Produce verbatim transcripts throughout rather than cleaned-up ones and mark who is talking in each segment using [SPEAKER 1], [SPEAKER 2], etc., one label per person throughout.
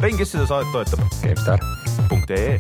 [SPEAKER 1] Rein, kes seda saadet toetab?
[SPEAKER 2] GameStar
[SPEAKER 1] punkt ee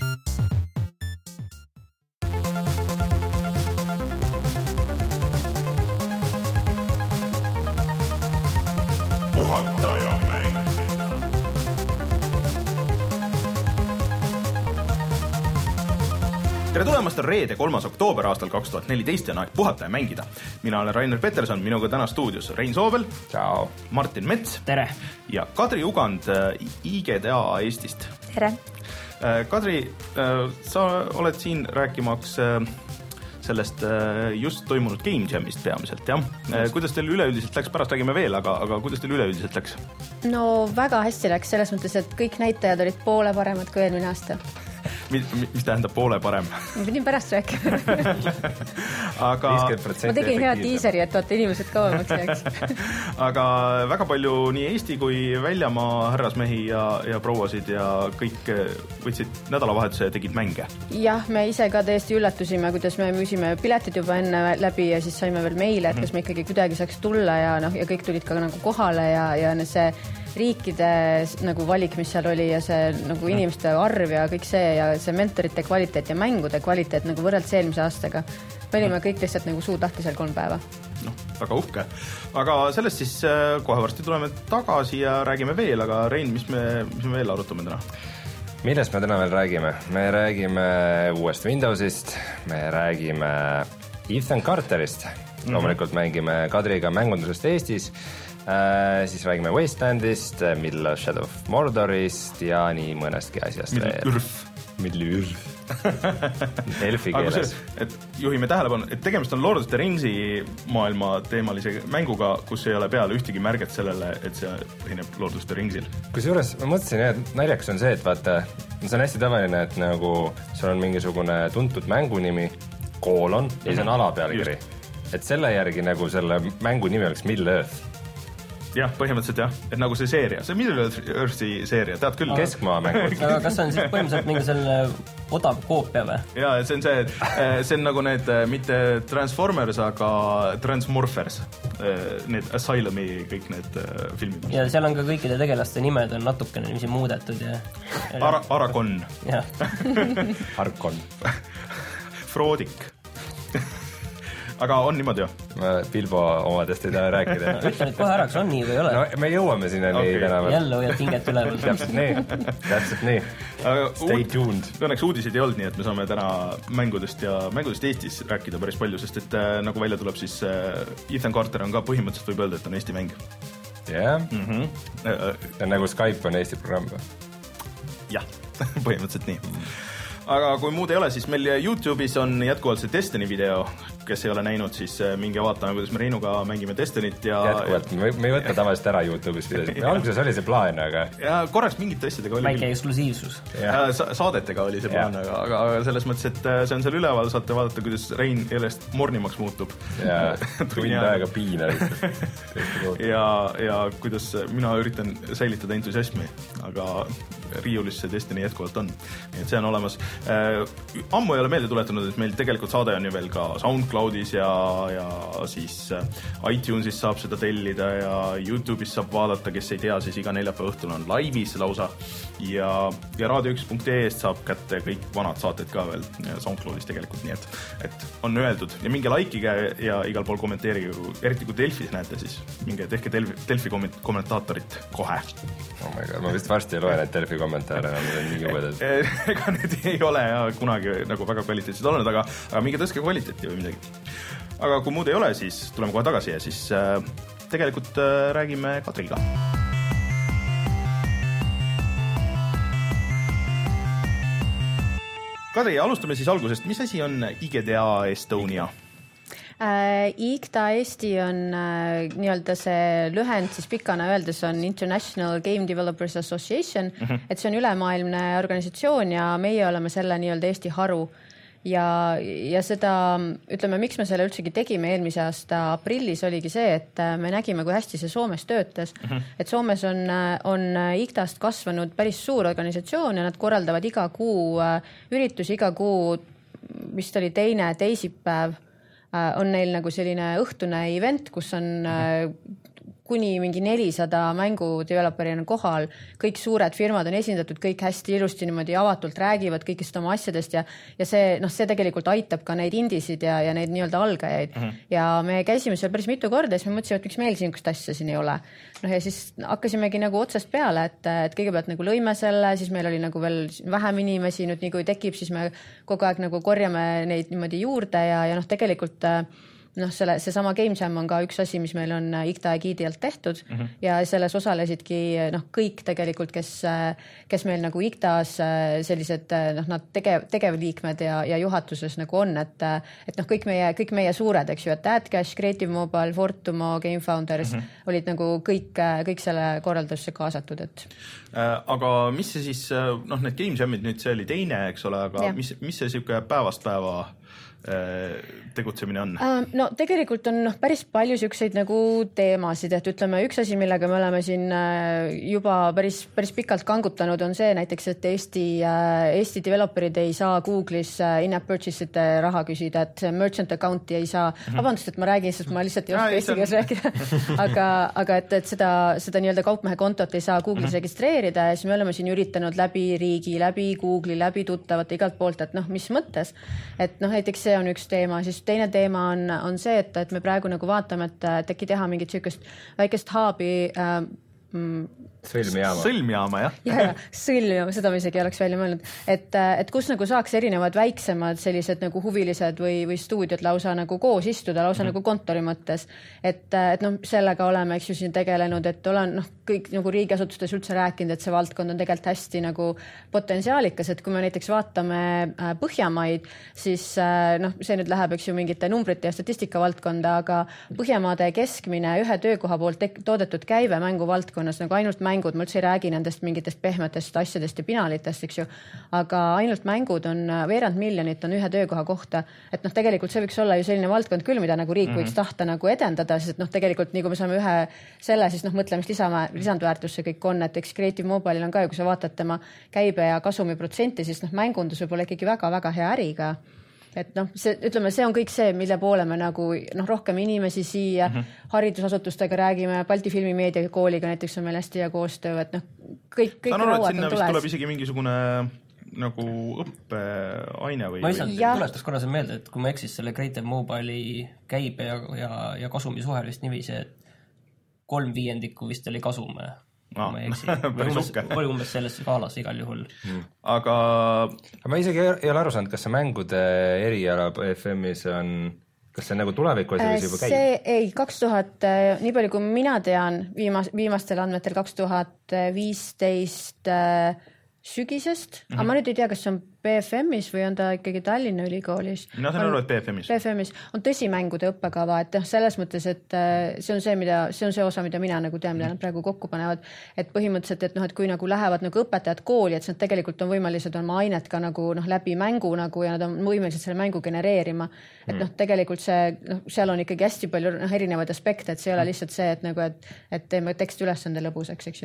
[SPEAKER 1] Tere tulemast on reede, kolmas oktoober aastal kaks tuhat neliteist ja on aeg puhata ja mängida. Mina olen Rainer Peterson, minuga täna stuudios Rein Soobel,
[SPEAKER 2] Ciao.
[SPEAKER 1] Martin Mets
[SPEAKER 3] Tere.
[SPEAKER 1] Ja Kadri Ugand I G D A Eestist.
[SPEAKER 4] Tere.
[SPEAKER 1] Kadri, sa oled siin rääkimaks sellest just toimunud Game Jamist peamiselt, jah? Just. Kuidas teil üleüldiselt läks? Pärast räägime veel, aga, aga kuidas teil üleüldiselt läks?
[SPEAKER 4] No väga hästi läks selles mõttes, et kõik näitajad olid poole paremad kui eelmine aasta.
[SPEAKER 1] Mis, mis tähendab poole parem?
[SPEAKER 4] Ma pidin pärast rääkima.
[SPEAKER 1] Aga
[SPEAKER 4] ma tegin hea tiiseri, et vaata inimesed kauemaks jääks.
[SPEAKER 1] Aga väga palju nii Eesti kui väljamaa härrasmehi ja, ja prouasid ja kõik võtsid nädalavahetuse ja tegid mänge. Jah,
[SPEAKER 4] me ise ka tõesti üllatusime, kuidas me müüsime piletid juba enne läbi ja siis saime veel meile, et kas me ikkagi kuidagi saaks tulla ja, no, ja kõik tulid ka nagu kohale ja, ja see riikide nagu valik, mis seal oli ja see nagu inimeste arv ja kõik see ja see mentorite kvaliteet ja mängude kvaliteet nagu võrreldes eelmise aastaga. Me olime kõik lihtsalt nagu suud lahti seal kolm päeva.
[SPEAKER 1] No, väga uhke. Aga sellest siis kohe varsti tuleme tagasi ja räägime veel, aga Rein, mis me, mis me veel arutame täna?
[SPEAKER 2] Millest me täna veel räägime? Me räägime uuest Windowsist, me räägime Ethan Carterist, mm-hmm. loomulikult mängime Kadriga mängundusest Eestis, Äh, siis räägime Wastelandist, Middle Shadow of Mordorist ja nii mõnestki asjast
[SPEAKER 1] veel.
[SPEAKER 2] Middle Ürf. Elfi keeles.
[SPEAKER 1] Et juhime tähelepanu, et tegemist on Lord of the Ringsi maailma teemalise mänguga, kus ei ole peale ühtegi märget sellele, et see põhineb Lord of the Ringsil.
[SPEAKER 2] Kusjuures ma mõtlesin, et naljakas on see, et vaata, see on hästi tavaline, et nagu sul on mingisugune tuntud mängunimi, koolon, ja see on alapealkiri. Et selle järgi nagu selle mängu nimi oleks Middle Earth.
[SPEAKER 1] Jah, põhimõtteliselt jah, et nagu see seeria, see Middle Earthi seeria, tead küll.
[SPEAKER 2] Keskmaa mängud.
[SPEAKER 3] Aga kas on siis põhimõtteliselt mingi selline odav koopia või?
[SPEAKER 1] Jaa, see on see, see on nagu need mitte Transformers, aga Transmorphers, need Asylumi kõik need filmid.
[SPEAKER 3] Ja seal on ka kõikide tegelaste nimed on natukene nimisi muudetud ja...
[SPEAKER 1] Ara, Aragon.
[SPEAKER 3] Jah.
[SPEAKER 2] Arkon.
[SPEAKER 1] Froodik. Aga on niimoodi ju?
[SPEAKER 2] Bilbo omadest ei taha rääkida.
[SPEAKER 3] Ütle nüüd kohe ära, kas on nii või ei ole?
[SPEAKER 2] No, me jõuame sinna okay. Nii tänaval.
[SPEAKER 3] Jälle hoiad hinget üleval.
[SPEAKER 2] Täpselt nii. Täpselt nii. Stay
[SPEAKER 1] uud,
[SPEAKER 2] tuned.
[SPEAKER 1] Õnneks uudiseid ei olnud nii, et me saame täna mängudest ja mängudest Eestis rääkida päris palju, sest et äh, nagu välja tuleb, siis äh, Ethan Carter on ka põhimõtteliselt võib öelda, et on Eesti mäng.
[SPEAKER 2] Jah? Yeah.
[SPEAKER 1] Mm-hmm.
[SPEAKER 2] See on nagu Skype on Eesti programm.
[SPEAKER 1] Jah, põhimõtteliselt nii. Aga kui muud ei ole, siis meil YouTube'is on jätkuvalt see Destiny video, kes ei ole näinud, siis minge vaatame, kuidas me Reinuga mängime Destinit ja...
[SPEAKER 2] Jätkuvalt, me, me ei võtta tavaliselt ära YouTube'is videosid. Alguses oli see plaan, aga...
[SPEAKER 1] Ja korraks mingite asjadega oli...
[SPEAKER 3] Väike eksklusiivsus.
[SPEAKER 1] Sa- saadetega oli see plaan, aga, aga selles mõttes, et see on seal üleval, saate vaadata, kuidas Rein järjest mornimaks muutub.
[SPEAKER 2] Ja tund aega piina.
[SPEAKER 1] ja, ja kuidas mina üritan säilitada entusiasmi, aga riiulisse Destiny jätkuvalt on. Nii et see on olemas. Äh, ammu ei ole meelde tuletanud, et meil tegelikult saade on ju veel ka SoundCloudis ja, ja siis iTunesis saab seda tellida ja YouTube'is saab vaadata, kes ei tea, siis iga neljapäeva õhtul on laivis lausa ja, ja raadio üks punkt ee saab kätte kõik vanad saated ka veel SoundCloudis tegelikult, nii et, et on öeldud ja minge likeige ja igal pool kommenteerige, eriti kui Delfis näete, siis minge tehke Delfi, Delfi kommentaatorit kohe.
[SPEAKER 2] Oh my God, ma vist varsti ei loe neid Delfi kommentaare, need on nii uued.
[SPEAKER 1] Ega need ei ole ja kunagi nagu väga kvaliteetsid olnud, aga, aga minge tõske kvaliteeti või midagi. Aga kui muud ei ole, siis tuleme kohe tagasi ja siis äh, tegelikult äh, räägime Kadriga. Kadri, alustame siis algusest. Mis asi on I G D A Estonia?
[SPEAKER 4] I G D A Eesti on äh, nii-öelda see lühend, siis pikana öeldes on International Game Developers Association, mm-hmm. et see on ülemaailmne organisatsioon ja meie oleme selle nii-öelda Eesti haru. Ja, ja seda, ütleme, miks me selle üldsegi tegime eelmise aasta aprillis oligi see, et me nägime, kui hästi see Soomes töötas. Mm-hmm. Et Soomes on, on I G D A-st kasvanud päris suur organisatsioon ja nad korraldavad iga kuu üritusi, iga kuu, vist oli teine teisipäev, on neil nagu selline õhtune event, kus on kuni mingi nelisada mängu developeri on kohal, kõik suured firmad on esindatud, kõik hästi ilusti niimoodi avatult räägivad kõigist oma asjadest ja, ja see, noh, see tegelikult aitab ka neid indisid ja, ja neid nii-öelda algajaid mm. -hmm. ja me käisime seal päris mitu korda ja siis me mõtlesime, et miks meil niisugust asja siin ei ole. Noh ja siis hakkasimegi nagu otsast peale, et, et kõigepealt nagu lõime selle, siis meil oli nagu veel vähem inimesi, nüüd nii kui tekib, siis me kogu aeg nagu korjame neid niimoodi juurde ja, ja noh, tegelikult noh, selle, seesama Game Jam on ka üks asi, mis meil on I G T A egiidi alt tehtud mm -hmm. ja selles osalesidki noh, kõik tegelikult, kes, kes meil nagu I G T A-s sellised noh, nad tegev, tegevliikmed ja, ja juhatuses nagu on, et, et noh, kõik meie, kõik meie suured, eks ju, et AdCash, Creative Mobile, Fortumo, Game Founders mm -hmm. olid nagu kõik, kõik selle korraldusse kaasatud, et
[SPEAKER 1] äh, aga mis see siis, noh, need Game Jamid nüüd, see oli teine, eks ole, aga ja. mis, mis see siuke päevast päeva tegutsemine on?
[SPEAKER 4] No tegelikult on noh, päris palju siukseid nagu teemasid, et ütleme, üks asi, millega me oleme siin juba päris, päris pikalt kangutanud, on see näiteks, et Eesti, Eesti developerid ei saa Google'is in-app purchase'ite raha küsida, et merchant account'i ei saa. Vabandust, et ma räägin, sest ma lihtsalt ei oska eesti keeles rääkida, aga, aga et, et seda, seda nii-öelda kaupmehe kontot ei saa Google'is mm -hmm. registreerida ja siis me oleme siin üritanud läbi riigi, läbi Google'i, läbi tuttavate igalt poolt, et noh, mis mõttes, et noh, näiteks see on üks teema, siis teine teema on, on see, et, et me praegu nagu vaatame, et, et äkki teha mingit sükest väikest haabi äh, mm,
[SPEAKER 2] sõlmjaama.
[SPEAKER 1] Sõlmjaama, jah.
[SPEAKER 4] ja, ja sõlmjaama, seda ma isegi oleks välja mõelnud, et, et kus nagu saaks erinevad väiksemad sellised nagu huvilised või, või stuudiod lausa nagu koos istuda, lausa mm. nagu kontori mõttes. Et, et noh, sellega oleme, eks ju, siin tegelenud, et olen noh, kõik nagu riigiasutustes üldse rääkinud, et see valdkond on tegelikult hästi nagu potentsiaalikas, et kui me näiteks vaatame Põhjamaid, siis noh, see nüüd läheb, eks ju, mingite numbrite ja statistika valdkonda, aga Põhjamaade keskmine ühe töökoha poolt toodetud käive mängu valdkonnas nagu ainult mängud, ma üldse ei räägi nendest mingitest pehmetest asjadest ja pinalitest, eks ju, aga ainult mängud on veerand miljonit on ühe töökoha kohta, et noh, tegelikult see võiks olla ju selline valdkond küll, mida nagu riik mm -hmm. võiks tahta nagu edendada, sest noh, tegelikult nii kui me saame ühe selle, siis noh, mõtleme, mis lisame, lisandväärtus see kõik on, et eks Creative Mobile'il on ka ju, kui sa vaatad tema käibe ja kasumi protsenti, siis noh, mängundus võib olla ikkagi väga-väga hea äriga. Et noh, see, ütleme, see on kõik see, mille poole me nagu noh, rohkem inimesi siia mm -hmm. haridusasutustega räägime, Balti Filmimeediakooliga näiteks on meil hästi hea koostöö, et noh, kõik, kõik
[SPEAKER 1] rauad on tulemas. Vist tuleb isegi mingisugune nagu õppeaine või?
[SPEAKER 3] Ma lihtsalt tuletas korra selle meelde, et kui ma eksis selle Creative Mobile'i käibe ja, ja, ja kasumi suhe vist niiviisi, et kolm viiendikku vist oli kasum. No, ma ei eksi. Oli umbes selles skaalas igal juhul.
[SPEAKER 2] Hmm. Aga ma isegi ei ole aru saanud, kas see mängude eriala F M-is on, kas see nagu tuleviku asi või see juba käib?
[SPEAKER 4] See ei, kaks tuhat, nii palju kui mina tean, viimas, viimastel andmetel kaks tuhat viisteist sügisest, mm -hmm. aga ma nüüd ei tea, kas see on B F M-is või on ta ikkagi Tallinna Ülikoolis.
[SPEAKER 1] No see on aru, et B F M-is.
[SPEAKER 4] B F M-is on tõsimängude õppekava, et noh, selles mõttes, et see on see, mida, see on see osa, mida mina nagu tean, mida nad praegu kokku panevad, et põhimõtteliselt, et noh, et kui nagu lähevad nagu õpetajad kooli, et nad tegelikult on võimelised oma ainet ka nagu noh, läbi mängu nagu ja nad on võimelised selle mängu genereerima. Et noh, tegelikult see, noh, seal on ikkagi hästi palju noh, erinevaid aspekte, et see ei ole lihtsalt see, et nagu, et, et teeme tekstiülesande lõbusaks, eks ju.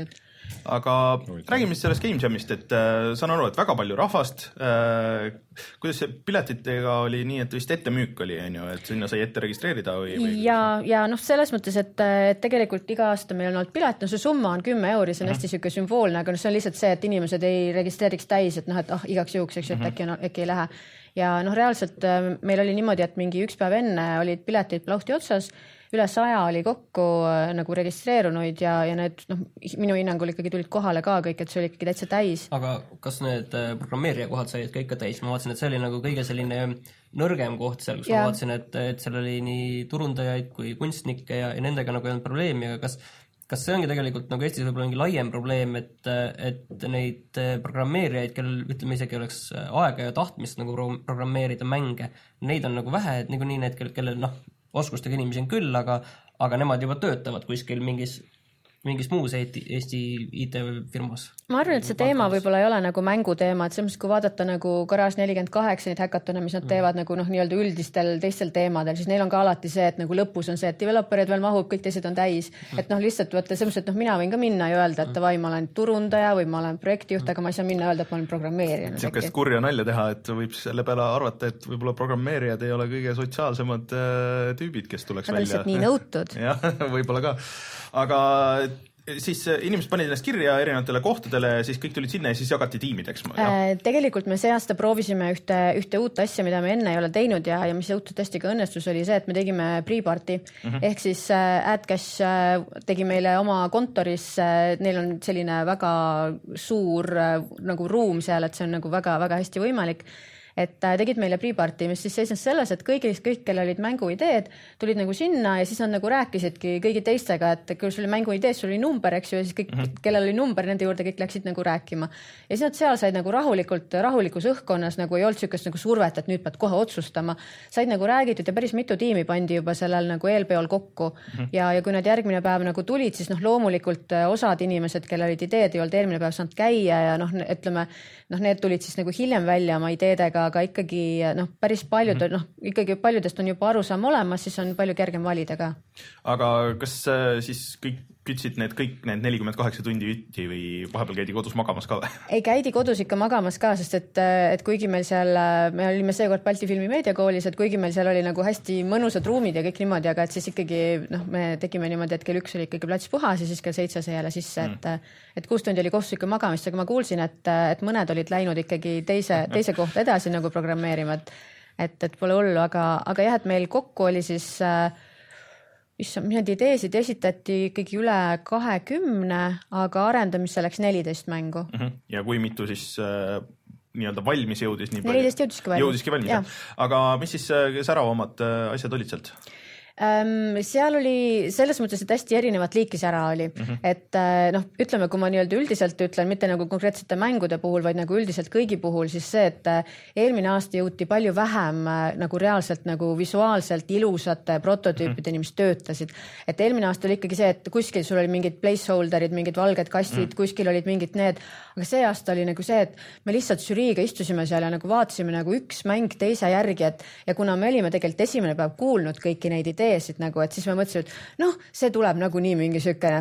[SPEAKER 1] Aga räägime sellest Game Jamist, et äh, saan aru, et väga palju rahvast äh,. Kuidas see piletitega oli nii, et vist ettemüük oli, on ju, et sinna sai ette registreerida või, või?
[SPEAKER 4] Ja, ja noh, selles mõttes, et, et tegelikult iga aasta meil on olnud pilet, no see summa on kümme euri, see on hästi siuke sümboolne, aga no see on lihtsalt see, et inimesed ei registreeriks täis, et noh, et ah, igaks juhuks, eks ju, et äkki, no, äkki ei lähe. Ja noh, reaalselt meil oli niimoodi, et mingi üks päev enne olid piletid plauhti otsas, üle saja oli kokku nagu registreerunuid ja, ja need noh, minu hinnangul ikkagi tulid kohale ka kõik, et see oli ikkagi täitsa täis.
[SPEAKER 3] Aga kas need programmeerija kohad said kõik ka täis? Ma vaatasin, et see oli nagu kõige selline nõrgem koht seal, kus ja. ma vaatasin, et, et seal oli nii turundajaid kui kunstnikke ja, ja nendega nagu ei olnud probleemi, aga kas Kas see ongi tegelikult nagu Eestis võib-olla mingi laiem probleem, et, et neid programmeerijaid, kellel ütleme isegi oleks aega ja tahtmist nagu programmeerida mänge, neid on nagu vähe, et niikuinii need, kellel noh, oskustega inimesi on küll, aga, aga nemad juba töötavad kuskil mingis mingis muus Eesti I T-firmas?
[SPEAKER 4] Ma arvan, et see teema võib-olla ei ole nagu mänguteema, et selles mõttes, kui vaadata nagu Garage nelikümmend kaheksa neid häkatone, mis nad teevad nagu noh, nii-öelda üldistel teistel teemadel, siis neil on ka alati see, et nagu lõpus on see, et developerid veel mahub, kõik teised on täis. Et noh, lihtsalt võtta selles mõttes, et noh, mina võin ka minna ja öelda, et vai, ma olen turundaja või ma olen projektijuht, aga ma ei saa minna öelda, et ma olen programmeerija.
[SPEAKER 1] Siukest kurja nalja teha, et võib selle peale arvata, et võib-olla programmeerijad ei ole kõige sotsiaalsemad tüübid, kes tuleks
[SPEAKER 4] välja. Lihtsalt nii nõutud.
[SPEAKER 1] jah, võib-olla ka. Aga siis inimesed panid ennast kirja erinevatele kohtadele, siis kõik tulid sinna ja siis jagati tiimideks.
[SPEAKER 4] Äh, tegelikult me see aasta proovisime ühte, ühte uut asja, mida me enne ei ole teinud ja, ja mis õudselt hästi ka õnnestus oli see, et me tegime pre-party mm -hmm. ehk siis äh, AdCash äh, tegi meile oma kontoris, äh, neil on selline väga suur äh, nagu ruum seal, et see on nagu väga-väga hästi võimalik. Et tegid meile pre-party, mis siis seisnes selles, et kõigil, kõik, kellel olid mänguideed, tulid nagu sinna ja siis nad nagu rääkisidki kõigi teistega, et kui sul oli mänguideed, sul oli number, eks ju, ja siis kõik, mm -hmm. kellel oli number, nende juurde kõik läksid nagu rääkima. Ja siis nad seal said nagu rahulikult, rahulikus õhkkonnas, nagu ei olnud sükest nagu survet, et nüüd pead kohe otsustama. Said nagu räägitud ja päris mitu tiimi pandi juba sellel nagu eelpeol kokku. Mm -hmm. Ja, ja kui nad järgmine päev nagu tulid, siis noh, loomulikult osad inimesed, kellel olid ideed, ei olnud eelmine päev saanud käia ja noh, ütleme, noh, need tulid siis nagu hiljem välja oma ideedega, aga ikkagi noh, päris paljud, noh, ikkagi paljudest on juba arusaam olemas, siis on palju kergem valida ka.
[SPEAKER 1] Aga kas siis kõik kütsid need kõik need nelikümmend kaheksa tundi ütti või vahepeal käidi kodus magamas ka või?
[SPEAKER 4] Ei, käidi kodus ikka magamas ka, sest et, et kuigi meil seal, me olime seekord Balti Filmi meediakoolis, et kuigi meil seal oli nagu hästi mõnusad ruumid ja kõik niimoodi, aga et siis ikkagi noh, me tegime niimoodi, et kell üks oli ikkagi plats puhas ja siis kell seitse sai jälle sisse, et mm. et kuus tundi oli kohtus ikka magamist, aga ma kuulsin, et, et mõned olid läinud ikkagi teise, teise kohta edasi nagu programmeerima, et, et, et pole hullu, aga, aga jah, et meil kokku oli siis äh, issand, neid ideesid esitati ikkagi üle kahekümne, aga arendamisse läks neliteist mängu.
[SPEAKER 1] Mm -hmm. Ja kui mitu siis äh, nii-öelda valmis jõudis? Nii
[SPEAKER 4] neliteist jõudiski valmis.
[SPEAKER 1] Jõudiski valmis, jah. Aga mis siis äh, säravamad äh, asjad olid sealt?
[SPEAKER 4] Ähm, seal oli selles mõttes, et hästi erinevat liiki sära oli, mm -hmm. et noh, ütleme, kui ma nii-öelda üldiselt ütlen, mitte nagu konkreetsete mängude puhul, vaid nagu üldiselt kõigi puhul, siis see, et eelmine aasta jõuti palju vähem nagu reaalselt nagu visuaalselt ilusate prototüüpideni, mm -hmm. mis töötasid. Et eelmine aasta oli ikkagi see, et kuskil sul oli mingid placeholderid, mingid valged kastid, mm -hmm. kuskil olid mingid need, aga see aasta oli nagu see, et me lihtsalt žüriiga istusime seal ja nagu vaatasime nagu üks mäng teise järgi, et ja kuna me olime tegelikult esimene päev kuulnud kõiki neid ideid, nagu, et siis me mõtlesime, et noh, see tuleb nagu nii mingi sükene,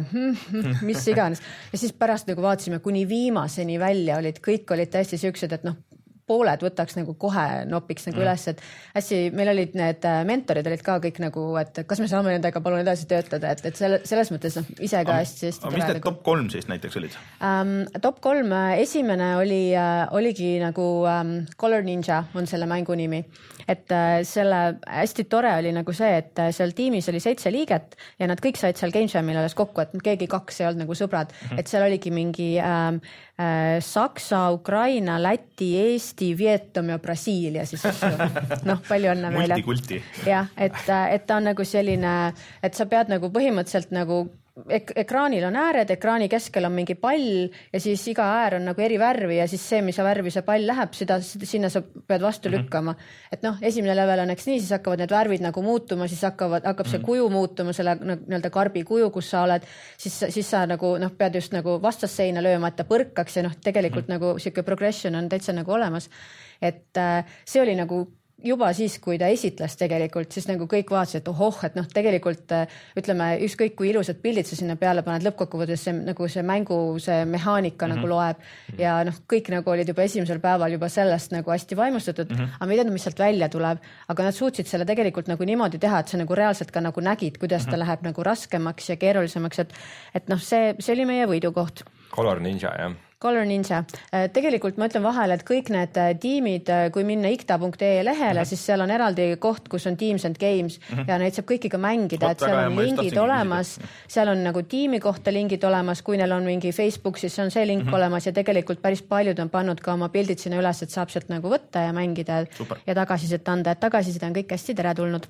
[SPEAKER 4] mis iganes. Ja siis pärast nagu vaatasime, kuni viimaseni välja olid, kõik olid täiesti süksed, et noh, pooled võtaks nagu kohe nopiks nagu mm. üles, et hästi, meil olid need mentorid olid ka kõik nagu, et kas me saame nendega palun edasi töötada, et, et selle, selles mõttes noh, ise ka hästi hästi.
[SPEAKER 1] Mis need top kolm siis näiteks olid?
[SPEAKER 4] Um, top kolm, esimene oli, oligi nagu um, Color Ninja on selle mängu nimi. Et selle hästi tore oli nagu see, et seal tiimis oli seitse liiget ja nad kõik said seal Game Jamil alles kokku, et keegi kaks ei olnud nagu sõbrad, mm-hmm. et seal oligi mingi ähm, äh, Saksa, Ukraina, Läti, Eesti, Vietnam ja Brasiilia siis noh, palju õnne meile.
[SPEAKER 1] Multikulti.
[SPEAKER 4] jah, et, et ta on nagu selline, et sa pead nagu põhimõtteliselt nagu Ek ekraanil on ääred, ekraani keskel on mingi pall ja siis iga äär on nagu eri värvi ja siis see, mis värvi see pall läheb, seda, sinna sa pead vastu lükkama. Mm -hmm. Et noh, esimene level on eks nii, siis hakkavad need värvid nagu muutuma, siis hakkavad, hakkab see kuju muutuma, selle nii-öelda karbi kuju, kus sa oled, siis, siis sa nagu noh, pead just nagu vastasseina lööma, et ta põrkaks ja noh, tegelikult mm -hmm. nagu siuke progression on täitsa nagu olemas. Et äh, see oli nagu juba siis, kui ta esitles tegelikult, siis nagu kõik vaatasid, et ohoh, et noh, tegelikult ütleme, ükskõik kui ilusad pildid sa sinna peale paned, lõppkokkuvõttes see, nagu see mängu, see mehaanika mm -hmm. nagu loeb ja noh, kõik nagu olid juba esimesel päeval juba sellest nagu hästi vaimustatud, mm -hmm. aga ma ei teadnud, mis sealt välja tuleb, aga nad suutsid selle tegelikult nagu niimoodi teha, et sa nagu reaalselt ka nagu nägid, kuidas mm -hmm. ta läheb nagu raskemaks ja keerulisemaks, et, et noh, see, see oli meie võidukoht.
[SPEAKER 2] Color Ninja, jah.
[SPEAKER 4] Color Ninja. Tegelikult ma ütlen vahele, et kõik need tiimid, kui minna ikta punkt ee lehele, siis seal on eraldi koht, kus on Teams and Games mm -hmm. ja neid saab kõiki ka mängida, et seal on lingid olemas, seal on nagu tiimi kohta lingid olemas, kui neil on mingi Facebook, siis on see link mm -hmm. olemas ja tegelikult päris paljud on pannud ka oma pildid sinna üles, et saab sealt nagu võtta ja mängida Super. Ja tagasisidet anda, et tagasiside on kõik hästi teretulnud.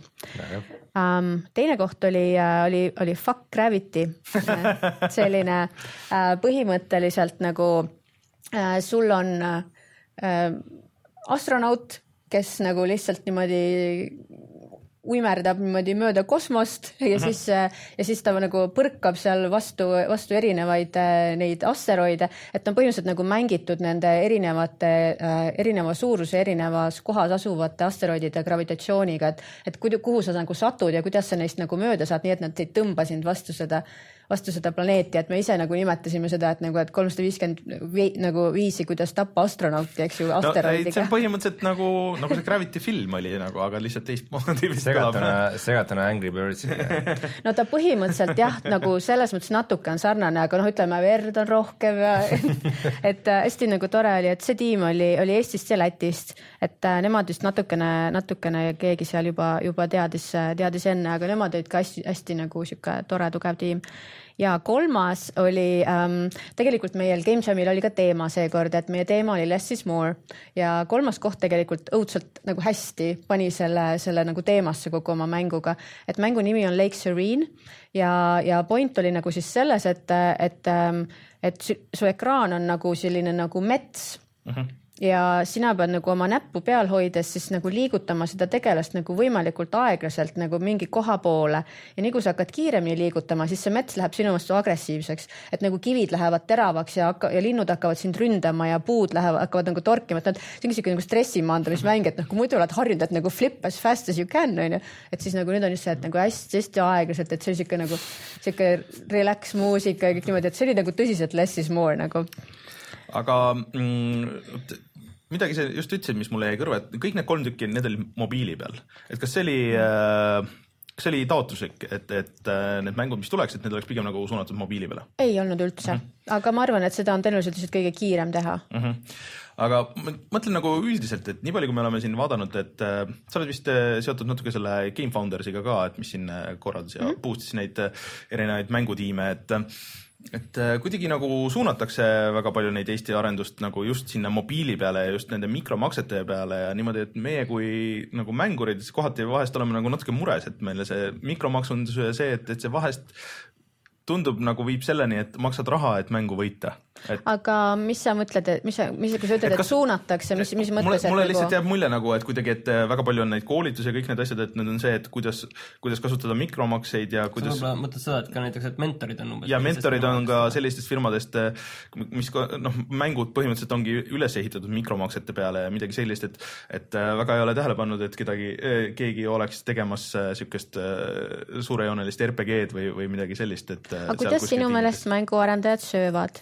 [SPEAKER 4] Um, teine koht oli, oli, oli Fuck Gravity, selline uh, põhimõtteliselt nagu uh, sul on uh, astronaut, kes nagu lihtsalt niimoodi uimerdab niimoodi mööda kosmost ja siis, ja siis ta nagu põrkab seal vastu, vastu erinevaid neid asteroide, et on põhimõtteliselt nagu mängitud nende erinevate, erineva suuruse, erinevas kohas asuvate asteroidide gravitatsiooniga, et, et kuhu sa nagu satud ja kuidas sa neist nagu mööda saad, nii et nad teid tõmba sind vastu seda vastu seda planeeti, et me ise nagu nimetasime seda, et nagu, et kolmsada viiskümmend vi, nagu viisi, kuidas tappa astronauti, eks ju, asteroidiga.
[SPEAKER 1] No, see on põhimõtteliselt nagu, nagu see Gravity film oli nagu, aga lihtsalt teistmoodi.
[SPEAKER 2] Segatuna, segatuna Angry Birds.
[SPEAKER 4] No ta põhimõtteliselt jah, nagu selles mõttes natuke on sarnane, aga noh, ütleme, verd on rohkem ja et hästi nagu tore oli, et see tiim oli, oli Eestist ja Lätist, et nemad just natukene, natukene keegi seal juba, juba teadis, teadis enne, aga nemad olid ka hästi, hästi nagu siuke tore, tugev tiim. Ja kolmas oli, ähm, tegelikult meil GameJamil oli ka teema seekord, et meie teema oli Less is more ja kolmas koht tegelikult õudselt nagu hästi pani selle, selle nagu teemasse kogu oma mänguga, et mängu nimi on Lake Serene ja, ja point oli nagu siis selles, et, et, et su ekraan on nagu selline nagu mets uh-huh. ja sina pead nagu oma näppu peal hoides siis nagu liigutama seda tegelast nagu võimalikult aeglaselt nagu mingi koha poole ja nii kui sa hakkad kiiremini liigutama, siis see mets läheb sinu vastu agressiivseks, et nagu kivid lähevad teravaks ja, hakka, ja linnud hakkavad sind ründama ja puud lähevad, hakkavad nagu torkima, et nad, see on siuke nagu stressimaandamismäng, et noh, kui muidu oled harjunud, et nagu flip as fast as you can, on ju, et siis nagu nüüd on just see, et nagu hästi, hästi aeglaselt, et see on siuke nagu siuke relax muusika ja kõik niimoodi, et see oli nagu tõsiselt less is more nagu.
[SPEAKER 1] Aga mm, midagi see just ütlesid, mis mulle jäi kõrva, et kõik need kolm tükki, need oli mobiili peal. Et kas see oli, kas see oli taotluslik, et, et need mängud, mis tuleks, et need oleks pigem nagu suunatud mobiili peale?
[SPEAKER 4] Ei olnud üldse, mm -hmm. aga ma arvan, et seda on tõenäoliselt lihtsalt kõige kiirem teha. Mm
[SPEAKER 1] -hmm. Aga ma mõtlen nagu üldiselt, et nii palju, kui me oleme siin vaadanud, et äh, sa oled vist seotud natuke selle Game Foundersiga ka, et mis siin korraldas ja mm -hmm. boostis neid erinevaid mängutiime, et et kuidagi nagu suunatakse väga palju neid Eesti arendust nagu just sinna mobiili peale ja just nende mikromaksete peale ja niimoodi, et meie kui nagu mängurid kohati vahest oleme nagu natuke mures, et meile see mikromaksundus ja see, et, et see vahest tundub nagu viib selleni, et maksad raha, et mängu võita. Et... Aga mis sa mõtled, et mis sa, mis, kui sa ütled, et, kas... et suunatakse, mis, mis mõttes? Mulle, mulle lihtsalt jääb mulje nagu, et kuidagi, et väga palju on neid koolitusi ja kõik need asjad, et need on see, et kuidas, kuidas kasutada mikromakseid ja kuidas...
[SPEAKER 3] Sa mõtled seda, et ka näiteks, et mentorid on umbes...
[SPEAKER 1] Ja mentorid on ka sellistest firmadest, mis noh, mängud põhimõtteliselt ongi üles ehitatud mikromaksete peale ja midagi sellist, et, et väga ei ole tähele pannud, et kedagi, keegi oleks tegemas siukest suurejoonelist R P G-d või, või midagi sellist, et
[SPEAKER 4] aga kuidas sinu meelest mänguarendajad söövad?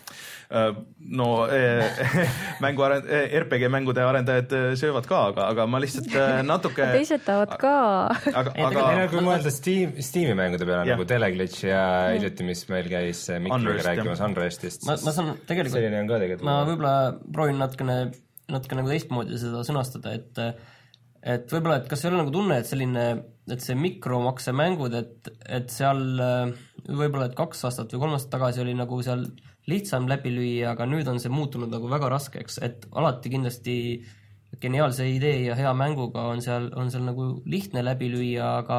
[SPEAKER 1] No mänguarend-, R P G mängude arendajad söövad ka, aga, aga ma lihtsalt natuke...
[SPEAKER 4] Teised tahavad ka.
[SPEAKER 2] Aga, aga... Ei, kui mõelda Steam, Steam'i mängude peale ja. Nagu Teleglitch ja hiljuti, mis meil käis Mikriga rääkimas Unrestist.
[SPEAKER 3] Ma, ma saan tegelikult...
[SPEAKER 2] Selline on ka tegelikult.
[SPEAKER 3] Ma võib-olla proovin natukene, natukene nagu teistmoodi seda sõnastada, et et võib-olla, et kas ei ole nagu tunne, et selline, et see mikromakse mängud, et, et seal võib-olla, et kaks aastat või kolm aastat tagasi oli nagu seal lihtsam läbi lüüa, aga nüüd on see muutunud nagu väga raskeks, et alati kindlasti geniaalse idee ja hea mänguga on seal, on seal nagu lihtne läbi lüüa, aga,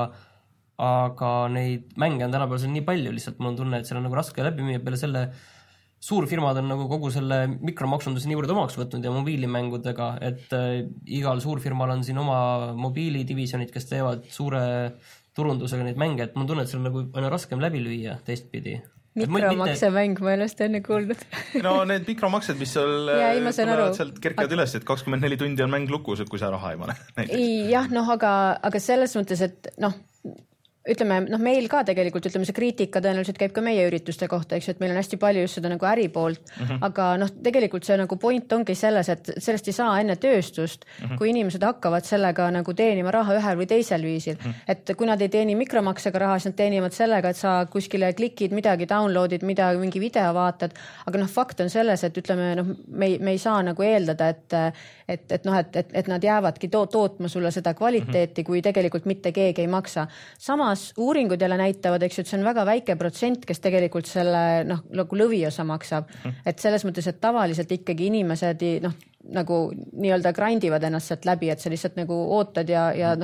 [SPEAKER 3] aga neid mänge on tänapäeval seal nii palju, lihtsalt mul on tunne, et seal on nagu raske läbi müüa, peale selle suurfirmad on nagu kogu selle mikromaksunduse niivõrd omaks võtnud ja mobiilimängudega, et äh, igal suurfirmal on siin oma mobiilidivisionid, kes teevad suure turundusega neid mänge, et mul tunne, et see on nagu aina raskem läbi lüüa teistpidi.
[SPEAKER 4] Mikromaksemäng, ma ei ole seda enne kuulnud.
[SPEAKER 1] No need mikromaksed, mis seal ja, ei, tulevad sealt kerkad aga... üles, et kakskümmend neli tundi on mäng lukus, kui sa raha ei pane.
[SPEAKER 4] Jah, noh, aga, aga selles mõttes, et noh, ütleme, noh, meil ka tegelikult, ütleme, see kriitika tõenäoliselt käib ka meie ürituste kohta, eks, et meil on hästi palju just seda nagu äripoolt, mm -hmm. aga noh, tegelikult see nagu point ongi selles, et sellest ei saa enne tööstust, mm -hmm. kui inimesed hakkavad sellega nagu teenima raha ühel või teisel viisil. Mm -hmm. Et kui nad ei teeni mikromaksega raha, siis nad teenivad sellega, et sa kuskile klikid midagi, downloadid midagi, mingi video vaatad, aga noh, fakt on selles, et ütleme, noh, me, me ei saa nagu eeldada, et et, et noh, et, et, et nad jäävadki to- tootma sulle seda kvaliteeti, kui tegelikult mitte keegi ei maksa. Samas uuringud jälle näitavad, eks, et see on väga väike protsent, kes tegelikult selle noh, nagu lõviosa maksab. Et selles mõttes, et tavaliselt ikkagi inimesed noh, nagu nii-öelda grindivad ennast sealt läbi, et sa lihtsalt nagu ootad ja, ja noh,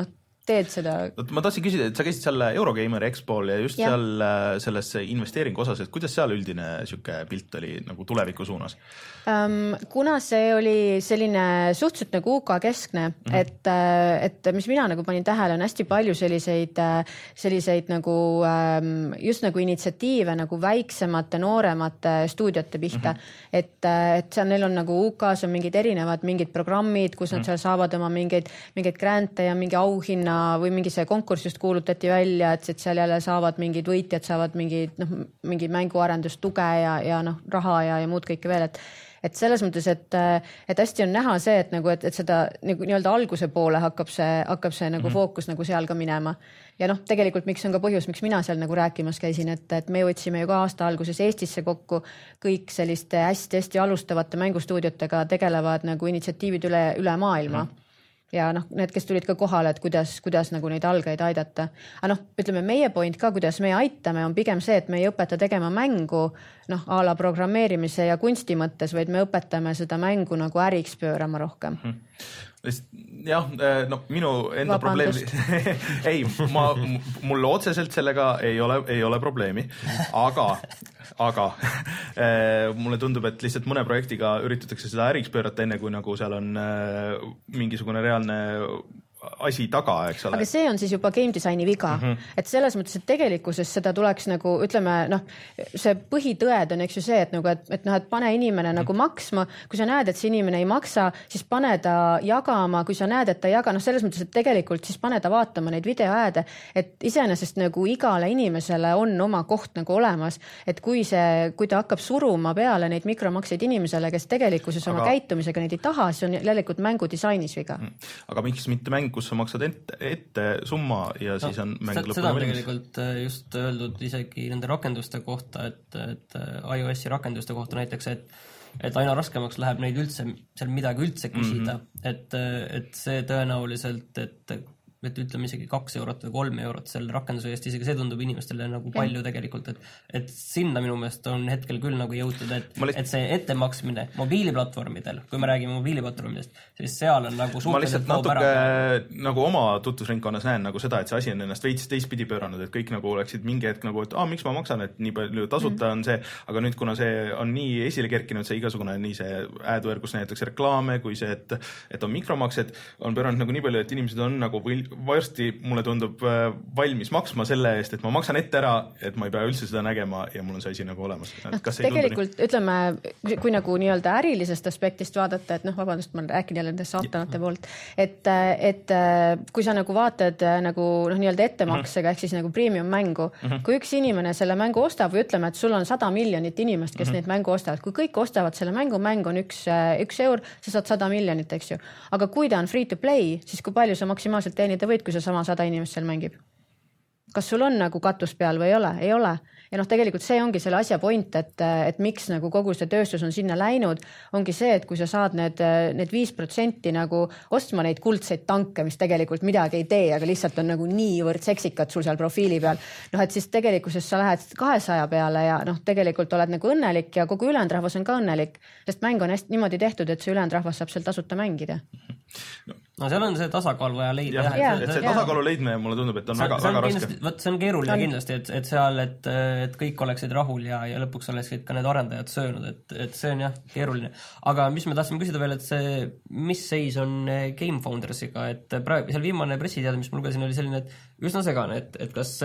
[SPEAKER 4] teed seda.
[SPEAKER 1] Ma tahtsin küsida, et sa käisid seal Eurogamer Expol ja just ja. seal selles investeeringu osas, et kuidas seal üldine siuke pilt oli nagu tuleviku suunas?
[SPEAKER 4] Um, kuna see oli selline suhteliselt nagu U K keskne, mm-hmm. et, et mis mina nagu panin tähele, on hästi palju selliseid, selliseid nagu just nagu initsiatiive nagu väiksemate, nooremate stuudiote pihta, mm-hmm. et, et seal neil on nagu U K-s on mingid erinevad mingid programmid, kus nad mm-hmm. seal saavad oma mingeid, mingeid grante ja mingi auhinna või mingi see konkurss just kuulutati välja, et, et seal jälle saavad mingid võitjad, saavad mingid, noh, mingi mänguarendustuge ja, ja noh, raha ja, ja muud kõike veel, et et selles mõttes, et, et hästi on näha see, et nagu, et, et seda nagu nii-öelda alguse poole hakkab see, hakkab see nagu mm-hmm. fookus nagu seal ka minema. Ja noh, tegelikult miks on ka põhjus, miks mina seal nagu rääkimas käisin, et, et me võtsime ju ka aasta alguses Eestisse kokku kõik selliste hästi-hästi alustavate mängustuudiotega tegelevad nagu initsiatiivid üle, üle maailma. Mm-hmm. Ja noh, need, kes tulid ka kohale, et kuidas, kuidas nagu neid algajaid aidata. Aga noh, ütleme meie point ka, kuidas me aitame, on pigem see, et me ei õpeta tegema mängu noh, a la programmeerimise ja kunsti mõttes, vaid me õpetame seda mängu nagu äriks pöörama rohkem.
[SPEAKER 1] Jah, no minu enda
[SPEAKER 4] Vabandust.
[SPEAKER 1] probleemi ei, ma, mul otseselt sellega ei ole, ei ole probleemi, aga aga mulle tundub, et lihtsalt mõne projektiga üritatakse seda äriks pöörata enne, kui nagu seal on mingisugune reaalne asi taga, eks ole.
[SPEAKER 4] Aga see on siis juba game disaini viga, mm-hmm. et selles mõttes, et tegelikkuses seda tuleks nagu, ütleme, noh, see põhitõed on, eks ju see, et nagu, et, et noh, et pane inimene mm-hmm. nagu maksma, kui sa näed, et see inimene ei maksa, siis pane ta jagama, kui sa näed, et ta ei jaga, noh, selles mõttes, et tegelikult siis pane ta vaatama neid videoääde, et iseenesest nagu igale inimesele on oma koht nagu olemas, et kui see, kui ta hakkab suruma peale neid mikromakseid inimesele, kes tegelikkuses oma aga... käitumisega neid ei taha, siis on jällelikult mängu disainis viga.
[SPEAKER 1] Aga miks mitte mäng, kus sa maksad ette, ette summa ja no, siis on mäng lõpuni.
[SPEAKER 3] Seda on tegelikult just öeldud isegi nende rakenduste kohta, et, et iOS-i rakenduste kohta näiteks, et, et aina raskemaks läheb neid üldse, seal midagi üldse küsida, mm-hmm. et, et see tõenäoliselt, et et ütleme isegi kaks eurot või kolm eurot selle rakenduse eest, isegi see tundub inimestele nagu palju ja. Tegelikult, et, et sinna minu meelest on hetkel küll nagu jõutud, et, lihtsalt... et see ettemaksmine mobiiliplatvormidel, kui me räägime mobiiliplatvormidest, siis seal on nagu
[SPEAKER 1] ma lihtsalt natuke ära. Nagu oma tutvusringkonnas näen nagu seda, et see asi on ennast veits teistpidi pööranud, et kõik nagu oleksid mingi hetk nagu, et aa, miks ma maksan, et nii palju tasuta mm. on see, aga nüüd kuna see on nii esile kerkinud, see igasugune nii see AdWare, kus näidatakse reklaame, kui see, et, et on mikromaksed, on pööranud nagu nii palju, et inimesed on nagu või varsti mulle tundub valmis maksma selle eest, et ma maksan ette ära, et ma ei pea üldse seda nägema ja mul on see asi nagu olemas.
[SPEAKER 4] Kas tegelikult ütleme, kui nagu nii-öelda ärilisest aspektist vaadata, et noh, vabandust, ma rääkin jälle nende saatanate poolt, et, et kui sa nagu vaatad nagu noh, nii-öelda ettemaksega, ehk siis nagu premium mängu, mm-hmm. kui üks inimene selle mängu ostab või ütleme, et sul on sada miljonit inimest, kes mm-hmm. neid mängu ostavad, kui kõik ostavad selle mängu, mäng on üks, üks eur, sa saad sada miljonit, eks ju. Aga kui ta on free to play, siis kui palju sa maksimaalselt teenida võid, kui sa sama sada inimest seal mängib? Kas sul on nagu katus peal või ei ole? Ei ole. Ja noh, tegelikult see ongi selle asja point, et, et miks nagu kogu see tööstus on sinna läinud, ongi see, et kui sa saad need, need viis protsenti nagu ostma neid kuldseid tanke, mis tegelikult midagi ei tee, aga lihtsalt on nagu niivõrd seksikad sul seal profiili peal, noh, et siis tegelikkuses sa lähed kahesaja peale ja noh, tegelikult oled nagu õnnelik ja kogu ülejäänud rahvas on ka õnnelik, sest mäng on hästi niimoodi tehtud, et see ülejäänud rahvas saab seal tasuta mängida.
[SPEAKER 3] No, no seal on see tasakaal vaja leida.
[SPEAKER 1] Ja, ja, et see tasakaalu leidmine mulle tundub, et on see, väga, see on väga raske.
[SPEAKER 3] Võt, see on keeruline on. Kindlasti, et, et seal, et, et kõik oleksid rahul ja, ja lõpuks oleksid ka need arendajad söönud, et, et see on jah, keeruline. Aga mis me tahtsime küsida veel, et see, mis seis on Game Foundersiga, et praegu seal viimane pressiteade, mis ma lugesin, oli selline, et üsna segane, et, et kas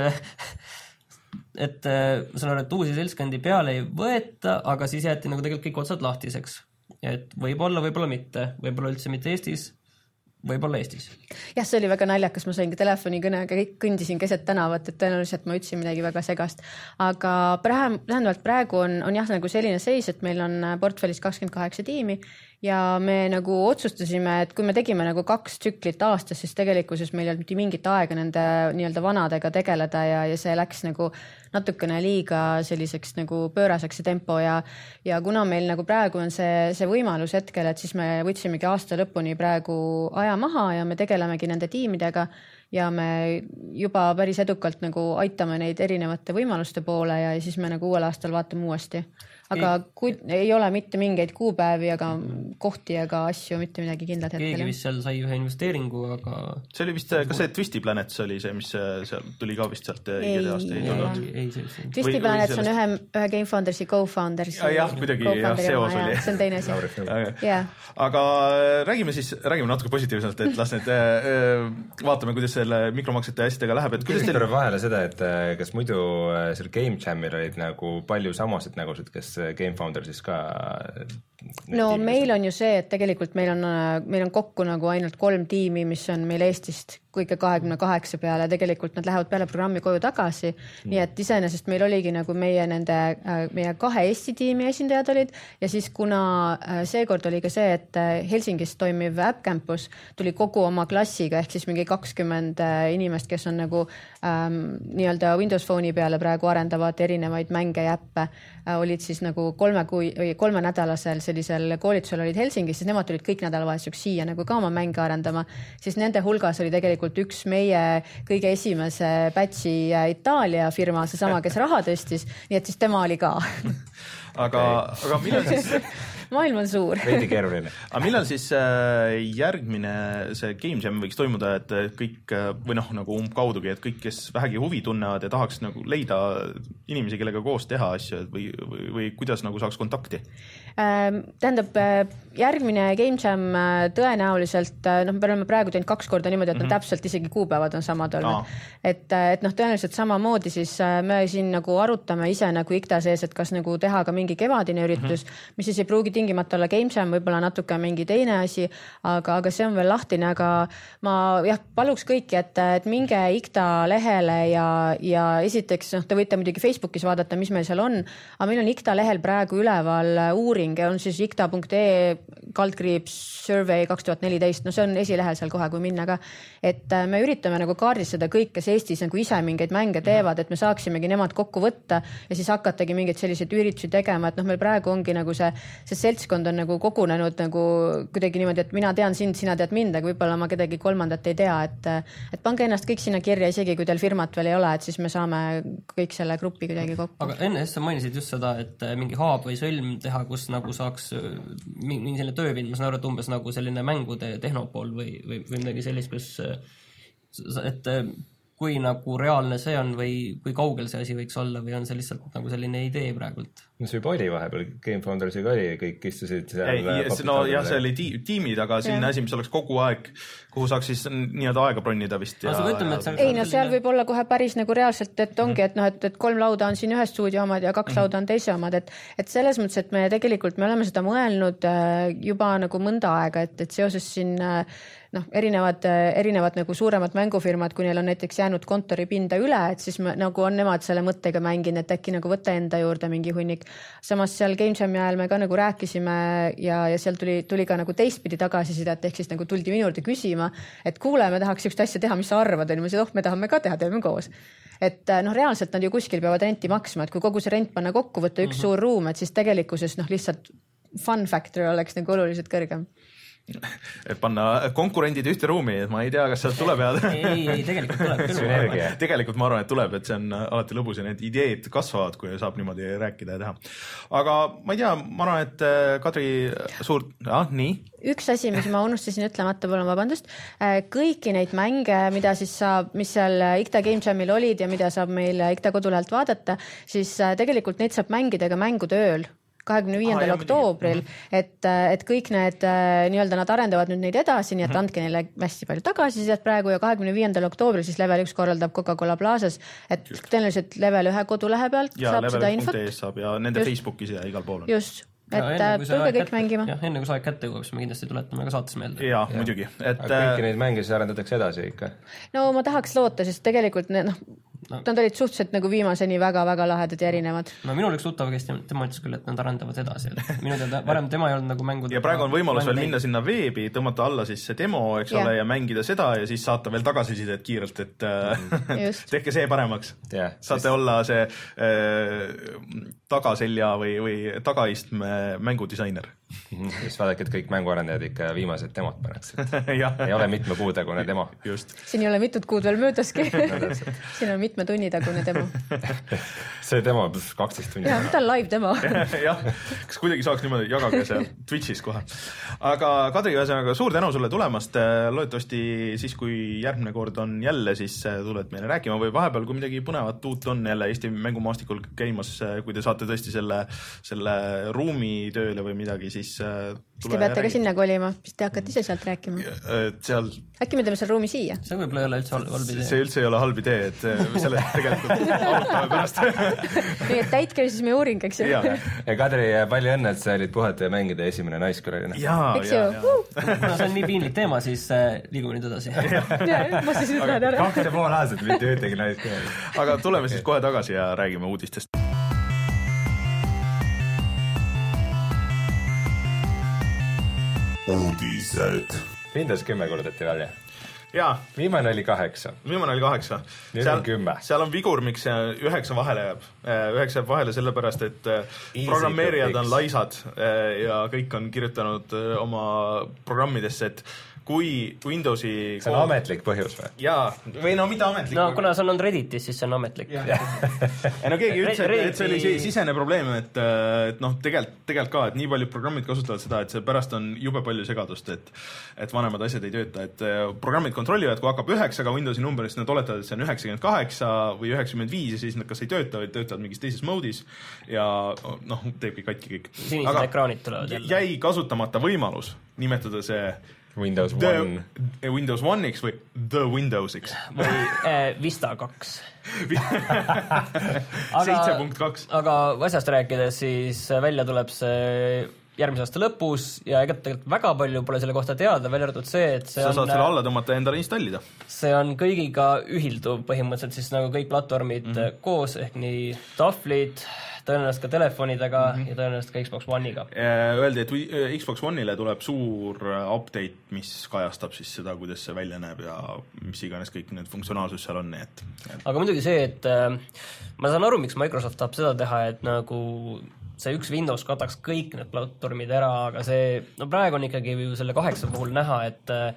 [SPEAKER 3] et ma saan aru, et uusi seltskondi peale ei võeta, aga siis jäeti nagu tegelikult kõik otsad lahtiseks. Et võib-olla, võib-olla mitte, võib-olla üldse mitte Eestis, võib-olla Eestis.
[SPEAKER 4] Jah, see oli väga naljakas, ma sain ka telefonikõnega, kõndisin keset tänavat, et tõenäoliselt ma ütlesin midagi väga segast. Aga praegu, tähendavalt praegu on, on jah nagu selline seis, et meil on portfellis kakskümmend kaheksa tiimi ja me nagu otsustasime, et kui me tegime nagu kaks tsüklit aastas, siis tegelikkuses meil ei olnud mingit aega nende nii-öelda vanadega tegeleda ja, ja see läks nagu natukene liiga selliseks nagu pööraseks see tempo ja, ja kuna meil nagu praegu on see, see võimalus hetkel, et siis me võtsimegi aasta lõpuni praegu aja maha ja me tegelemegi nende tiimidega ja me juba päris edukalt nagu aitame neid erinevate võimaluste poole ja siis me nagu uuel aastal vaatame uuesti. aga kui, ei ole mitte mingeid kuupäevi, aga kohti ega asju, mitte midagi kindlat hetkel.
[SPEAKER 3] Keegi vist seal sai ühe investeeringu, aga...
[SPEAKER 1] See oli vist, kas see Twisty Planets oli see, mis seal tuli ka vist sealt
[SPEAKER 4] ei,
[SPEAKER 1] ei, ei,
[SPEAKER 3] ei, ei
[SPEAKER 4] Twisty Planets on ühe, ühe Game Foundersi co-founders.
[SPEAKER 1] Ja, jah, kuidagi jah, seos oli.
[SPEAKER 4] See on teine asi. yeah.
[SPEAKER 1] Aga räägime siis, räägime natuke positiivselt, et las need äh, vaatame, kuidas selle mikromaksete asjadega läheb. Et
[SPEAKER 2] kuidas teil tuleb vahele seda, et kas muidu seal Game Jamil olid nagu palju samasid nägusid, kes Game Foundersis ka
[SPEAKER 4] no meil on ju see, et tegelikult meil on, meil on kokku nagu ainult kolm tiimi, mis on meil Eestist kõige kahekümne kaheksa peale, tegelikult nad lähevad peale programmi koju tagasi, mm. nii et iseenesest meil oligi nagu meie nende, meie kahe Eesti tiimi esindajad olid ja siis kuna seekord oli ka see, et Helsingis toimiv App Campus tuli kogu oma klassiga, ehk siis mingi kakskümmend inimest, kes on nagu ähm, nii-öelda Windows Phone'i peale praegu arendavad erinevaid mänge ja äppe, olid siis nagu kolme, kui, kolme nädalasel sellisel koolitusel olid Helsingis, siis nemad tulid kõik nädalavahetuseks siia nagu ka oma mänge arendama, siis nende hulgas oli tegelikult üks meie kõige esimese batchi Itaalia firma, see sama, kes raha tõstis, nii et siis tema oli ka.
[SPEAKER 1] aga, aga millal siis...
[SPEAKER 4] maailm on suur.
[SPEAKER 2] Veidi keeruline.
[SPEAKER 1] Aga millal siis järgmine see Game Jam võiks toimuda, et kõik, või noh, nagu umbkaudugi, et kõik, kes vähegi huvi tunnevad ja tahaks nagu leida inimesi, kellega koos teha asju või, või, või kuidas nagu saaks kontakti?
[SPEAKER 4] Tähendab, järgmine Game Jam tõenäoliselt, noh, me oleme praegu teinud kaks korda niimoodi, et mm -hmm. täpselt isegi kuupäevad on samad olnud. Ah. Et, et noh, tõenäoliselt samamoodi siis me siin nagu arutame ise nagu I K T A sees, et kas nagu teha ka mingi kevadine üritus, mm -hmm. mis siis ei pruugi tingimata olla Game Jam, võib-olla natuke mingi teine asi, aga, aga see on veel lahtine, aga ma jah, paluks kõiki, et, et minge I K T A lehele ja, ja esiteks, noh, te võite muidugi Facebookis vaadata, mis meil seal on, aga meil on I K T A lehel praegu üleval uuring, on siis I K T A punkt E E kaldkriips survey kaks tuhat neliteist, no see on esilehel seal kohe, kui minna ka, et me üritame nagu kaardistada kõik, kes Eestis nagu ise mingeid mänge teevad, et me saaksimegi nemad kokku võtta ja siis hakatagi mingeid selliseid üritusi tegema, et noh, meil praegu ongi nagu see, see seltskond on nagu kogunenud nagu kuidagi niimoodi, et mina tean sind, sina tead mind, aga võib-olla ma kedagi kolmandat ei tea, et, et pange ennast kõik sinna kirja, isegi kui teil firmat veel ei ole, et siis me saame kõik selle grupi kuidagi kokku.
[SPEAKER 3] Aga enne sa mainisid just seda, et mingi haab või sõlm teha, kus nagu saaks mingi selline töövind, ma saan aru, et umbes nagu selline mängude tehnopool või, või, või midagi sellist, kus, et kui nagu reaalne see on või kui kaugel see asi võiks olla või on see lihtsalt nagu selline idee praegult?
[SPEAKER 2] No see juba oli vahepeal, Game Foundersiga oli, kõik istusid seal.
[SPEAKER 1] Ei, no jah, see oli tiimid, aga selline asi, mis oleks kogu aeg, kuhu saaks siis nii-öelda aega bronnida vist. Ja,
[SPEAKER 4] ja, ja... Ei, no seal võib olla kohe päris nagu reaalselt, et ongi, et, noh, et, et kolm lauda on siin ühe stuudio omad ja kaks mm-hmm. lauda on teise omad, et, et selles mõttes, et me tegelikult, me oleme seda mõelnud juba nagu mõnda aega, et, et seoses siin noh, erinevad, erinevad nagu suuremad mängufirmad, kui neil on näiteks jäänud kontoripinda üle, et siis me, nagu on nemad selle mõttega mänginud, et äkki nagu võtta enda juurde mingi hunnik. Samas seal Game Jami ajal me ka nagu rääkisime ja, ja seal tuli, tuli ka nagu teistpidi tagasisida, et ehk siis nagu tuldi minu juurde küsima, et kuule, me tahaks üks asja teha, mis sa arvad, on ju, oh, me tahame ka teha, teeme koos. Et noh, reaalselt nad ju kuskil peavad renti maksma, et kui kogu see rent panna kokku, võtta üks mm-hmm. suur ruum, et siis tegelikkuses noh, lihtsalt fun factor oleks nagu oluliselt kõrgem.
[SPEAKER 1] Et panna konkurendid ühte ruumi, et ma ei tea, kas sealt tuleb head.
[SPEAKER 3] ei, ei, tegelikult tuleb küll.
[SPEAKER 1] tegelikult ma arvan, et tuleb, et see on alati lõbus ja need ideed kasvavad, kui saab niimoodi rääkida ja teha. Aga ma ei tea, ma arvan, et Kadri suurt, ah, nii.
[SPEAKER 4] Üks asi, mis ma unustasin ütlemata, palun vabandust, kõiki neid mänge, mida siis saab, mis seal I K T A Game Jamil olid ja mida saab meil I K T A kodulehelt vaadata, siis tegelikult neid saab mängida ka mängude ööl. kahekümne viiendal oktoobril, et, et kõik need nii-öelda nad arendavad nüüd neid edasi, nii et andke neile hästi palju tagasisidet praegu ja kahekümne viiendal oktoobril siis Level üks korraldab Coca-Cola Plaza's, et just. Tõenäoliselt Level ühe kodulehe pealt ja, saab seda infot.
[SPEAKER 1] Saab ja nende just. Facebookis ja igal pool on.
[SPEAKER 4] Just. Et tulge kõik mängima.
[SPEAKER 3] Jah, enne kui sa aeg kätte jõuab, siis me kindlasti tuletame ka saates meelde.
[SPEAKER 1] Jaa, ja. Muidugi. Et,
[SPEAKER 2] kõiki neid mänge siis arendatakse edasi ikka?
[SPEAKER 4] No ma tahaks loota, sest tegelikult noh, no. Nad olid suhteliselt nagu viimaseni väga-väga lahedad ja erinevad.
[SPEAKER 3] No minul üks tuttav, kes tema ütles küll, et nad arendavad edasi. Minu teada varem tema ei olnud nagu mängud.
[SPEAKER 1] Ja praegu on võimalus veel minna sinna veebi, tõmmata alla siis see demo, eks ja. Ole, ja mängida seda ja siis saata veel tagasisidet kiirelt, et tehke see paremaks. Yeah. Saate sest... olla see äh, tagaselja või, või tagaistme mängudisainer.
[SPEAKER 2] Siis vaadake, et kõik mänguarendajad ikka viimased demod paneks. ei ole mitme kuutagune demo.
[SPEAKER 1] Just.
[SPEAKER 4] Siin ei ole mitut kuud veel möödaski. no, siin on mitmed mitme tunni tagune demo.
[SPEAKER 2] see demo kaksteist tundi.
[SPEAKER 4] jah, ta on live demo.
[SPEAKER 1] jah, kas kuidagi saaks niimoodi jagage seal Twitch'is kohe. Aga Kadri, ühesõnaga suur tänu sulle tulemast. Loodetavasti siis, kui järgmine kord on jälle, siis tuled meile rääkima või vahepeal, kui midagi põnevat uut on jälle Eesti mängumaastikul käimas, kui te saate tõesti selle, selle ruumi tööle või midagi, siis
[SPEAKER 4] siis te peate ka sinna kolima, siis te hakkate ise sealt rääkima.
[SPEAKER 1] Seal... äkki
[SPEAKER 4] me teeme seal ruumi siia?
[SPEAKER 3] See võib-olla ei ole üldse halb idee.
[SPEAKER 1] See üldse ei ole halb idee, et sellest tegelikult arutame pärast.
[SPEAKER 4] Nii, et täitke siis meie uuring, eks ju.
[SPEAKER 2] Ja, ja Kadri, palju õnne, et sa olid puhata ja mängida esimene naiskülaline.
[SPEAKER 1] Jaa, jaa, jaa.
[SPEAKER 3] Kuna see on nii piinlik teema, siis liigume nüüd edasi.
[SPEAKER 4] Jaa, ma siis nüüd lähen ära.
[SPEAKER 2] Kaks ja pool aastat mitte ühtegi naiskülaline.
[SPEAKER 1] Aga tuleme siis kohe tagasi ja räägime uudistest.
[SPEAKER 5] Uudised.
[SPEAKER 2] Windows kümme kuulutati välja.
[SPEAKER 1] Jaa.
[SPEAKER 2] Viimane oli kaheksa.
[SPEAKER 1] Viimane oli kaheksa.
[SPEAKER 2] Nüüd
[SPEAKER 1] seal,
[SPEAKER 2] on kümme.
[SPEAKER 1] Seal on vigur, miks üheksa vahele jääb. Üheksa jääb vahele sellepärast, et Easy programmeerijad on laisad ja kõik on kirjutanud oma programmidesse, et kui Windowsi...
[SPEAKER 2] See on ametlik põhjus või?
[SPEAKER 1] Jaa, või no mida ametlik?
[SPEAKER 3] No kuna see on olnud Redditis, siis see on ametlik.
[SPEAKER 1] Ja, ja no keegi ütles, et, et see oli sisene probleem, et, et noh, tegelikult, tegelikult ka, et nii palju programmid kasutavad seda, et see pärast on jube palju segadust, et, et vanemad asjad ei tööta, et programmid kontrollivad, kui hakkab üheksaga Windowsi number, siis nad oletavad, et see on üheksakümmend kaheksa või üheksakümmend viis ja siis nad kas ei tööta või töötavad mingis teises moodis ja noh, teebki katki kõik.
[SPEAKER 3] Sinised ekraanid tulevad jälle.
[SPEAKER 1] Jäi kasutamata võimalus nimetada see
[SPEAKER 2] Windows
[SPEAKER 1] the,
[SPEAKER 2] One.
[SPEAKER 1] Windows One-iks või The Windows-iks.
[SPEAKER 3] Või äh, Vista kaks.
[SPEAKER 1] seitse punkt kaks.
[SPEAKER 3] Aga asjast rääkides, siis välja tuleb see järgmise aasta lõpus ja ega tegelikult väga palju pole selle kohta teada, välja arvatud see, et see
[SPEAKER 1] sa
[SPEAKER 3] on...
[SPEAKER 1] saad selle alla tõmmata ja endale installida.
[SPEAKER 3] See on kõigiga ühilduv põhimõtteliselt, siis nagu kõik platvormid mm -hmm. koos, ehk nii tahvlid, tõenäoliselt ka telefonidega mm -hmm. ja tõenäoliselt ka Xbox One'iga.
[SPEAKER 1] Öeldi, et Xbox One'ile tuleb suur update, mis kajastab siis seda, kuidas see välja näeb ja mis iganes kõik need funktsionaalsus seal on. Et, et...
[SPEAKER 3] Aga muidugi see, et äh, ma saan aru, miks Microsoft tahab seda teha, et nagu see üks Windows kataks kõik need platvormid ära, aga see, no praegu on ikkagi ju selle kaheksa puhul näha, et äh,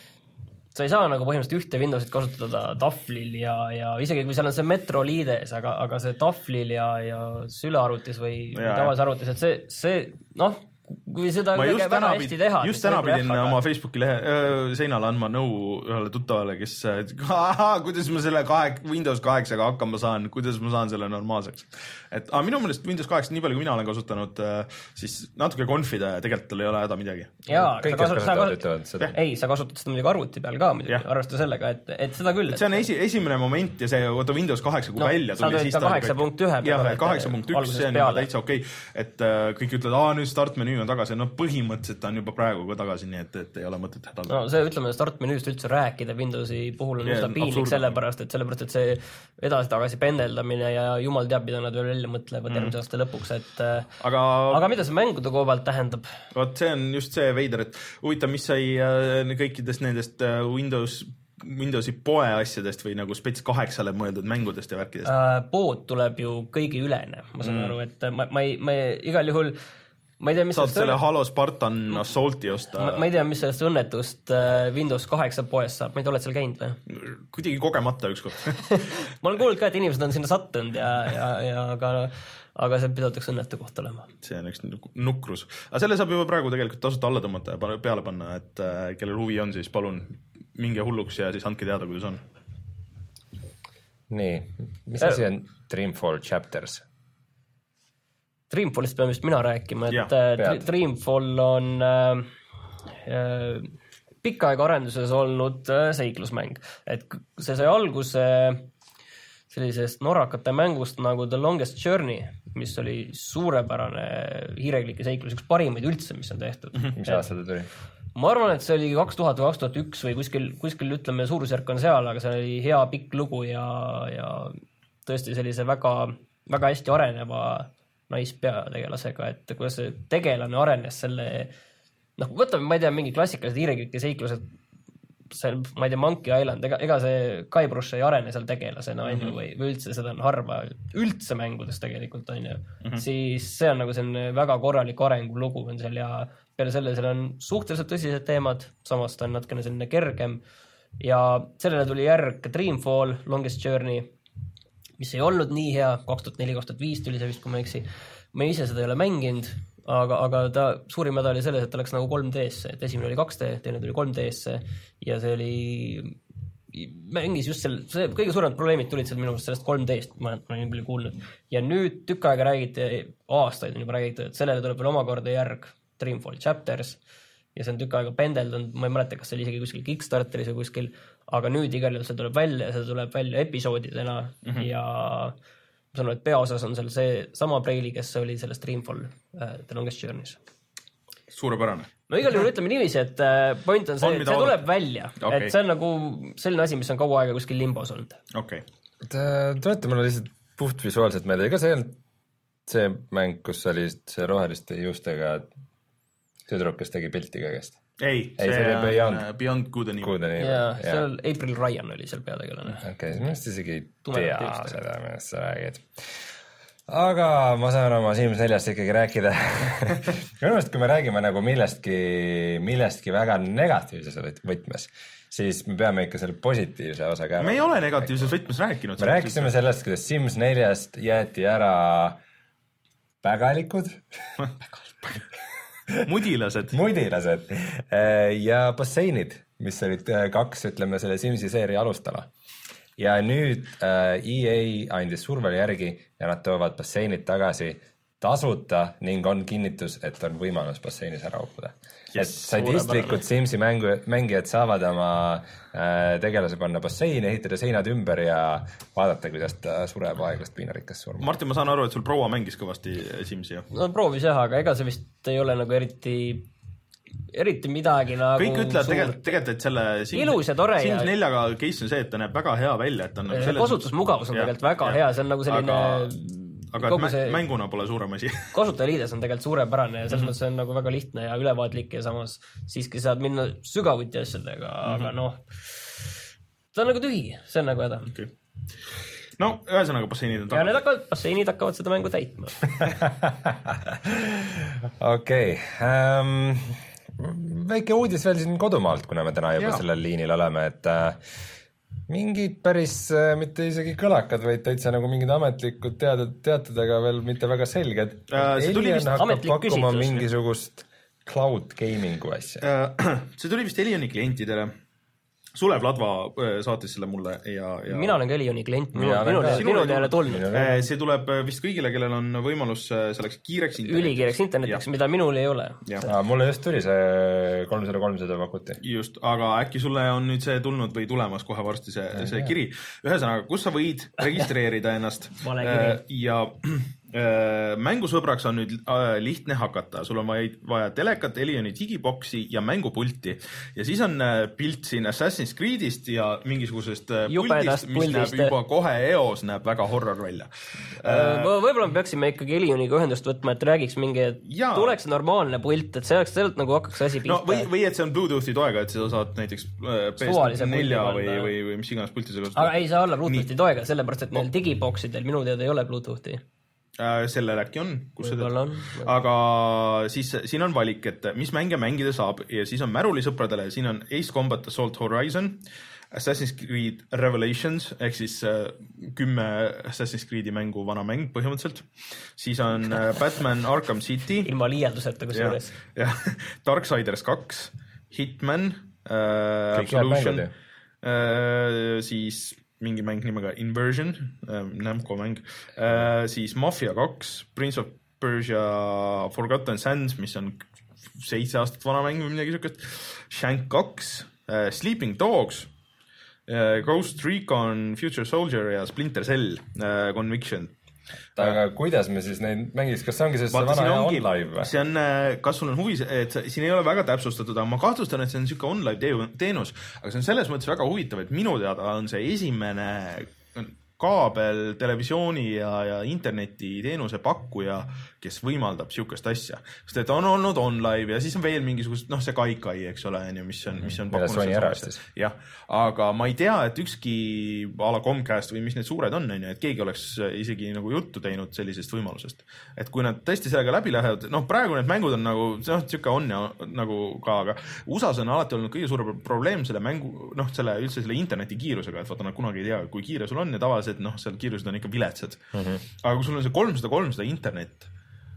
[SPEAKER 3] sa ei saa nagu põhimõtteliselt ühte Windowsit kasutada tahvlil ja, ja isegi kui seal on see Metro liides, aga, aga see tahvlil ja, ja sülearvutis või, või tavalises arvutis, et see, see noh, kui seda
[SPEAKER 1] ma just täna,
[SPEAKER 3] hästi teha,
[SPEAKER 1] just täna pidin jähvaga. Oma Facebooki lehe, öö, seinale andma nõu ühele tuttavale, kes kuidas ma selle kahe, Windows kaheksaga hakkama saan, kuidas ma saan selle normaalseks. Et aga minu meelest Windows kaheksa, nii palju kui mina olen kasutanud, siis natuke konfida ja tegelikult tal ei ole häda midagi.
[SPEAKER 3] Jaa,
[SPEAKER 2] kõik, kes kasutavad, ütlevad seda.
[SPEAKER 3] Ei, sa kasutad seda muidugi arvuti peal ka muidugi, arvesta sellega, et, et seda küll.
[SPEAKER 1] Et see on esi, esimene moment ja see võtta Windows kaheksa, kui no, välja tuli, siis
[SPEAKER 3] ta kaheksa punkt üks
[SPEAKER 1] jah, kaheksa punkt üks, see on juba täitsa okei. Et uh, kõik ütlevad, aa, nüüd startmenüü on tagasi, no põhimõtteliselt ta on juba praegu ka tagasi, nii et, et ei ole mõtet hädal.
[SPEAKER 3] No see, ütleme, startmenüüst üldse rääkida Windowsi puhul on üsna piinlik sellepärast, et sellepärast, et see edasi-tagasi pendeldamine ja jumal teab, mida nad veel välja mõtlevad mm. järgmise aasta lõpuks, et aga... aga mida see mängude koha pealt tähendab?
[SPEAKER 1] Vot see on just see veider, et huvitav, mis sai kõikidest nendest Windows Windowsi poe asjadest või nagu spets kaheksale mõeldud mängudest ja värkidest?
[SPEAKER 3] Äh, pood tuleb ju kõigi ülene, ma saan mm. aru, et ma, ma, ei, ma ei, igal juhul ma ei tea, mis
[SPEAKER 1] saad selle Halo Spartan Assaulti osta.
[SPEAKER 3] Ma, ma ei tea, mis sellest õnnetust Windows kaheksa poes saab, ma ei tea, oled seal käinud või?
[SPEAKER 1] Kuidagi kogemata ükskord.
[SPEAKER 3] Ma olen kuulnud ka, et inimesed on sinna sattunud ja, ja, ja aga, aga see pidatakse õnnetu koht olema.
[SPEAKER 1] See on üks nukrus. Aga selle saab juba praegu tegelikult tasuta alla tõmmata ja peale panna, et kellel huvi on, siis palun minge hulluks ja siis andke teada, kuidas on.
[SPEAKER 2] Nii, mis asi on Dreamfall Chapters?
[SPEAKER 3] Dreamfallist pean vist mina rääkima, et ja, Dreamfall on äh, äh, pikka aega arenduses olnud äh, seiklusmäng. Et see sai alguse sellisest norrakate mängust nagu The Longest Journey, mis oli suurepärane hiireglike seiklus, üks parimaid üldse, mis on tehtud.
[SPEAKER 2] Mis aasta ta tuli?
[SPEAKER 3] Ma arvan, et see oli kaks tuhat või kaks tuhat üks või kuskil, kuskil ütleme suurusjärk on seal, aga see oli hea pikk lugu ja, ja tõesti sellise väga, väga hästi areneva naispeategelasega, et kuidas see tegelane arenes selle, noh, võtame, ma ei tea, mingi klassikalised hiireglike seiklused, see, ma ei tea, Monkey Island, ega, ega see Guybrush ei arene seal tegelasena, on ju, või, või üldse seda on harva, üldse mängudes tegelikult, on ju, mm -hmm. siis see on nagu selline väga korralik arengulugu on seal ja peale selle seal on suhteliselt tõsised teemad, samas ta on natukene selline kergem ja sellele tuli järg Dreamfall, Longest Journey mis ei olnud nii hea, kaks tuhat neli kaks tuhat viis tuli see vist, kui ma eksi. Ma ise seda ei ole mänginud, aga, aga ta suurim häda oli selles, et ta läks nagu kolm D-sse, et esimene oli kaks D, teine tuli kolm D-sse ja see oli, mängis just selle, see kõige suuremad probleemid tulid seal minu sellest kolm D-st, ma olen nii palju kuulnud. Ja nüüd tükk aega räägiti, aastaid on juba räägitud, et sellele tuleb veel omakorda järg Dreamfall Chapters ja see on tükk aega pendeldanud, ma ei mäleta, kas see oli isegi kuskil Kickstarteris või kuskil, aga nüüd igal juhul see tuleb välja, see tuleb välja episoodidena mm-hmm. ja ma saan, et peaosas on seal see sama Preili, kes oli selles Dreamfall uh, The Longest Journeys.
[SPEAKER 1] Suurepärane.
[SPEAKER 3] No igal juhul ütleme niiviisi, et point on see, on, et see tuleb välja, okay. Et see on nagu selline asi, mis on kaua aega kuskil limbos olnud.
[SPEAKER 1] Okay.
[SPEAKER 2] Tulete mulle lihtsalt puht visuaalselt meelde, ega see on see mäng, kus oli see roheliste juustega see tüdruk, kes tegi pilti kõigest?
[SPEAKER 1] Ei,
[SPEAKER 2] ei, see, see on
[SPEAKER 1] Beyond, Beyond Good and
[SPEAKER 3] Evil. Ja, seal April Ryan oli seal peategelane.
[SPEAKER 2] Okei, okay, minust isegi ei tea seda, millest sa räägid. Aga ma saan oma Sims neljast ikkagi rääkida. Mõnest, kui me räägime nagu millestki, millestki väga negatiivses võtmes, siis me peame ikka selle positiivse osa ka.
[SPEAKER 1] Me ei ole negatiivses võtmes rääkinud.
[SPEAKER 2] Me rääkisime sellest, kuidas Sims neljast jäeti ära pägalikud.
[SPEAKER 1] Mudilased.
[SPEAKER 2] Mudilased ja basseinid, mis olid kaks, ütleme, selle Simsi seeria alustala. Ja nüüd E A andis survele järgi ja nad toovad basseinid tagasi tasuta ning on kinnitus, et on võimalus basseinis ära uppuda. Yes, et sadistlikud Simsi mängu, mängijad saavad oma äh, tegelase panna basseini, ehitada seinad ümber ja vaadata, kuidas ta sureb aeglast piinarikas surma.
[SPEAKER 1] Martin, ma saan aru, et sul proua mängis kõvasti Simsi.
[SPEAKER 3] No proovis jah, aga ega see vist ei ole nagu eriti eriti midagi nagu
[SPEAKER 1] kõik ütlevad tegelikult, tegelikult, et selle Sims,
[SPEAKER 3] ilus ja tore
[SPEAKER 1] Sims
[SPEAKER 3] ja
[SPEAKER 1] neljaga case on see, et ta näeb väga hea välja, et ta on
[SPEAKER 3] nagu kasutusmugavus on tegelikult väga ja, hea, see on nagu selline
[SPEAKER 1] aga... Aga et see... mänguna pole suurem asi.
[SPEAKER 3] Kasutajaliides on tegelikult suurepärane ja selles mm -hmm. mõttes on nagu väga lihtne ja ülevaatlik ja samas siiski saad minna sügavuti asjadega, mm -hmm. aga noh, ta on nagu tühi, see on nagu häda.
[SPEAKER 1] Okay. No, ühesõnaga basseinid on
[SPEAKER 3] tagasi. Ja need hakkavad, basseinid hakkavad seda mängu täitma.
[SPEAKER 2] Okei. Um, väike uudis veel siin kodumaalt, kuna me täna juba ja. sellel liinil oleme, et... Uh, mingid päris äh, mitte isegi kõlakad, vaid täitsa nagu mingid ametlikud teatud, teatud, aga veel mitte väga selged.
[SPEAKER 1] Äh, see tuli vist
[SPEAKER 2] ametlik küsitlus. Mingisugust cloud gamingu asja.
[SPEAKER 1] Äh, see tuli vist Elioni klientidele. Sulev Ladva saatis selle mulle ja, ja...
[SPEAKER 3] Mina olen ka Elioni klient, minul ei ole tulnud.
[SPEAKER 1] See tuleb vist kõigile, kellel on võimalus selleks kiireks internetiks.
[SPEAKER 3] Ülikiireks internetiks, mida minul ei ole.
[SPEAKER 2] Ja, mulle just tuli see kolmsada kolmsada pakuti.
[SPEAKER 1] Just, aga äkki sulle on nüüd see tulnud või tulemas kohe varsti see, see kiri. Ühesõnaga, kus sa võid registreerida ennast ja... mängusõbraks on nüüd lihtne hakata, sul on vaja telekat, Elioni digiboksi ja mängupulti ja siis on pilt siin Assassin's Creedist ja mingisugusest
[SPEAKER 3] Jupedast
[SPEAKER 1] pultist, mis
[SPEAKER 3] puldist.
[SPEAKER 1] näeb juba kohe eos, näeb väga horror välja.
[SPEAKER 3] Võib-olla me peaksime ikkagi Elioniga ühendust võtma, et räägiks mingi, et ja. tuleks normaalne pult, et see oleks sellelt nagu hakkaks asi pihta.
[SPEAKER 1] No, või, või et see on Bluetoothi toega, et sa saad näiteks P S nelja või, või, või mis iganes pulti sa kasutada.
[SPEAKER 3] Aga ei saa olla Bluetoothi toega, sellepärast et neil digiboksidel minu teada ei ole Bluetoothi.
[SPEAKER 1] Sellel äkki on, kus see tead. Aga siis siin on valik, et mis mänge mängida saab ja siis on märulisõpradele, siin on Ace Combat Assault Horizon, Assassin's Creed Revelations ehk siis kümme Assassin's Creed'i mängu vana mäng põhimõtteliselt. Siis on Batman Arkham City.
[SPEAKER 3] Ilma liialduseta kus juures.
[SPEAKER 1] Ja, Darksiders kaks, Hitman, äh, Absolution, äh, siis... mingi mäng nimega Inversion, äh, Namco mäng, äh, siis Mafia kaks, Prince of Persia Forgotten Sands, mis on seitse aastat vana mäng või midagi sükest, Shank kaks, äh, Sleeping Dogs, äh, Ghost Recon, Future Soldier ja Splinter Cell, äh, Conviction.
[SPEAKER 2] Aga kuidas me siis neid mängis, kas see ongi see vana ja on-live või?
[SPEAKER 1] See on, kas sul on huvi, et siin ei ole väga täpsustatud, aga ma kahtlustan, et see on siuke on-live teenus, aga see on selles mõttes väga huvitav, et minu teada on see esimene kaabel, televisiooni ja, ja interneti teenuse pakkuja, kes võimaldab siukest asja, sest et on olnud OnLive ja siis on veel mingisugust, noh see Kaikai, eks ole, mis on, mis on jah, aga ma ei tea, et ükski a la Comcast või mis need suured on, et keegi oleks isegi nagu juttu teinud sellisest võimalusest. Et kui nad tõesti sellega läbi lähevad, noh praegu need mängud on nagu, noh siuke on ja nagu ka, aga U S A-s on alati olnud kõige suurem probleem selle mängu, noh selle üldse selle interneti kiirusega, et vaata nad kunagi ei tea, kui kiire sul on ja tavaliselt noh, seal kiirused on ikka viletsad. Mm-hmm. Aga kui sul on see kolmsada kolmsada internet,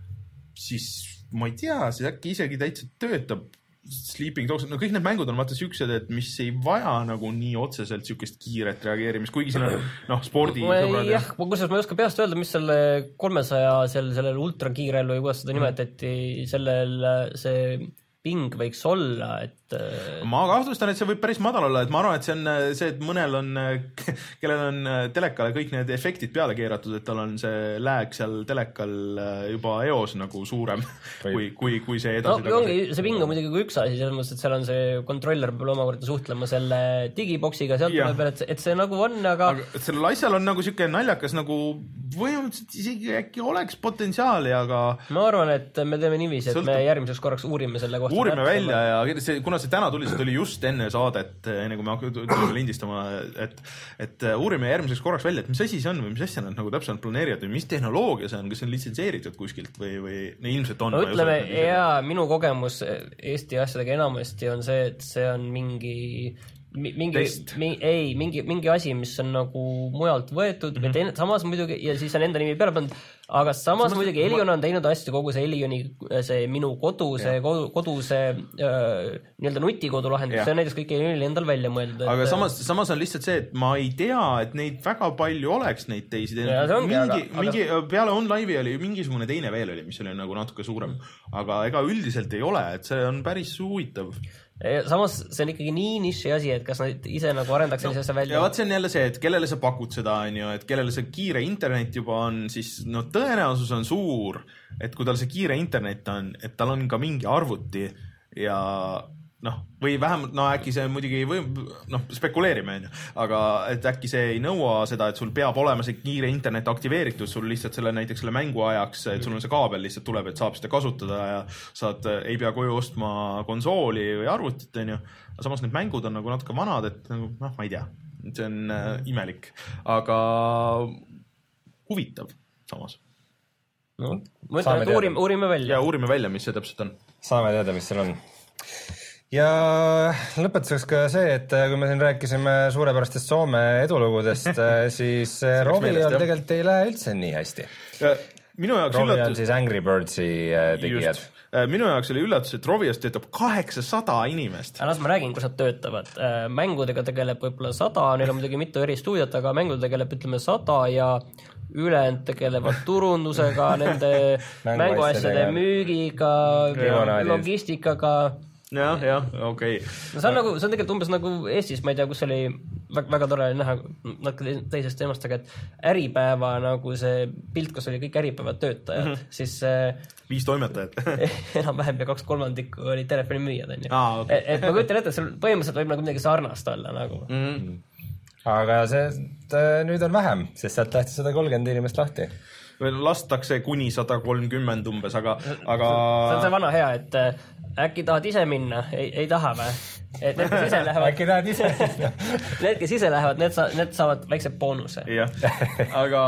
[SPEAKER 1] siis ma ei tea, siis äkki isegi täitsa töötab Sleeping Dogs, no kõik need mängud on vaata siuksed, et mis ei vaja nagu nii otseselt siukest kiiret reageerimist, kuigi siin on noh, spordi
[SPEAKER 3] sõbrad. Jah, kusjuures ma ei oska peast öelda, mis selle kolmesaja sel, sellel ultrakiirel või kuidas seda nimetati, sellel see ping võiks olla, et
[SPEAKER 1] ma kahtlustan, et see võib päris madal olla, et ma arvan, et see on see, et mõnel on, kellel on telekale kõik need efektid peale keeratud, et tal on see lääg seal telekal juba eos nagu suurem, kui, kui, kui see edasi
[SPEAKER 3] no, ongi, see ping on muidugi kui üks asi, selles mõttes, et seal on see kontroller peal omakorda suhtlema selle digiboksiga, sealt tuleb veel, et, et see nagu on, aga,
[SPEAKER 1] aga sellel asjal on nagu siuke naljakas nagu võimaliselt isegi äkki oleks potentsiaali, aga
[SPEAKER 3] ma arvan, et me teeme niiviisi, et Sõltab... me järgmiseks korraks uurime selle kohta.
[SPEAKER 1] Uurime välja ja see, kuna see täna tuli, see tuli just enne saadet, enne kui me hakkame lindistama, et, et uurime järgmiseks korraks välja, et mis asi see on või mis asja nad nagu täpselt planeerivad või mis tehnoloogia see on, kas see on litsenseeritud kuskilt või, või ne, ilmselt on.
[SPEAKER 3] No ütleme, jaa, minu kogemus Eesti asjadega enamasti on see, et see on mingi mingi, mingi, ei, mingi, mingi asi, mis on nagu mujalt võetud mm -hmm. teine, samas muidugi, ja siis on enda nimi peale pandud, aga samas, samas muidugi Elion ma... on teinud hästi kogu see Elioni, see minu kodu, see kodu, kodu see äh, nii-öelda nutikodu lahendus, see on näiteks kõik Elionil endal välja mõeldud.
[SPEAKER 1] Aga
[SPEAKER 3] et,
[SPEAKER 1] samas, samas on lihtsalt see, et ma ei tea, et neid väga palju oleks neid teisi.
[SPEAKER 3] Ongi,
[SPEAKER 1] mingi,
[SPEAKER 3] aga,
[SPEAKER 1] mingi,
[SPEAKER 3] aga...
[SPEAKER 1] peale OnLive'i oli mingisugune teine veel oli, mis oli nagu natuke suurem, aga ega üldiselt ei ole, et see on päris huvitav.
[SPEAKER 3] Samas see on ikkagi nii niši asi, et kas nad ise nagu arendaks no, sellisesse välja.
[SPEAKER 1] Ja vaat see on jälle see, et kellele sa pakud seda, on ju, et kellele see kiire internet juba on, siis no tõenäosus on suur, et kui tal see kiire internet on, et tal on ka mingi arvuti ja noh, või vähemalt, no äkki see muidugi või, noh, spekuleerime, on ju, aga et äkki see ei nõua seda, et sul peab olema see kiire internet aktiveeritud, sul lihtsalt selle näiteks selle mängu ajaks, et sul on see kaabel lihtsalt tuleb, et saab seda kasutada ja saad, ei pea koju ostma konsooli või arvutit, on ju, samas need mängud on nagu natuke vanad, et nagu, noh, ma ei tea, see on äh, imelik, aga huvitav samas.
[SPEAKER 3] No, ma ütlen, et uurime, uurime välja.
[SPEAKER 1] Ja uurime välja, mis see täpselt on.
[SPEAKER 2] Saame teada, mis seal on. Ja lõpetuseks ka see, et kui me siin rääkisime suurepärastest Soome edulugudest, siis Rovi on tegelikult ei lähe üldse nii hästi.
[SPEAKER 1] Ja minu jaoks
[SPEAKER 2] Rovi
[SPEAKER 1] üllatus...
[SPEAKER 2] on siis Angry Birdsi tegijad.
[SPEAKER 1] Minu jaoks oli üllatus, et Rovias töötab kaheksasada inimest.
[SPEAKER 3] Las ma räägin, kus nad töötavad. Mängudega tegeleb võib-olla sada, neil on muidugi mitu eri stuudiot, aga mängudega tegeleb, ütleme, sada ja ülejäänud tegelevad turundusega, nende mänguasjade müügiga, logistikaga.
[SPEAKER 1] Jah, jah, okei. Okay.
[SPEAKER 3] No see on nagu, see on tegelikult umbes nagu Eestis, ma ei tea, kus oli väga, väga tore näha natuke teisest teemast, aga et Äripäeva nagu see pilt, kus oli kõik Äripäevad töötajad, mm -hmm. siis
[SPEAKER 1] viis toimetajat.
[SPEAKER 3] enam-vähem ja kaks kolmandikku oli telefonimüüjad, on ju.
[SPEAKER 1] Ah, okay.
[SPEAKER 3] et, et ma kujutan ette, et seal põhimõtteliselt võib nagu midagi sarnast olla nagu. Mm -hmm.
[SPEAKER 2] Aga see nüüd on vähem, sest sealt tahtis sada kolmkümmend inimest lahti.
[SPEAKER 1] Lastakse kuni sada kolmkümmend umbes, aga, aga...
[SPEAKER 3] See on see vana hea, et äkki tahad ise minna, ei, ei taha või? Et need, kes ise lähevad...
[SPEAKER 2] äkki tahad ise
[SPEAKER 3] Need, kes ise lähevad, need, sa, need saavad väikse boonuse.
[SPEAKER 1] Jah, aga...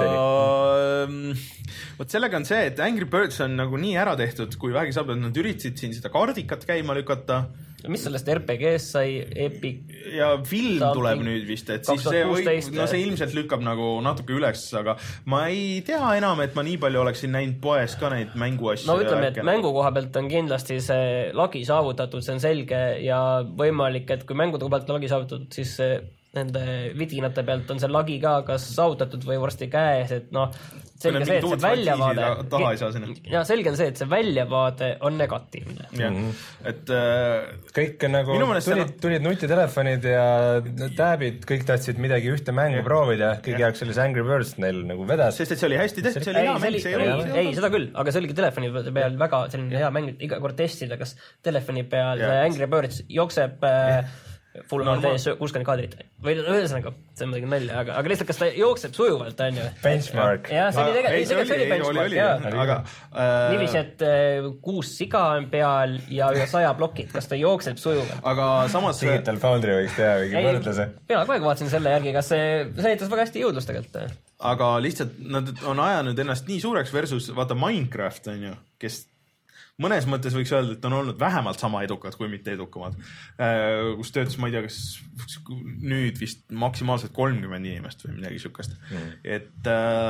[SPEAKER 1] Võt sellega on see, et Angry Birds on nagu nii ära tehtud, kui vähegi saab, et nad üritasid siin seda kardikat käima lükata.
[SPEAKER 3] Mis sellest R P G-st sai Epic?
[SPEAKER 1] Ja film tuleb nüüd vist, et siis see, või, no see ilmselt lükkab nagu natuke üles, aga ma ei tea enam, et ma nii palju oleksin näinud poes ka neid mänguasju.
[SPEAKER 3] No ütleme, et mängu koha pealt on kindlasti see lagi saavutatud, see on selge ja võimalik, et kui mängude koha pealt lagi saavutatud, siis nende vidinate pealt on see lagi ka kas saavutatud või varsti käes, et noh, selge see, et see väljavaade ja selge on see, et see väljavaade on negatiivne.
[SPEAKER 1] Ja, et äh,
[SPEAKER 2] kõik nagu tulid, tulid nutitelefonid ja tääbid, kõik tahtsid midagi ühte mängu ja. proovida, kõigi jaoks oli see Angry Birds neil nagu vedas.
[SPEAKER 1] Sest et see oli hästi tehtud, see oli hea mäng, see
[SPEAKER 3] ei ole. Ei, seda küll, aga see oligi telefoni peal väga selline hea mäng, iga kord testida, kas telefoni peal see Angry Birds jookseb äh, full H D kuuskümmend kaadrit või ühesõnaga, see on muidugi nalja, aga, aga lihtsalt kas ta jookseb sujuvalt, on ju?
[SPEAKER 2] Benchmark.
[SPEAKER 3] jah, see oli tegelikult, see oli benchmark, jah.
[SPEAKER 1] aga
[SPEAKER 3] äh... niiviisi, et äh, kuus siga on peal ja üle saja plokid, kas ta jookseb sujuvalt?
[SPEAKER 1] aga samas
[SPEAKER 2] Digital Foundry võiks teha mingi võrdluse.
[SPEAKER 3] Mina kogu aeg vaatasin selle järgi, kas see, see näitas väga hästi jõudlust tegelikult.
[SPEAKER 1] aga lihtsalt nad on ajanud ennast nii suureks versus vaata Minecraft, on ju, kes mõnes mõttes võiks öelda, et on olnud vähemalt sama edukad, kui mitte edukamad. Kus töötas, ma ei tea, kas nüüd vist maksimaalselt kolmkümmend inimest või midagi sükast. Mm. Et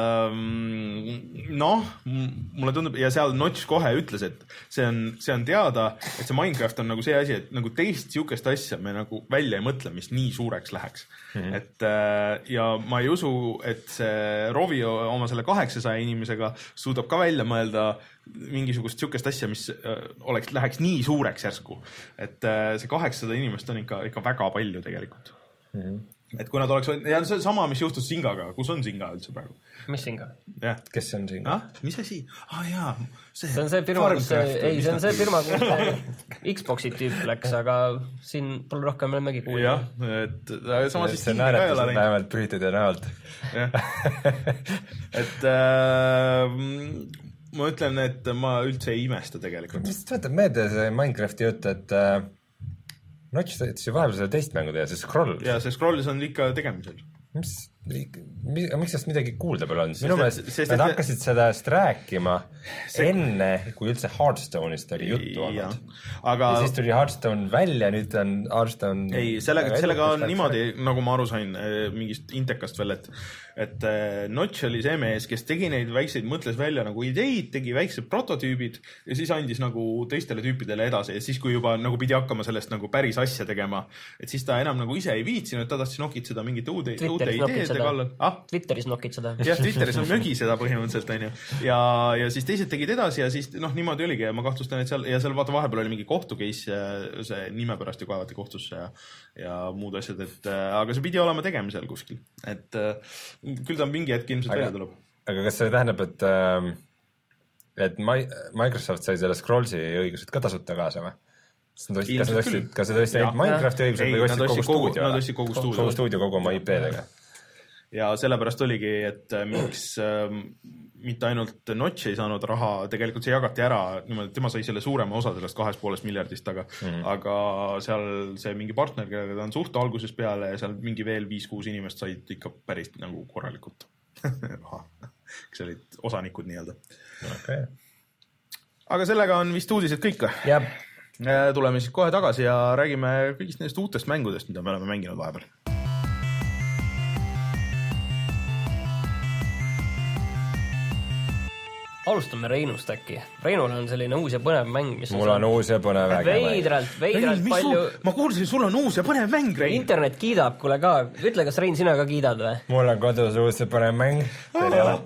[SPEAKER 1] noh, mulle tundub, ja seal Notch kohe ütles, et see on, see on teada, et see Minecraft on nagu see asi, et nagu teist sükest asja me nagu välja ei mõtle, mis nii suureks läheks. Mm. Et ja ma ei usu, et see Rovio oma selle kaheksasaja inimesega suudab ka välja mõelda mingisugust sükest asja, mis oleks, läheks nii suureks järsku. Et see kaheksasada inimest on ikka, ikka väga palju tegelikult. Mm-hmm. Et kui nad oleks, ja see sama, mis juhtus Singaga, kus on Singa üldse praegu?
[SPEAKER 3] Mis Singa?
[SPEAKER 1] Yeah.
[SPEAKER 2] Kes see on Singa?
[SPEAKER 1] Ah, mis asi? Ah jaa,
[SPEAKER 3] see, see on see firma, kus, ei, see on see firma, kus Xboxi tüüp läks, aga siin pole rohkem enamegi kuulda.
[SPEAKER 1] Jah, et sama siis
[SPEAKER 2] see naeretus on vähemalt pühitud ja näolt.
[SPEAKER 1] et äh, ma ütlen, et ma üldse ei imesta tegelikult.
[SPEAKER 2] Mis võtab meelde see Minecrafti jutt, et äh, Notch täitis ju vahepeal seda teist mängu teha, see Scroll.
[SPEAKER 1] Ja see Scrollis on ikka tegemisel.
[SPEAKER 2] Mis, mis, miks sellest midagi kuulda peal on? Minu meelest nad hakkasid sellest rääkima see... enne, kui üldse Hearthstone'ist oli juttu olnud. Aga... Ja siis tuli Hearthstone välja, nüüd on Hearthstone...
[SPEAKER 1] Ei, sellega, sellega on niimoodi, nagu ma aru sain mingist intekast veel, et et Notch oli see mees, kes tegi neid väikseid, mõtles välja nagu ideid, tegi väiksed prototüübid ja siis andis nagu teistele tüüpidele edasi ja siis, kui juba nagu pidi hakkama sellest nagu päris asja tegema, et siis ta enam nagu ise ei viitsinud, ta tahtis nokitseda mingite uude, uute ideede kallal. Ah?
[SPEAKER 3] Twitteris nokitseda.
[SPEAKER 1] jah, Twitteris on mögi seda põhimõtteliselt, on ju. Ja, ja siis teised tegid edasi ja siis noh, niimoodi oligi ja ma kahtlustan, et seal, ja seal vaata vahepeal oli mingi kohtucase, see nime pärast ju kaevati kohtusse ja, ja muud asjad, et aga see pidi olema tegemisel kuskil, et küll ta on mingi hetk ilmselt välja tuleb.
[SPEAKER 2] Aga kas see tähendab, et, et Microsoft sai selle Scrollsi õigused ka tasuta kaasa või? Kas nad ostsid, kas nad ostsid Minecrafti õigused või ostsid kogu stuudio?
[SPEAKER 1] Nad ostsid kogu stuudio.
[SPEAKER 2] Kogu stuudio kogu oma I P-dega.
[SPEAKER 1] Ja sellepärast oligi, et miks äh, mitte ainult Notch ei saanud raha, tegelikult see jagati ära, niimoodi, tema sai selle suurema osa sellest kahest poolest miljardist, aga, mm. aga seal see mingi partner, kellega ta on suht alguses peale ja seal mingi veel viis-kuus inimest said ikka päris nagu korralikult raha, kes olid osanikud nii-öelda.
[SPEAKER 2] Okay.
[SPEAKER 1] Aga sellega on vist uudised kõik.
[SPEAKER 2] Jab.
[SPEAKER 1] Tuleme siis kohe tagasi ja räägime kõigist nendest uutest mängudest, mida me oleme mänginud vahepeal.
[SPEAKER 3] Alustame Reinust äkki. Reinul on selline uus ja põnev mäng, mis
[SPEAKER 2] mul on uus ja põnev mäng.
[SPEAKER 3] Veidralt, veidralt Rein, palju...
[SPEAKER 1] Sul... Ma kuulsin, sul on uus ja põnev mäng, Rein.
[SPEAKER 3] Internet kiidab kuule ka. Ütle, kas Rein, sina ka kiidad või?
[SPEAKER 2] Mul on kodus uus ja põnev mäng. Teil ei ole.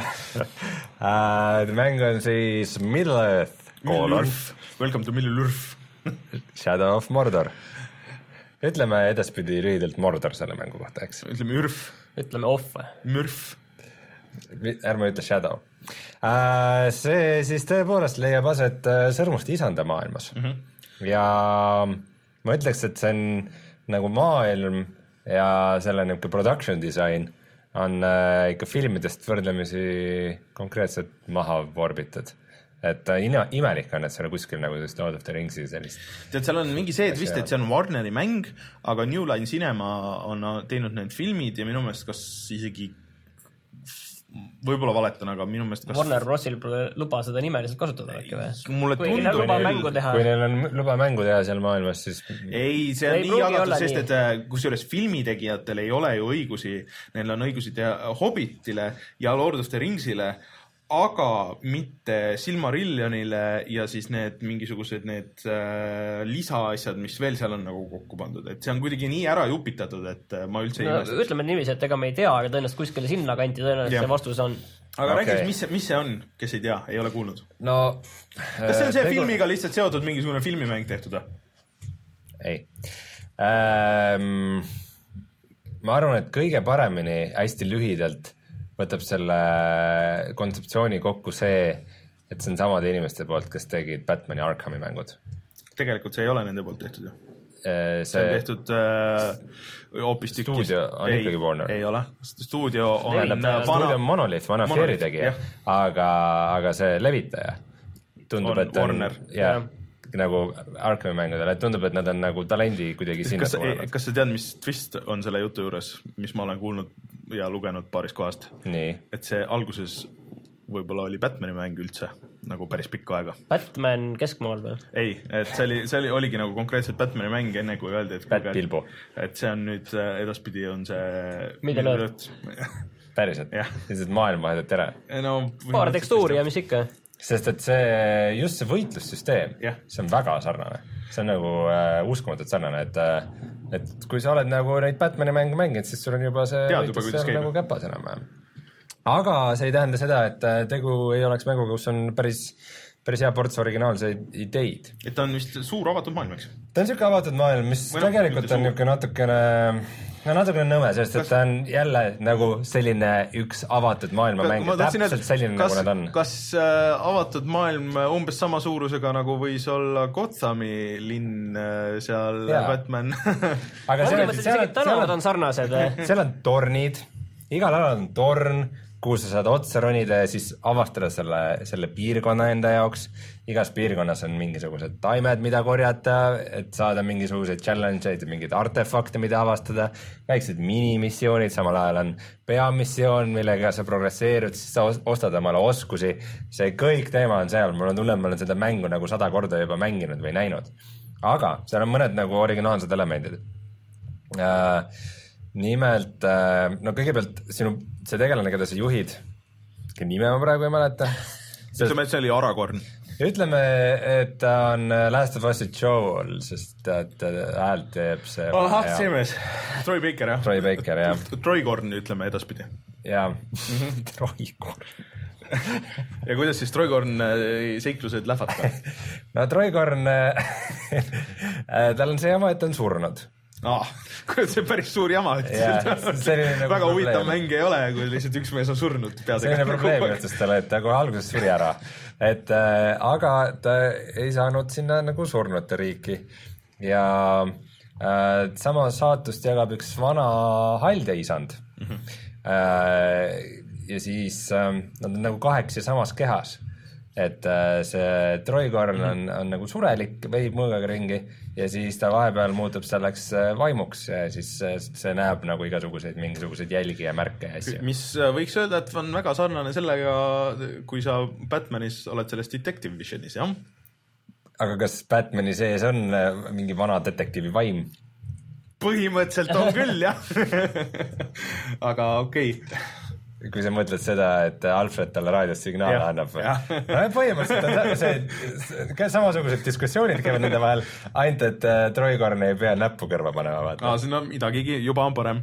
[SPEAKER 2] uh, mäng on siis Middle-earth.
[SPEAKER 1] Welcome to Middle-earth.
[SPEAKER 2] Shadow of Mordor. Ütleme edaspidi lühidalt Mordor selle mängu kohta, eks?
[SPEAKER 1] Ütleme Ürf.
[SPEAKER 3] Ütleme Off.
[SPEAKER 1] Mürf.
[SPEAKER 2] Ärme ütle Shadow. Uh, see siis tõepoolest leiab aset uh, Sõrmuste isanda maailmas. Mm-hmm. Ja ma ütleks, et see on nagu maailm ja selle niisugune production design on uh, ikka filmidest võrdlemisi konkreetselt maha vorbitud. Et uh, ina, imelik on, et see on kuskil nagu Lord of the Ringsi sellist.
[SPEAKER 1] Tead, seal on mingi see, et vist, et see on Warneri mäng, aga New Line Cinema on teinud need filmid ja minu meelest kas isegi võib-olla valetan, aga minu meelest kas...
[SPEAKER 3] Warner Brosil luba seda nimeliselt kasutada äkki või?
[SPEAKER 1] Mulle
[SPEAKER 3] kui
[SPEAKER 1] tundub...
[SPEAKER 3] neil luba mängu teha.
[SPEAKER 2] Kui neil on luba mängu teha seal maailmas, siis...
[SPEAKER 1] Ei, see on ei nii jagatud, sest nii. Et kusjuures filmitegijatel ei ole ju õigusi, neil on õigusi teha Hobbitile ja Lord of the Ringsile, aga mitte Silmarillionile ja siis need mingisugused need äh, lisaasjad, mis veel seal on nagu kokku pandud, et see on kuidagi nii ära jupitatud, et ma üldse
[SPEAKER 3] no, ei ütleme niiviisi, et ega me ei tea, aga tõenäoliselt kuskile sinna kanti tõenäoliselt see vastus on.
[SPEAKER 1] Aga okay. Räägis, mis, mis see on, kes ei tea, ei ole kuulnud?
[SPEAKER 2] No,
[SPEAKER 1] kas see on see äh, filmiga tegu... lihtsalt seotud mingisugune filmimäng tehtud?
[SPEAKER 2] Ei. Ähm, ma arvan, et kõige paremini hästi lühidalt võtab selle kontseptsiooni kokku see, et see on samade inimeste poolt, kes tegid Batmani Arkhami mängud.
[SPEAKER 1] Tegelikult see ei ole nende poolt tehtud ju.
[SPEAKER 2] see,
[SPEAKER 1] see on tehtud äh, hoopis tükis.
[SPEAKER 2] Stuudio on
[SPEAKER 1] ei,
[SPEAKER 2] ikkagi Warner.
[SPEAKER 1] Ei ole. Stuudio on,
[SPEAKER 2] vana, stuudio on Monolith, vana Fieri tegija, aga, aga see levitaja tundub, on, et on Warner. Ja, nagu Arkami mängudele, et tundub, et nad on nagu talendi kuidagi sinna
[SPEAKER 1] kas, tulevad. Kas sa tead, mis twist on selle jutu juures, mis ma olen kuulnud ja lugenud paaris kohast?
[SPEAKER 2] Nii.
[SPEAKER 1] Et see alguses võib-olla oli Batmani mäng üldse, nagu päris pikka aega.
[SPEAKER 3] Batman keskmaal või?
[SPEAKER 1] Ei, et see, oli, see oli, oligi nagu konkreetselt Batmani mäng enne, kui öeldi, et,
[SPEAKER 2] Bat Bilbo.
[SPEAKER 1] et see on nüüd edaspidi on see...
[SPEAKER 3] Mida lööd?
[SPEAKER 2] Päriselt? Lihtsalt maailm vahedat ära?
[SPEAKER 1] No,
[SPEAKER 3] paar tekstuuri ja mis ikka?
[SPEAKER 2] Sest et see, just see võitlussüsteem, yeah. see on väga sarnane. See on nagu äh, uskumatult sarnane, et, äh, et kui sa oled nagu neid Batmani mänge mänginud, siis sul on juba see
[SPEAKER 1] Tead
[SPEAKER 2] võitlus
[SPEAKER 1] juba,
[SPEAKER 2] nagu käpas enam. Aga see ei tähenda seda, et tegu ei oleks mänguga, kus on päris, päris hea ports originaalseid ideid.
[SPEAKER 1] Et ta on vist suur avatud maailm, eks?
[SPEAKER 2] Ta on siuke avatud maailm, mis Või tegelikult on niuke natukene... No natukene nõme, sest et ta on jälle nagu selline üks avatud maailmamäng, täpselt selline kas, nagu nad on.
[SPEAKER 1] Kas äh, avatud maailm umbes sama suurusega nagu võis olla Gothami linn äh, seal ja. Batman?
[SPEAKER 3] Aga seal, seal, seal on sarnased.
[SPEAKER 2] Seal on tornid, igal alal on torn, kuhu sa saad otsa ronida ja siis avastada selle, selle piirkonna enda jaoks. Igas piirkonnas on mingisugused taimed, mida korjata, et saada mingisuguseid challenge'id, mingid artefakte, mida avastada, väiksed minimissioonid, samal ajal on peamissioon, millega sa progresseerud, siis sa ostad omale oskusi. See kõik teema on seal, mul on tunne, ma olen seda mängu nagu sada korda juba mänginud või näinud. Aga seal on mõned nagu originaalsed elemendid. Äh, nimelt, äh, no kõigepealt sinu, see tegelane, keda sa juhid, nime ma praegu ei mäleta.
[SPEAKER 1] Ütleme, et see oli Aragorn.
[SPEAKER 2] Ütleme, et ta on Last of Us Joel, sest et häält teeb see...
[SPEAKER 1] Ahah, see mees. Troy Baker, jah.
[SPEAKER 2] Troy Baker, jah.
[SPEAKER 1] Troigorn, ütleme edaspidi.
[SPEAKER 2] Jah, Troigorn.
[SPEAKER 1] Ja kuidas siis Troigorn seiklused lähvata?
[SPEAKER 2] No Troigorn, tal on see jama, et ta on surnud.
[SPEAKER 1] Ah, see on päris suur jama.
[SPEAKER 2] Yeah,
[SPEAKER 1] nagu väga huvitav mäng ei ole, kui lihtsalt üks mees on surnud.
[SPEAKER 2] Selline probleem juhtus talle, et ta kohe alguses suri ära. Et, äh, aga ta ei saanud sinna nagu surnute riiki. Ja äh, sama saatust jagab üks vana haldeisand. Mm-hmm. Äh, ja siis äh, nad on nagu kaheks ja samas kehas. Et äh, see Troigorn on, on nagu surelik, veib mõõgaga ringi ja siis ta vahepeal muutub selleks vaimuks ja siis see näeb nagu igasuguseid mingisuguseid jälgi ja märke ja asju.
[SPEAKER 1] Mis võiks öelda, et on väga sarnane sellega, kui sa Batmanis oled selles Detective Visionis, jah?
[SPEAKER 2] Aga kas Batmani sees on mingi vana detektiivi vaim?
[SPEAKER 1] Põhimõtteliselt on küll, jah. Aga okei okay.
[SPEAKER 2] Kui sa mõtled seda, et Alfred talle raadios signaale ja, annab. No, põhimõtteliselt on see, see samasugused diskussioonid käivad nende vahel, ainult et uh, Troigorn ei pea näppu kõrva panema. Vaata.
[SPEAKER 1] Aa, see on midagigi, juba on parem.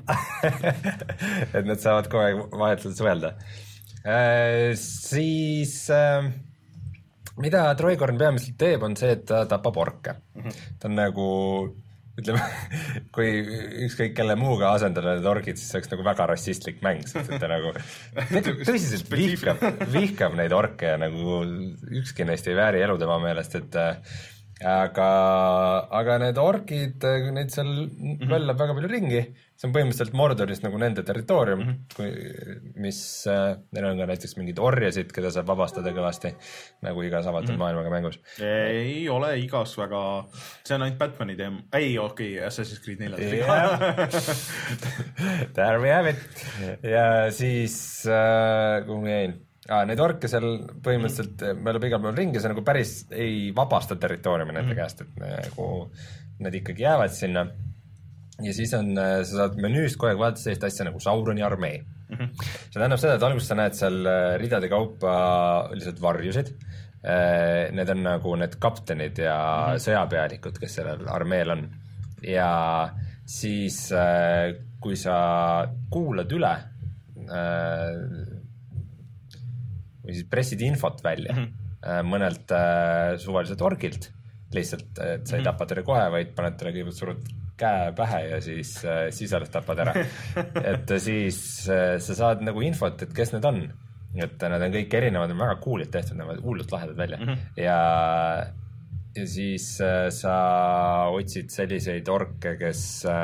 [SPEAKER 2] Et nad saavad kogu aeg vahetult suhelda. Uh, siis, uh, mida Troigorn peamiselt teeb, on see, et ta tapab orke. Mm-hmm. Ta on nagu... Ütleme, kui ükskõik kelle muuga asendada need orgid, siis see oleks nagu väga rassistlik mäng, sest et ta nagu tõsiselt vihkab, vihkab neid orke ja nagu ükski neist ei vääri elu tema meelest, et aga, aga need orgid, neid seal mm-hmm. vällab väga palju ringi, see on põhimõtteliselt Mordoris nagu nende territoorium, mm-hmm. kui, mis, neil on ka näiteks mingid orjasid, keda saab vabastada kõvasti, nagu igas avatud mm-hmm. maailmaga mängus.
[SPEAKER 1] Ei ole igas väga, see on ainult Batmani teema, ei okei, okay, Assassin's Creed neljad
[SPEAKER 2] yeah. There we have it. Ja siis, äh, kuhu ma jäin? Ah, need orke seal põhimõtteliselt mm. me oleme igal pool ringi, see nagu päris ei vabasta territooriumi nende mm. käest, et nagu need ikkagi jäävad sinna. Ja siis on, sa saad menüüst kogu aeg vaadata sellist asja nagu Sauroni armee. Mm-hmm. See tähendab seda, et alguses sa näed seal ridade kaupa lihtsalt varjusid. Need on nagu need kaptenid ja mm-hmm. sõjapealikud, kes sellel armeel on. Ja siis, kui sa kuulad üle või siis pressid infot välja mm-hmm. mõnelt äh, suvaliselt orgilt, lihtsalt, et sa ei mm-hmm. tapa tere kohe, vaid paned tere kõigepealt surud käe pähe ja siis, äh, siis alles tapad ära. Et siis äh, sa saad nagu infot, et kes need on. Et nad on kõik erinevad, on väga coolid tehtud, nad on hullult lahedad välja. Mm-hmm. Ja, ja siis sa otsid selliseid orke, kes,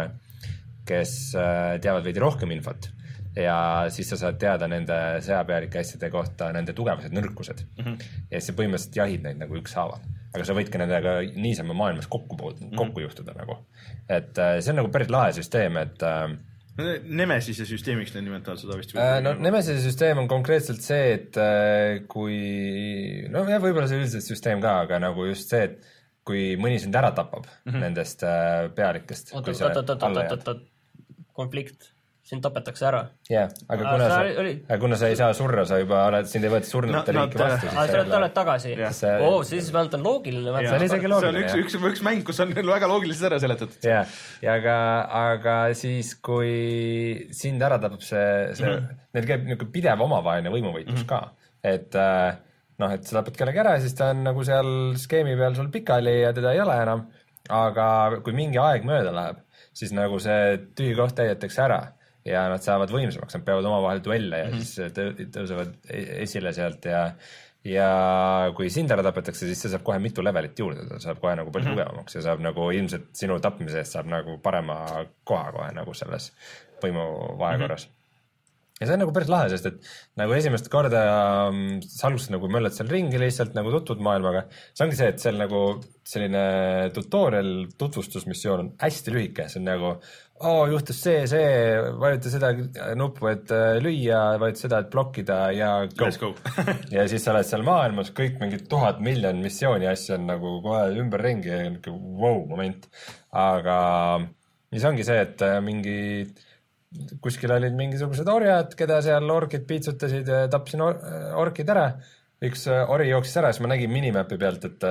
[SPEAKER 2] kes teavad veidi rohkem infot ja siis sa saad teada nende sõjapealike asjade kohta, nende tugevused, nõrkused mm-hmm. ja siis sa põhimõtteliselt jahid neid nagu ükshaaval. Aga sa võid ka nendega niisama maailmas kokku, mm-hmm. kokku juhtuda nagu. Et see on nagu päris lahe süsteem, et
[SPEAKER 1] Nemesise süsteemiks need nimetavad seda vist?
[SPEAKER 2] No Nemesise süsteem on konkreetselt see, et kui, no jah, võib-olla see üldiselt süsteem ka, aga nagu just see, et kui mõni sind ära tapab mm-hmm. nendest pealikest.
[SPEAKER 3] oot, oot, oot, oot, oot, konflikt. Sind tapetakse ära.
[SPEAKER 2] Jah, aga kuna sa, oli... kuna sa ei saa surra, sa juba oled, sind ei võeta surnute no, riiki vastu.
[SPEAKER 3] Aga sa oled, oled tagasi. See... Oo, siis vähemalt on loogiline.
[SPEAKER 2] See on isegi loogiline.
[SPEAKER 1] See on üks, üks, üks mäng, kus on väga loogiliselt ära seletatud.
[SPEAKER 2] Ja, ja aga, aga siis, kui sind ära tapab see, see mm-hmm. neil käib niisugune pidev omavaheline võimuvõitlus mm-hmm. ka. Et, noh, et sa tapad kellegi ära, siis ta on nagu seal skeemi peal sul pikali ja teda ei ole enam. Aga kui mingi aeg mööda läheb, siis nagu see tühi koht täidetakse ära. Ja nad saavad võimsamaks, nad peavad oma vahel duelle ja mm-hmm. siis tõusevad esile sealt ja, ja kui sind ära tapetakse, siis see saab kohe mitu levelit juurde, ta saab kohe nagu palju mm-hmm. tugevamaks ja saab nagu ilmselt sinu tapmise eest saab nagu parema koha kohe nagu selles võimu vahekorras. Mm-hmm. Ja see on nagu päris lahe, sest et nagu esimest korda sa alustasid nagu möllad seal ringi lihtsalt nagu tutvud maailmaga. See ongi see, et seal nagu selline tutorial tutvustusmissioon on hästi lühike, see on nagu oo, juhtus see, see, vajuta seda nuppu, et lüüa, vajuta seda, et blokkida ja go.
[SPEAKER 1] Let's go.
[SPEAKER 2] Ja siis sa oled seal maailmas, kõik mingid tuhat miljon missiooni asja on nagu kohe ümber ringi ja niisugune wow moment. Aga siis ongi see, et mingi kuskil olid mingisugused orjad, keda seal orkid piitsutasid ja tapsin or orkid ära. Üks ori jooksis ära, siis ma nägin minimapi pealt, et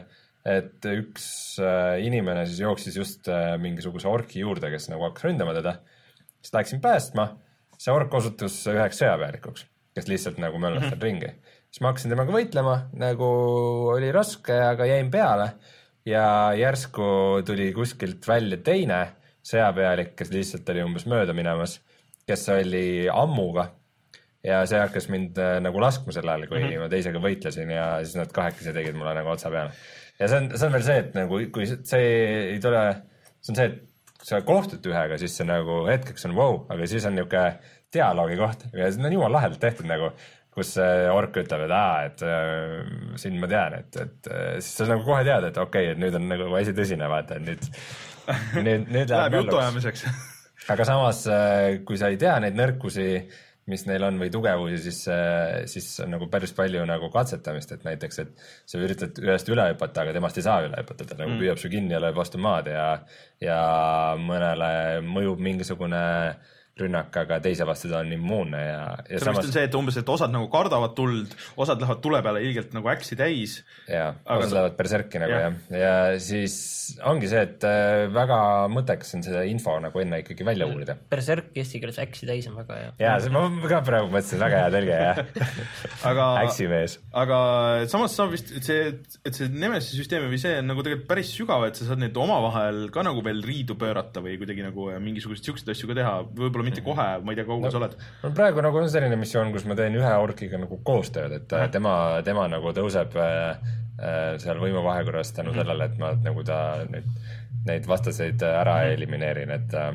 [SPEAKER 2] et üks inimene siis jooksis just mingisuguse orki juurde, kes nagu hakkas ründama teda. Siis läksin päästma, see ork osutus üheks sõjaväelikuks, kes lihtsalt nagu möllas seal ringi. Siis ma hakkasin temaga võitlema, nagu oli raske, aga jäin peale ja järsku tuli kuskilt välja teine sõjapealik, kes lihtsalt oli umbes mööda minemas, kes oli ammuga ja see hakkas mind nagu laskma sel ajal, kui mm-hmm. ma teisega võitlesin ja siis nad kahekesi tegid mulle nagu otsa peale. Ja see on, see on veel see, et nagu, kui see ei tule, see on see, et kui sa kohtud ühega, siis see nagu hetkeks on wow, aga siis on niisugune dialoogi koht ja see on jumal lahedalt tehtud nagu, kus ork ütleb, et aa, et äh, siin ma tean, et, et siis sa nagu kohe tead, et okei, okay, et nüüd on nagu asi tõsine, vaata, et nüüd, nüüd, nüüd
[SPEAKER 1] läheb jutuajamiseks.
[SPEAKER 2] Aga samas, kui sa ei tea neid nõrkusi, mis neil on või tugevusi, siis, siis on nagu päris palju nagu katsetamist, et näiteks, et sa üritad ühest üle hüpata, aga temast ei saa üle hüpata, ta nagu püüab su kinni ja lööb vastu maad ja, ja mõnele mõjub mingisugune rünnak, aga teise vastu ta on immuunne ja, ja
[SPEAKER 1] see samas... on see, et umbes, et osad nagu kardavad tuld, osad lähevad tule peale ilgelt nagu äksi täis.
[SPEAKER 2] Ja, osad sa... lähevad berserki nagu ja. Ja. ja siis ongi see, et väga mõttekas on seda info nagu enne ikkagi välja uurida.
[SPEAKER 3] Berserk eesti keeles äksi täis on väga hea.
[SPEAKER 2] Ja, see, ma ka praegu mõtlesin, väga hea telge ja
[SPEAKER 1] aga,
[SPEAKER 2] äksi mees.
[SPEAKER 1] Aga samas saab vist, et see, et see Nemesi süsteemi või see on nagu tegelikult päris sügav, et sa saad neid omavahel ka nagu veel riidu pöörata või kuidagi nagu mingisugust siukseid asju ka teha, võib-olla mitte kohe, ma ei tea, kaugel no, sa oled.
[SPEAKER 2] No praegu nagu on selline missioon, kus ma teen ühe orkiga nagu koostööd, et mm. tema, tema nagu tõuseb äh, seal võimuvahekorras tänu mm. sellele, et ma nagu ta neid, neid vastaseid ära mm. elimineerin, et äh,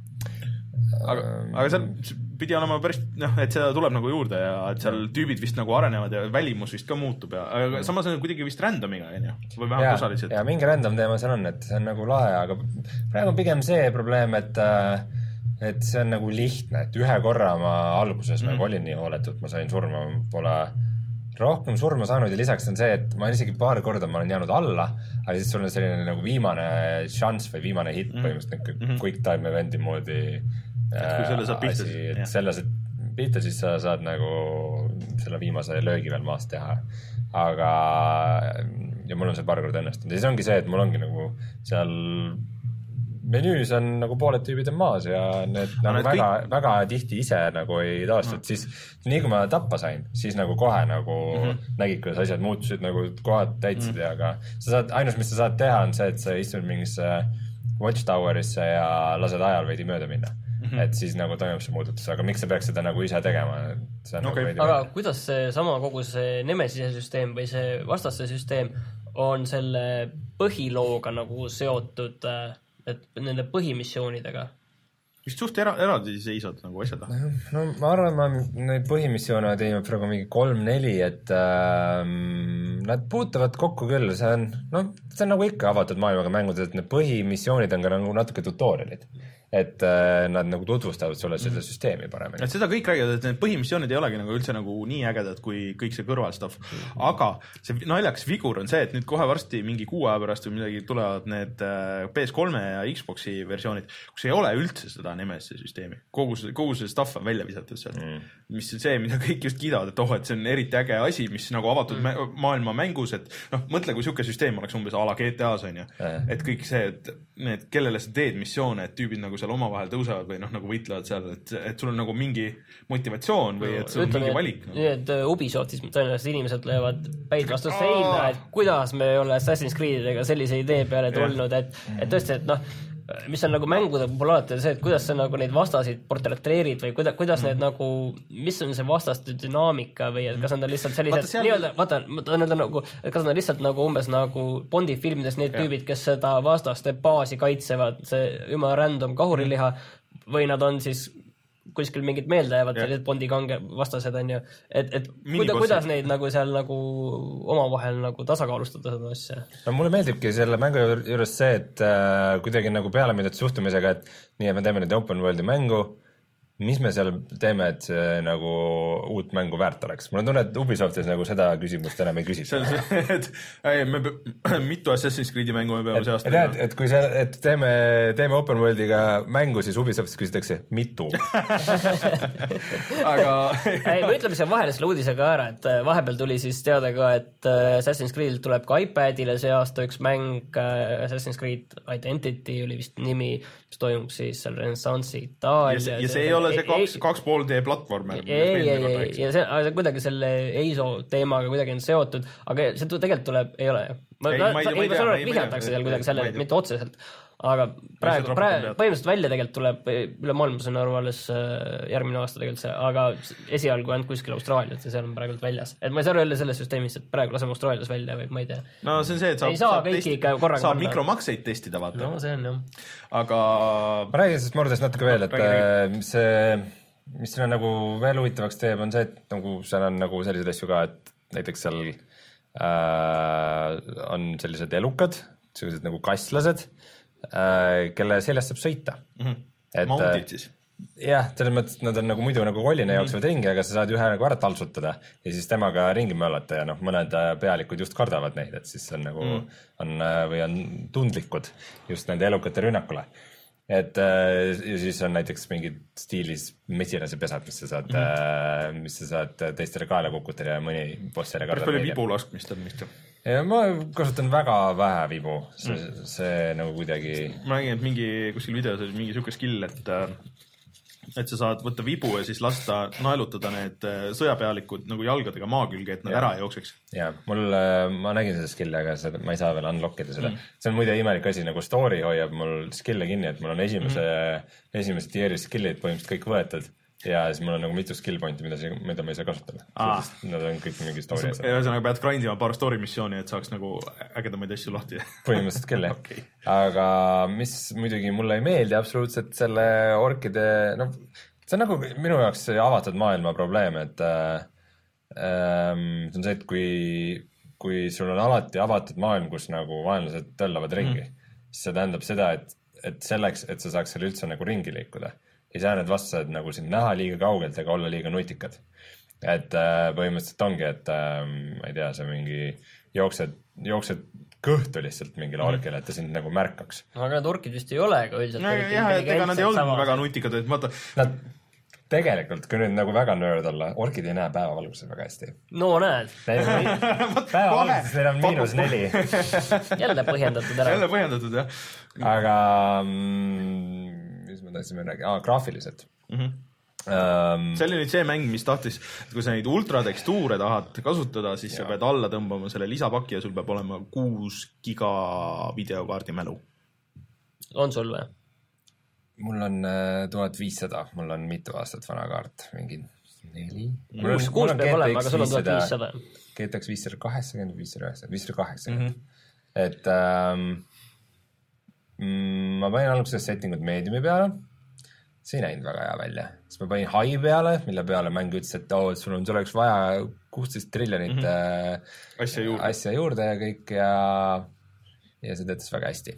[SPEAKER 1] aga, aga seal pidi olema päris, noh, et seda tuleb nagu juurde ja et seal tüübid vist nagu arenevad ja välimus vist ka muutub ja aga samas on kuidagi vist randomiga, on ju? Või vähemalt osaliselt?
[SPEAKER 2] Ja mingi random teema seal on, et see on nagu lahe, aga praegu on pigem see probleem, et äh, et see on nagu lihtne, et ühe korra ma alguses mm. nagu olin nii hooletult, ma sain surma, pole rohkem surma saanud ja lisaks on see, et ma isegi paar korda ma olen jäänud alla, aga siis sul on selline nagu viimane šanss või viimane hit mm. põhimõtteliselt mm -hmm. quick time event'i moodi
[SPEAKER 1] et kui selle saad pihta,
[SPEAKER 2] asi, et selle saad pihta, siis sa saad nagu selle viimase löögi veel maast teha, aga ja mul on see paar korda õnnestunud ja siis ongi see, et mul ongi nagu seal menüüs on nagu pooled tüübid on maas ja need no, nagu väga, kõik... väga tihti ise nagu ei taastanud, no. Siis nii kui ma tappa sain, siis nagu kohe nagu mm -hmm. nägid, kuidas asjad muutusid, nagu kohad täitsid mm -hmm. aga sa saad, ainus, mis sa saad teha, on see, et sa istud mingisse Watchtowerisse ja lased ajal veidi mööda minna. Mm -hmm. Et siis nagu toimub see muudatus, aga miks sa peaks seda nagu ise tegema?
[SPEAKER 3] Okay. Nagu aga kuidas see sama kogu see Nemesise süsteem või see vastaste süsteem on selle põhilooga nagu seotud, et nende põhimissioonidega?
[SPEAKER 1] Vist suht era, eraldi seisvad nagu asjad.
[SPEAKER 2] No ma arvan, ma neid põhimissioone tegime praegu mingi kolm-neli, et äh, nad puutuvad kokku küll, see on, no, see on nagu ikka avatud maailmaga mängud, et need põhimissioonid on ka nagu natuke tutorialid. Et äh, nad nagu tutvustavad sulle seda mm. süsteemi paremini.
[SPEAKER 1] Et seda kõik räägivad, et need põhimissioonid ei olegi nagu üldse nagu nii ägedad kui kõik see kõrvalstuff. Aga see naljaks vigur on see, et nüüd kohe varsti mingi kuu aja pärast või midagi tulevad need P S kolme ja Xboxi versioonid, kus ei ole üldse seda Nemesise süsteemi. Kogu see, kogu see stuff on välja visatud sealt. Mm. Mis on see, mida kõik just kiidavad, et oh, et see on eriti äge asi, mis nagu avatud mm. maailma mängus, et noh, mõtle, kui siuke süsteem oleks umbes a la G T A-s on ju. Mm. Et kõik see, et need, kellele sa teed missioone, et tüübid nagu seal omavahel tõusevad või noh, nagu võitlevad seal, et, et sul on nagu mingi motivatsioon või et sul on mingi valik. No.
[SPEAKER 3] Nii, et Ubisoftis tõenäoliselt inimesed löövad päid vastu seina, et kuidas me ei ole Assassin's Creedidega sellise idee peale tulnud, et, et tõesti, et noh, mis on nagu mängude populaarne see, et kuidas sa nagu neid vastasid portretreerid või kuida, kuidas mm. need nagu, mis on see vastaste dünaamika või et kas nad on lihtsalt sellised, seal... nii-öelda, vaata, nad on nagu, kas nad on lihtsalt nagu umbes nagu Bondi filmides need ja. Tüübid, kes seda vastaste baasi kaitsevad, see üma random kahuriliha mm. või nad on siis kuskil mingid meelde jäävad sellised Bondi kange vastased on ju, et, et kuida, kuidas neid nagu seal nagu omavahel nagu tasakaalustada seda asja?
[SPEAKER 2] No mulle meeldibki selle mängu juures see, et äh, kuidagi nagu peale midagi suhtumisega, et nii, et me teeme nüüd open world'i mängu, mis me seal teeme, et see nagu uut mängu väärt oleks? Mul on tunne, et Ubisoftis nagu seda küsimust enam ei küsita.
[SPEAKER 1] See on see, et ei, me mitu Assassin's Creed'i mängu me peame see aasta.
[SPEAKER 2] Et, et kui see, et teeme, teeme open world'iga mängu, siis Ubisoftis küsitakse mitu.
[SPEAKER 3] Aga ei, me ütleme see vahele selle uudisega ära, et vahepeal tuli siis teada ka, et Assassin's Creed tuleb ka iPadile see aasta üks mäng, Assassin's Creed Identity oli vist nimi, mis toimub siis seal Renaissance'i Itaalias.
[SPEAKER 1] Ja, ja see ei ole see kaks, kaks pool D platvormer.
[SPEAKER 3] Ei, ei, ei, ja see aga kuidagi selle E I S O teemaga kuidagi on seotud, aga see tegelikult tuleb, ei ole. Ma, ei, ma ei, ei, ma ei vihjatakse seal kuidagi selle, mitte otseselt, aga praegu, praegu põhimõtteliselt välja tegelikult tuleb üle maailma, see on arvu alles järgmine aasta tegelikult see, aga esialgu ainult kuskil Austraaliat ja seal on praegu väljas. Et ma ei saa aru jälle selles süsteemis, et praegu laseme Austraalias välja või ma ei tea.
[SPEAKER 1] No see on see, et saab, saab, testi, saab mikromakseid testida, vaata.
[SPEAKER 3] No see on jah.
[SPEAKER 1] Aga...
[SPEAKER 2] Ma räägin sellest mordest natuke veel, et räägin. see, mis sinna nagu veel huvitavaks teeb, on see, et nagu seal on nagu sellised asju ka, et näiteks seal äh, on sellised elukad, sellised nagu kastlased, kelle seljast saab sõita.
[SPEAKER 1] Mm-hmm. Et, Mounted siis?
[SPEAKER 2] Jah, selles mõttes, et nad on nagu muidu nagu kollina mm-hmm. jooksevad ringi, aga sa saad ühe nagu ära taltsutada ja siis temaga ringi möllata ja noh, mõned pealikud just kardavad neid, et siis on nagu mm. on, või on tundlikud just nende elukate rünnakule. Et ja siis on näiteks mingid stiilis mesilase pesad, mis sa saad mm-hmm. mis sa saad teistele kaela kukutada ja mõni boss selle kardab.
[SPEAKER 1] Kas palju vibu laskmist on vist?
[SPEAKER 2] Ja ma kasutan väga vähe vibu, see, mm. see nagu kuidagi...
[SPEAKER 1] Ma nägin, et mingi kuskil videos oli mingi siuke skill, et et sa saad võtta vibu ja siis lasta naelutada need sõjapealikud nagu jalgadega maa külge, et nad ja. Ära jookseks.
[SPEAKER 2] Ja, mul, ma nägin seda skill'i, aga seda, ma ei saa veel unlockida seda. Mm. See on muide imelik asi, nagu story hoiab mul skill'e kinni, et mul on esimese, mm. esimese tier'i skill'id põhimõtteliselt kõik võetud. Ja siis mul on nagu mitu skill pointi, mida, mida ma ei saa kasutada. Nad on kõik mingi story.
[SPEAKER 1] Ühesõnaga pead grindima paar story missiooni, et saaks nagu ägedamaid asju lahti.
[SPEAKER 2] Põhimõtteliselt küll, jah. Okay. Aga mis muidugi mulle ei meeldi absoluutselt selle orkide, noh, see on nagu minu jaoks avatud maailma probleem, et äh, see on see, et kui, kui sul on alati avatud maailm, kus nagu vaenlased tõllavad ringi, mm. siis see tähendab seda, et, et selleks, et sa saaks seal üldse nagu ringi liikuda, ei saa need vastased nagu siin näha liiga kaugelt ega olla liiga nutikad. Et äh, põhimõtteliselt ongi, et äh, ma ei tea, see mingi jooksed, jooksed kõhtu lihtsalt mingile orkile, et ta sind nagu märkaks.
[SPEAKER 3] Aga need orkid vist ei ole ka üldiselt.
[SPEAKER 1] No, jah, et ega nad ei olnud väga nutikad, et vaata...
[SPEAKER 2] Nad tegelikult, kui nüüd nagu väga nörd olla, orkid ei näe päevavalguses väga hästi.
[SPEAKER 3] No näed.
[SPEAKER 2] Päevavalguses neil on miinus neli.
[SPEAKER 3] Jälle põhjendatud ära.
[SPEAKER 1] Jälle põhjendatud, jah.
[SPEAKER 2] Aga... Mm, Ah, graafiliselt.
[SPEAKER 1] Mm-hmm. Um, see oli nüüd see mäng, mis tahtis, et kui sa neid ultratekstuure tahad kasutada, siis ja. Sa pead alla tõmbama selle lisapaki ja sul peab olema kuus giga videokaardi mälu.
[SPEAKER 3] On sul või?
[SPEAKER 2] Mul on tuhat viissada, mul on mitu aastat vana kaart, mingi neli.
[SPEAKER 3] kuus, kuus peab olema, aga sul on tuhat viissada.
[SPEAKER 2] G T X viissada kaheksakümmend, viissada üheksakümmend, viissada kaheksakümmend. Mm-hmm. Et ähm, mm, ma panin alguses settingud mediumi peale, see ei näinud väga hea välja. Siis ma panin high peale, mille peale mäng ütles, et oh, et sul on, sul oleks vaja kuusteist triljonit mm-hmm.
[SPEAKER 1] asja, juurde.
[SPEAKER 2] asja juurde ja kõik ja, ja see töötas väga hästi.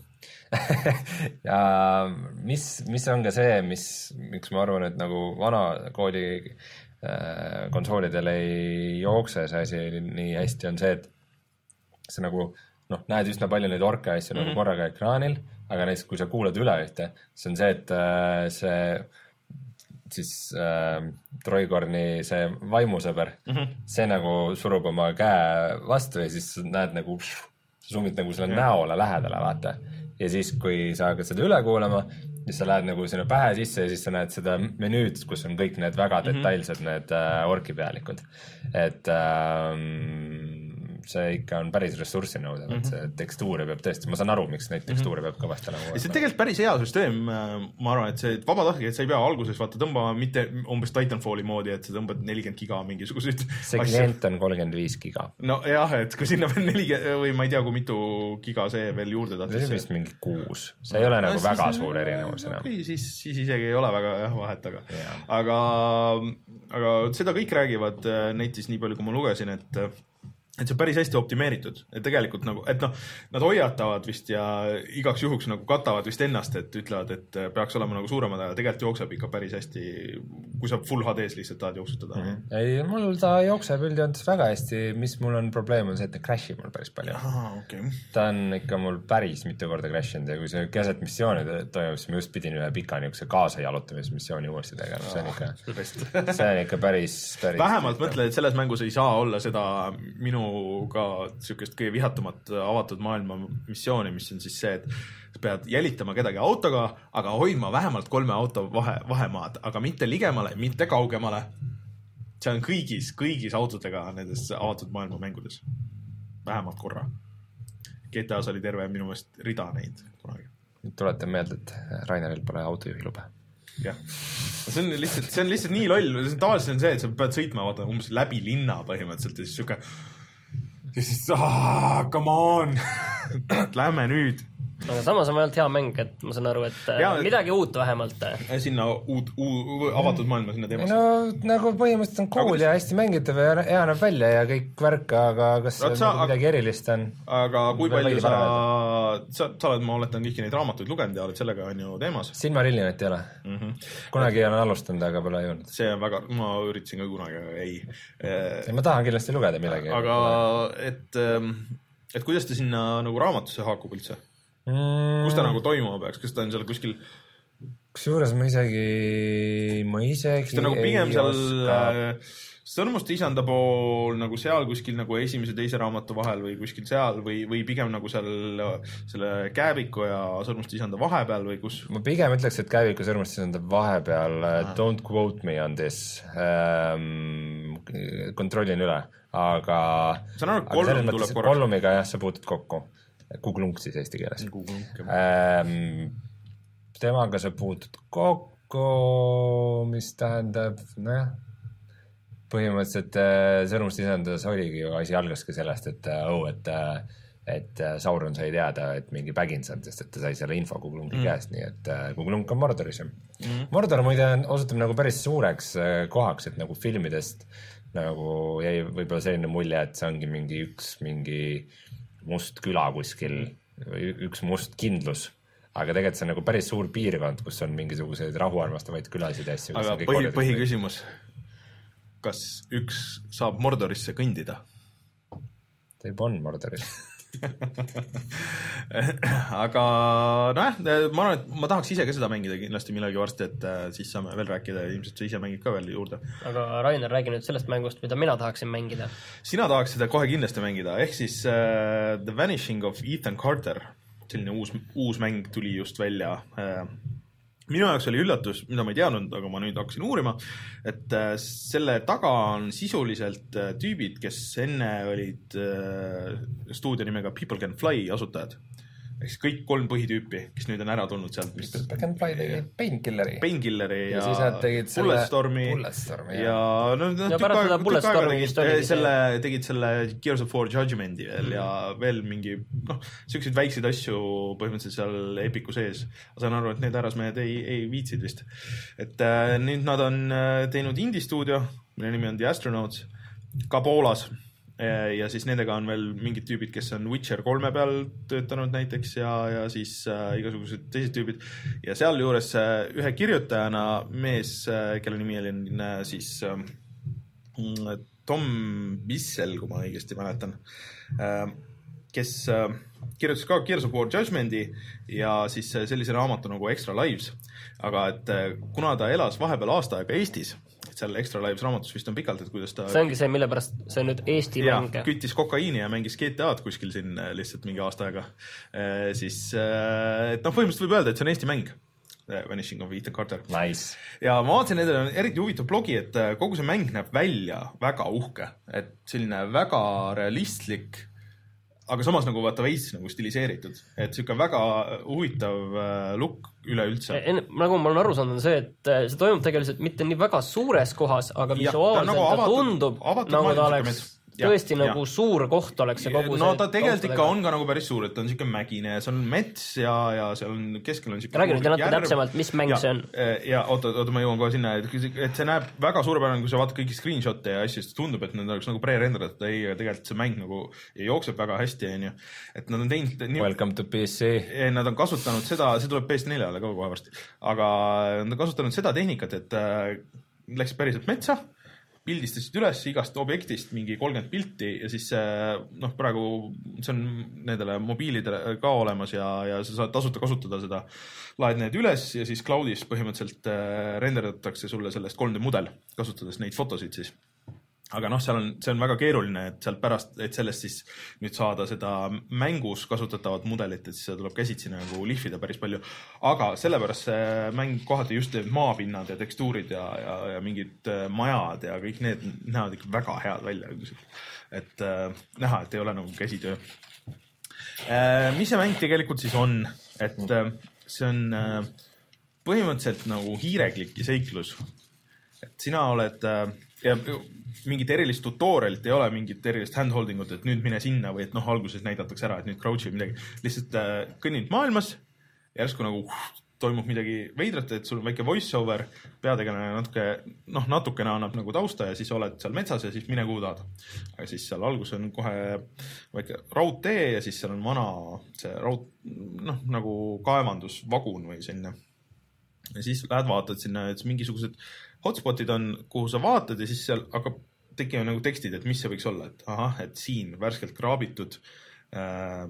[SPEAKER 2] ja mis, mis on ka see, mis, miks ma arvan, et nagu vana koodi äh, konsoolidel ei jookse see asi nii hästi, on see, et sa nagu noh, näed üsna palju neid orke asju mm-hmm. nagu korraga ekraanil, aga näiteks kui sa kuulad üle ühte, see on see, et äh, see siis äh, Troikorni see vaimusõber, mm-hmm. see nagu surub oma käe vastu ja siis näed nagu, sa summid nagu selle mm-hmm. näole lähedale, vaata. Ja siis, kui sa hakkad seda üle kuulama, siis sa lähed nagu sinna pähe sisse ja siis sa näed seda menüüd, kus on kõik need väga detailsed mm-hmm. need äh, orkipealikud. Et ähm, see ikka on päris ressurssi nõudev, mm-hmm. et see tekstuure peab tõesti, ma saan aru, miks neid tekstuure peab kõvasti nagu...
[SPEAKER 1] Ja see tegelikult päris hea süsteem, ma arvan, et see vabatahtlik, et sa ei pea alguses vaata tõmbama mitte umbes Titanfalli moodi, et sa tõmbad nelikümmend giga mingisuguseid
[SPEAKER 2] see klient on kolmkümmend viis giga.
[SPEAKER 1] No jah, et kui sinna veel nelikümmend või ma ei tea, kui mitu giga see veel juurde tahtis.
[SPEAKER 2] See on vist mingi kuus. See ei ole no, nagu siis, väga suur erinevus enam.
[SPEAKER 1] Okay, siis, siis isegi ei ole väga jah, vahet, aga, yeah. aga, aga seda kõik räägivad netis nii palju, kui ma lugesin, et et see on päris hästi optimeeritud, et tegelikult nagu, et noh, nad hoiatavad vist ja igaks juhuks nagu katavad vist ennast, et ütlevad, et peaks olema nagu suuremad, aga tegelikult jookseb ikka päris hästi, kui sa full H D-s lihtsalt tahad jooksutada.
[SPEAKER 2] Mm-hmm. Ei, mul ta jookseb üldjoontes väga hästi, mis mul on probleem on see, et ta crashib mul päris palju.
[SPEAKER 1] Aha, okay.
[SPEAKER 2] Ta on ikka mul päris mitu korda crashinud ja kui see keset missiooni toimub, siis ma just pidin ühe pika niisuguse kaasa jalutamismissiooni uuesti tegema. See on ikka, see on ikka päris, päris... Vähemalt
[SPEAKER 1] mõtle, et selles mängus ei saa olla seda minu ka sükest kõige vihatumat avatud maailma missiooni, mis on siis see, et sa pead jälitama kedagi autoga, aga hoidma vähemalt kolme auto vahe, vahemaad, aga mitte ligemale, mitte kaugemale. See on kõigis, kõigis autodega nendes avatud maailma mängudes. Vähemalt korra. G T A-s oli terve minu meelest rida neid kunagi.
[SPEAKER 2] Tuletan meelde, et Raineril pole autojuhi lube.
[SPEAKER 1] Jah. See on lihtsalt, see on lihtsalt nii loll. Tavaliselt on see, et sa pead sõitma vaata, umbes läbi linna põhimõtteliselt ja siis süke ja siis, aah, come on, lähme nüüd.
[SPEAKER 3] Aga samas on vähemalt hea mäng, et ma saan aru, et ja, midagi uut vähemalt.
[SPEAKER 1] Sinna uut, uut, avatud maailma sinna teemasse.
[SPEAKER 2] No nagu põhimõtteliselt on cool ja hästi mängitav ja hea näeb välja ja kõik värk, aga kas Rat, sa, midagi aga, erilist on?
[SPEAKER 1] Aga kui palju sa, sa, sa oled, ma oletan kõiki neid raamatuid lugenud ja oled sellega on ju teemas?
[SPEAKER 2] Silmarillinat ei ole. Mm-hmm. Kunagi olen alustanud, aga pole jõudnud. See
[SPEAKER 1] on väga, ma üritasin ka kunagi, aga ei.
[SPEAKER 2] Ja ma tahan kindlasti lugeda midagi.
[SPEAKER 1] Aga et, et kuidas ta sinna nagu raamatusse haakub üldse? Mm. Kus ta nagu toimuma peaks? Kas ta on seal kuskil...
[SPEAKER 2] Kusjuures ma isegi... Ma isegi...
[SPEAKER 1] Kas ta nagu pigem seal oska... Sõrmuste isanda pool nagu seal kuskil nagu esimese teise raamatu vahel või kuskil seal või, või pigem nagu seal selle Kääviku ja Sõrmuste isanda vahepeal või kus?
[SPEAKER 2] Ma pigem ütleks, et Kääviku ja Sõrmuste isanda vahepeal ah. Don't quote me on this ähm, kontrollin üle, aga...
[SPEAKER 1] Saan aru, Kollum tuleb korra.
[SPEAKER 2] Kollumiga jah, sa puutud kokku. Kuglunk siis eesti keeles. Ähm, temaga sa puutud kokku, mis tähendab, nojah, põhimõtteliselt Sõrmuste isandas oligi ju asi algaski sellest, et oh, et, et Sauron sai teada, et mingi Baggins on, sest et ta sai selle info Kuglunki mm. käest, nii et Kuglunk on Mordoris. Mm. Mordor muide osutub nagu päris suureks kohaks, et nagu filmidest nagu jäi võib-olla selline mulje, et see ongi mingi üks mingi must küla kuskil, üks must kindlus, aga tegelikult see on nagu päris suur piirkond, kus on mingisuguseid rahuarmastavaid külasid ja asju.
[SPEAKER 1] Aga põhi, põhiküsimus, kas üks saab Mordorisse kõndida?
[SPEAKER 2] Ta juba on Mordoris.
[SPEAKER 1] aga noh, ma arvan, et ma tahaks ise ka seda mängida kindlasti millegi varsti, et siis saame veel rääkida ja ilmselt sa ise mängid ka veel juurde.
[SPEAKER 3] Aga Rainer, räägi nüüd sellest mängust, mida mina tahaksin mängida.
[SPEAKER 1] Sina tahaks seda kohe kindlasti mängida, ehk siis uh, The Vanishing of Ethan Carter, selline uus, uus mäng tuli just välja. Uh, minu jaoks oli üllatus, mida ma ei teadnud, aga ma nüüd hakkasin uurima, et uh, selle taga on sisuliselt uh, tüübid, kes enne olid uh, stuudio nimega People Can Fly asutajad. ehk siis kõik kolm põhitüüpi, kes nüüd on ära tulnud sealt, mis
[SPEAKER 2] Back and Fly tegi Painkilleri
[SPEAKER 1] Painkilleri ja,
[SPEAKER 2] ja siis nad tegid selle
[SPEAKER 1] Bulletstormi
[SPEAKER 2] Bulletstormi
[SPEAKER 1] ja, ja no, no,
[SPEAKER 3] ja pärast seda Bulletstormi
[SPEAKER 1] vist oligi selle, tegid selle Gears of War Judgmenti veel ja veel mingi noh, selliseid väikseid asju põhimõtteliselt seal Epiku sees. Ma saan aru, et need härrasmehed ei, ei viitsid vist. Et äh, nüüd nad on teinud indie stuudio, mille nimi on The Astronauts, ka Poolas. Ja siis nendega on veel mingid tüübid, kes on Witcher kolme peal töötanud näiteks ja, ja siis äh, igasugused teised tüübid. Ja seal juures äh, ühe kirjutajana mees, äh, kelle nimi oli äh, siis äh, Tom Bissell, kui ma õigesti mäletan, äh, kes äh, kirjutas ka Gears of War Judgmenti ja siis äh, sellise raamatu nagu Extra Lives. Aga et äh, kuna ta elas vahepeal aasta aega Eestis, seal Extra Lives raamatus vist on pikalt, et kuidas ta...
[SPEAKER 3] See ongi see, mille pärast see on nüüd Eesti
[SPEAKER 1] ja,
[SPEAKER 3] mäng.
[SPEAKER 1] Küttis kokaiini ja mängis G T A-d kuskil siin lihtsalt mingi aasta aega. E, siis, et noh, põhimõtteliselt võib öelda, et see on Eesti mäng. Vanishing of Ethan Carter.
[SPEAKER 2] Nice.
[SPEAKER 1] Ja ma vaatasin, nendel on eriti huvitav blogi, et kogu see mäng näeb välja väga uhke. Et selline väga realistlik, aga samas nagu vaata veits nagu stiliseeritud. Et siuke väga huvitav look üleüldse.
[SPEAKER 3] En, nagu ma olen aru saanud, on see, et see toimub tegelikult mitte nii väga suures kohas, aga visuaalselt ta, nagu avatud, ta tundub, avatud nagu ta oleks ja, tõesti ja. Nagu suur koht oleks see kogu
[SPEAKER 1] no,
[SPEAKER 3] see...
[SPEAKER 1] No ta tegelikult ikka on ka nagu päris suur, et ta on siuke mägine ja see on mets ja, ja seal on keskel on siuke...
[SPEAKER 3] Räägi nüüd natuke täpsemalt, mis mäng
[SPEAKER 1] ja,
[SPEAKER 3] see on?
[SPEAKER 1] Ja oota, oota, ma jõuan kohe sinna, et, et see näeb väga suurepärane, kui sa vaatad kõiki screenshotte ja asju, siis tundub, et need oleks nagu pre-renderid, ei, tegelikult see mäng nagu jookseb väga hästi, on ju. Et nad on teinud... Nii,
[SPEAKER 2] Welcome to P C.
[SPEAKER 1] Nad on kasutanud seda, see tuleb P S neljale ka kohe varsti, aga nad on kasutanud seda tehnikat, et äh, läks päriselt metsa, pildistasid üles igast objektist mingi kolmkümmend pilti ja siis noh, praegu see on nendele mobiilidele ka olemas ja, ja sa saad tasuta kasutada seda. Laed need üles ja siis cloudis põhimõtteliselt renderdatakse sulle sellest kolm D mudel, kasutades neid fotosid siis. Aga noh, seal on, see on väga keeruline, et seal pärast, et sellest siis nüüd saada seda mängus kasutatavat mudelit, et siis seda tuleb käsitsi nagu lihvida päris palju. Aga sellepärast see mäng kohati just maapinnad ja tekstuurid ja, ja, ja mingid majad ja kõik need näevad ikka väga head välja. Et äh, näha, et ei ole nagu käsitöö. Äh, mis see mäng tegelikult siis on? Et äh, see on äh, põhimõtteliselt nagu hiirekliki seiklus. Et sina oled... Äh, ja mingit erilist tutorialit ei ole, mingit erilist handholdingut, et nüüd mine sinna või et noh, alguses näidatakse ära, et nüüd crouch või midagi. Lihtsalt äh, kõnnid maailmas, järsku nagu uh, toimub midagi veidrat, et sul on väike voice-over, peategelane natuke, noh, natukene annab nagu tausta ja siis oled seal metsas ja siis mine kuhu tahad. Aga siis seal algus on kohe väike raudtee ja siis seal on vana see raud, noh, nagu kaevandusvagun või selline. Ja siis lähed vaatad sinna, et mingisugused hotspotid on, kuhu sa vaatad ja siis seal hakkab tekkima nagu tekstid, et mis see võiks olla, et ahah, et siin värskelt kraabitud, äh,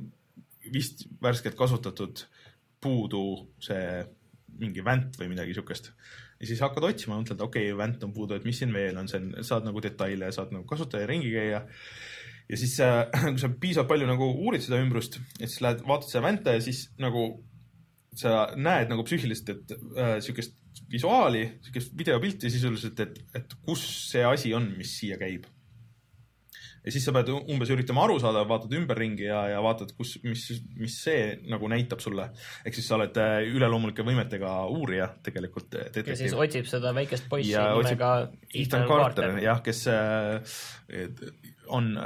[SPEAKER 1] vist värskelt kasutatud puudu see mingi vänt või midagi sukest. Ja siis hakkad otsima, mõtled, okei, okay, vänt on puudu, et mis siin veel on, see, saad nagu detaile, saad nagu kasutaja ringi käia. Ja siis äh, kui sa piisavalt palju nagu uurid seda ümbrust, et siis lähed, vaatad seda vänta ja siis nagu sa näed nagu psüühiliselt, et äh, sükest visuaali, sükest videopilti sisuliselt, et, et kus see asi on, mis siia käib. Ja siis sa pead umbes üritama aru saada, vaatad ümberringi ja, ja vaatad, kus, mis, mis see nagu näitab sulle. Ehk siis sa oled üleloomulike võimetega uurija tegelikult. Detektiiv.
[SPEAKER 3] Ja siis otsib seda väikest poissi nimega
[SPEAKER 1] Ethan Carter, jah, kes äh, on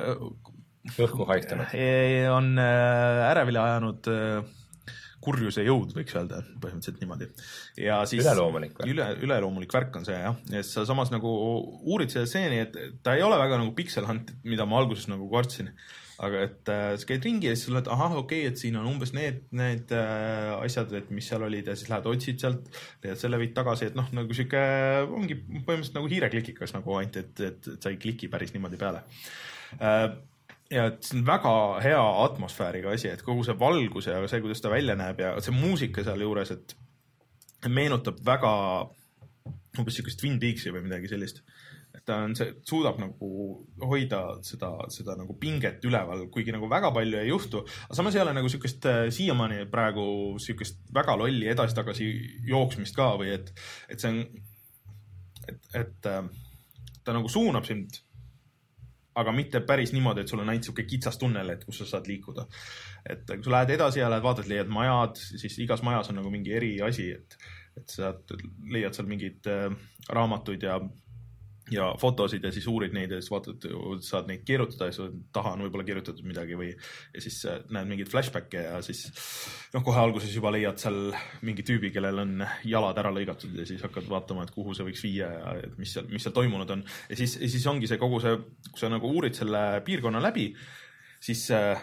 [SPEAKER 2] õhku haihtunud.
[SPEAKER 1] On äh, ärevile ajanud äh, kurjuse jõud, võiks öelda, põhimõtteliselt niimoodi. Ja siis
[SPEAKER 2] üleloomulik värk.
[SPEAKER 1] Üle, üleloomulik värk on see, jah. Ja sa samas nagu uurid selle seeni, et ta ei ole väga nagu pixel hunt, mida ma alguses nagu kartsin. Aga et äh, sa käid ringi ja siis oled, ahah, okei, okay, et siin on umbes need, need äh, asjad, et mis seal olid ja siis lähed otsid sealt, teed selle viid tagasi, et noh, nagu siuke ongi põhimõtteliselt nagu hiireklikikas nagu ainult, et, et, et sa ei kliki päris niimoodi peale. Äh, Ja et see on väga hea atmosfääriga asi, et kogu see valgus ja see, kuidas ta välja näeb ja see muusika seal juures, et meenutab väga umbes siukest Twin Peaksi või midagi sellist. Et ta on see, suudab nagu hoida seda, seda nagu pinget üleval, kuigi nagu väga palju ei juhtu. Aga samas ei ole nagu siukest siiamaani praegu siukest väga lolli edasi-tagasi jooksmist ka või et, et see on, et, et ta nagu suunab sind aga mitte päris niimoodi, et sul on ainult siuke kitsas tunnel, et kus sa saad liikuda. Et kui sa lähed edasi ja lähed vaatad, leiad majad, siis igas majas on nagu mingi eri asi, et, et sa leiad seal mingid äh, raamatuid ja ja fotosid ja siis uurid neid ja siis vaatad, saad neid keerutada ja siis taha on võib-olla keerutatud midagi või ja siis näed mingid flashbacke ja siis noh, kohe alguses juba leiad seal mingi tüübi, kellel on jalad ära lõigatud ja siis hakkad vaatama, et kuhu see võiks viia ja et mis seal, mis seal toimunud on. Ja siis, ja siis ongi see kogu see, kui sa nagu uurid selle piirkonna läbi, siis,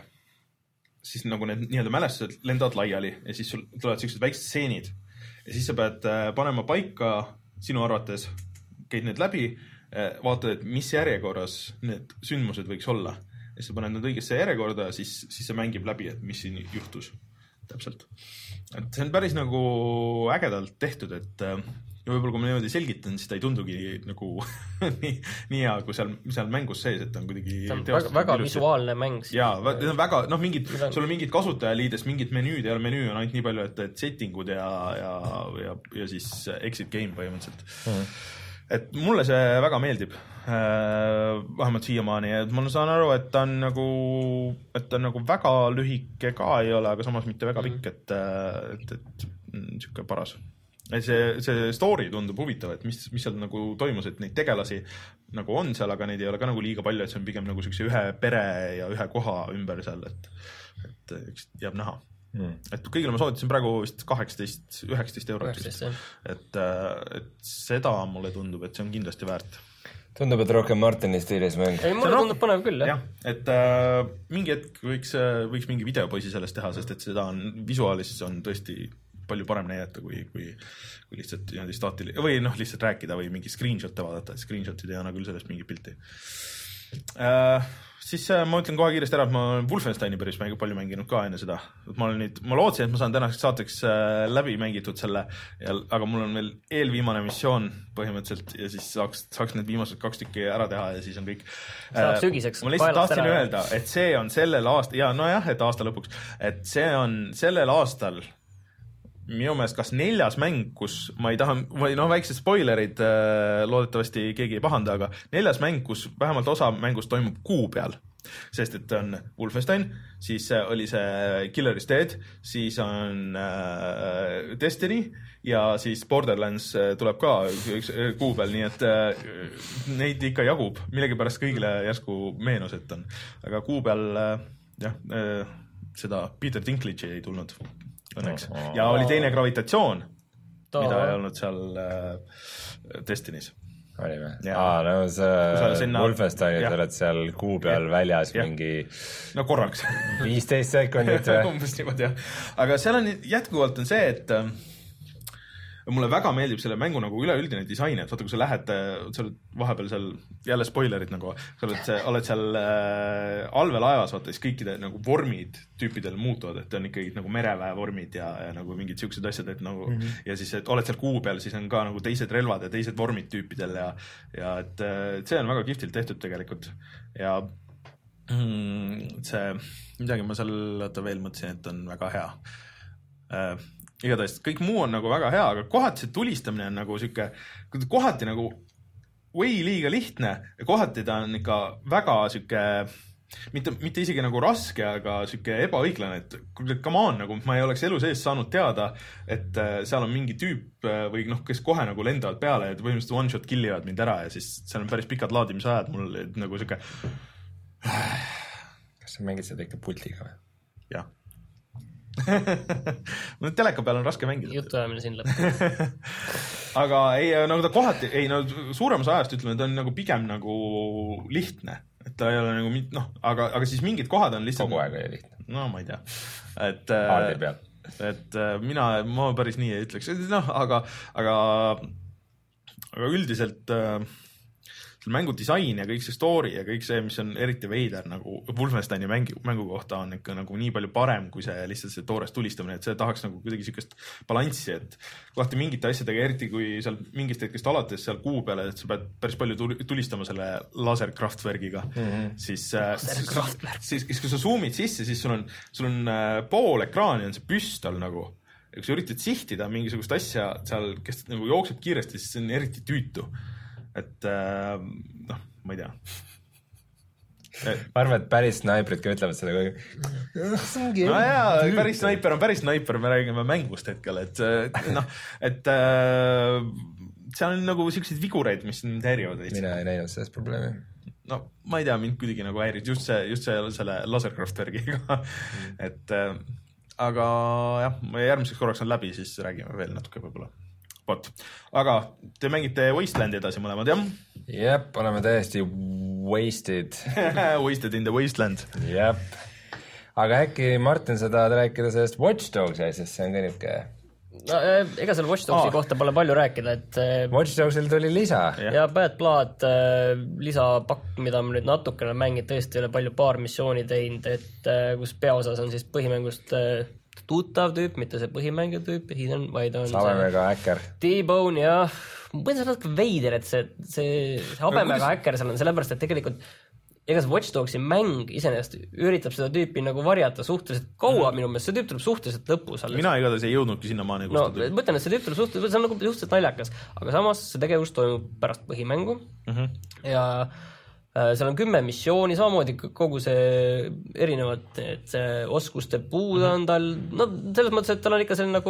[SPEAKER 1] siis nagu need nii-öelda mälestused lendavad laiali ja siis sul tulevad sellised väiksed stseenid ja siis sa pead panema paika sinu arvates, käid need läbi, vaatad, et mis järjekorras need sündmused võiks olla. Ja siis sa paned need õigesse järjekorda, siis, siis see mängib läbi, et mis siin juhtus täpselt. Et see on päris nagu ägedalt tehtud, et ja võib-olla kui ma niimoodi selgitan, siis ta ei tundugi nagu nii, nii hea, kui seal, seal mängus sees, et on kuidagi
[SPEAKER 3] see on väga, väga visuaalne mäng.
[SPEAKER 1] Jaa, need on väga, noh, mingid, sul on mingid kasutajaliides, mingid menüüd ja menüü on ainult nii palju, et, et settingud ja, ja, ja, ja siis exit game põhimõtteliselt. Hmm. Et mulle see väga meeldib, vähemalt siiamaani, et ma saan aru, et ta on nagu, et ta on nagu väga lühike ka ei ole, aga samas mitte väga pikk, et, et, et niisugune paras. See, see story tundub huvitav, et mis, mis seal nagu toimus, et neid tegelasi nagu on seal, aga neid ei ole ka nagu liiga palju, et see on pigem nagu selline ühe pere ja ühe koha ümber seal, et, et jääb näha. Hmm. Et kõigile ma soovitasin praegu vist kaheksateist, üheksateist eurot. Et, et seda mulle tundub, et see on kindlasti väärt.
[SPEAKER 2] Tundub, et rohkem Martini stiilis mäng.
[SPEAKER 3] Ei, mulle tundub põnev küll, jah.
[SPEAKER 1] Ja, et äh, mingi hetk võiks, võiks mingi videopoisi sellest teha, sest et seda on visuaalis on tõesti palju parem näidata, kui, kui, kui lihtsalt staatili, või noh, lihtsalt rääkida või mingi screenshot'e vaadata, et screenshot'id ei anna küll sellest mingi pilti. Äh, siis ma ütlen kohe kiiresti ära, et ma olen Wolfensteini päris palju mänginud ka enne seda. Ma, olen nüüd, ma lootsin, et ma saan tänaseks saateks läbi mängitud selle, ja, aga mul on veel eelviimane missioon põhimõtteliselt ja siis saaks, saaks need viimased kaks tükki ära teha ja siis on kõik.
[SPEAKER 3] Saab sügiseks.
[SPEAKER 1] Ma lihtsalt tahtsin öelda, et see on sellel aastal, ja no jah, et aasta lõpuks, et see on sellel aastal minu meelest kas neljas mäng, kus ma ei taha, või noh, väiksed spoilerid, loodetavasti keegi ei pahanda, aga neljas mäng, kus vähemalt osa mängust toimub kuu peal, sest et on Wolfenstein, siis oli see Killer is Dead, siis on äh, Destiny ja siis Borderlands tuleb ka üks kuu peal, nii et äh, neid ikka jagub, millegipärast kõigile järsku meenus, et on, aga kuu peal äh, jah, äh, seda Peter Dinklage'i ei tulnud õnneks. Ja oli teine gravitatsioon, Ta. mida ei olnud seal äh, Destiny's.
[SPEAKER 2] Oli või? Aa, no see sinna... Wolfensteinid oled seal kuu peal ja. väljas ja. mingi
[SPEAKER 1] no korraks
[SPEAKER 2] viisteist sekundit või?
[SPEAKER 1] Umbes niimoodi, jah. Aga seal on jätkuvalt on see, et äh, mulle väga meeldib selle mängu nagu üleüldine disain, et vaata, kui sa lähed, sa oled vahepeal seal, jälle spoilerid nagu, sa oled, oled seal äh, allveelaevas, vaata, siis kõikide nagu vormid tüüpidel muutuvad, et on ikkagi nagu mereväe vormid ja, ja nagu mingid siuksed asjad, et nagu mm -hmm. ja siis, et oled seal kuu peal, siis on ka nagu teised relvad ja teised vormid tüüpidel ja, ja et, et see on väga kihvtilt tehtud tegelikult ja mm, see, midagi ma seal, vaata veel mõtlesin, et on väga hea äh, igatahes kõik muu on nagu väga hea, aga kohati see tulistamine on nagu siuke, kohati nagu või liiga lihtne ja kohati ta on ikka väga siuke, mitte, mitte isegi nagu raske, aga siuke ebaõiglane, et come on, nagu ma ei oleks elu sees saanud teada, et seal on mingi tüüp või noh, kes kohe nagu lendavad peale ja põhimõtteliselt one shot killivad mind ära ja siis seal on päris pikad laadimisajad mul nagu siuke.
[SPEAKER 2] Kas sa mängid seda ikka pultiga või?
[SPEAKER 1] Jah. no teleka peal on raske mängida.
[SPEAKER 3] Jutuajamine siin lõpp.
[SPEAKER 1] aga ei, nagu ta kohati, ei no suuremas ajast ütleme, ta on nagu pigem nagu lihtne, et ta ei ole nagu, noh, aga, aga siis mingid kohad on lihtsalt.
[SPEAKER 2] Kogu aeg oli lihtne.
[SPEAKER 1] No ma ei tea. Et,
[SPEAKER 2] Haardi peal.
[SPEAKER 1] Et mina, ma päris nii ei ütleks, noh, aga, aga, aga üldiselt mängu disain ja kõik see story ja kõik see, mis on eriti veider nagu Wolfensteini mängu, mängu kohta on ikka nagu nii palju parem kui see lihtsalt see toores tulistamine, et see tahaks nagu kuidagi siukest balanssi, et kohati mingite asjadega, eriti kui seal mingist hetkest alates seal kuu peale, et sa pead päris palju tulistama selle laserkraftvergiga, mm -hmm. siis, siis, siis kui sa zoomid sisse, siis sul on, sul on pool ekraani on see püstol nagu, ja kui sa üritad sihtida mingisugust asja seal, kes nagu jookseb kiiresti, siis see on eriti tüütu. Et noh, ma ei tea.
[SPEAKER 2] ma arvan, et päris snaiprid ka ütlevad seda kogu aeg.
[SPEAKER 1] No jaa, päris snaiper on päris snaiper, me räägime mängust hetkel, et noh, et äh, seal on nagu selliseid vigureid, mis mind häirivad.
[SPEAKER 2] Mina ei näinud sellest probleemi.
[SPEAKER 1] No ma ei tea, mind kuidagi nagu häirid just see, just see selle laserkraftvergiga, mm. et äh, aga jah, järgmiseks korraks on läbi, siis räägime veel natuke võib-olla. But. Aga te mängite Wastelandi edasi mõlemad, jah?
[SPEAKER 2] Jep, oleme täiesti wasted.
[SPEAKER 1] Wasted in the wasteland.
[SPEAKER 2] Jep. Aga äkki Martin sa tahad rääkida sellest Watch Dogsi asjast, see on ka niuke...
[SPEAKER 3] No, ega seal Watch Dogsi oh. kohta pole palju rääkida, et...
[SPEAKER 2] Watch Dogsil tuli lisa.
[SPEAKER 3] Ja, ja Bad Blood lisapakk, mida ma nüüd natukene mängin, tõesti ei ole palju paar missiooni teinud, et kus peaosas on siis põhimängust... tuttav tüüp, mitte see põhimängu tüüp, Hidden, vaid on
[SPEAKER 2] habemega häkker.
[SPEAKER 3] T-Bone, jah. Ma mõtlen, see on natuke veider, et see, see, see habemega häkker seal on sellepärast, et tegelikult ega see Watch Dogsi mäng iseenesest üritab seda tüüpi nagu varjata suhteliselt kaua mm. minu meelest, see tüüp tuleb suhteliselt lõpus.
[SPEAKER 1] Mina igatahes ei jõudnudki sinna maani.
[SPEAKER 3] No, mõtlen, et see tüüp tuleb suhteliselt, see on nagu suhteliselt naljakas, aga samas see tegevus toimub pärast põhimängu mm-hmm. ja seal on kümme missiooni, samamoodi kogu see erinevad et see oskuste puud on tal, no selles mõttes, et tal on ikka selline nagu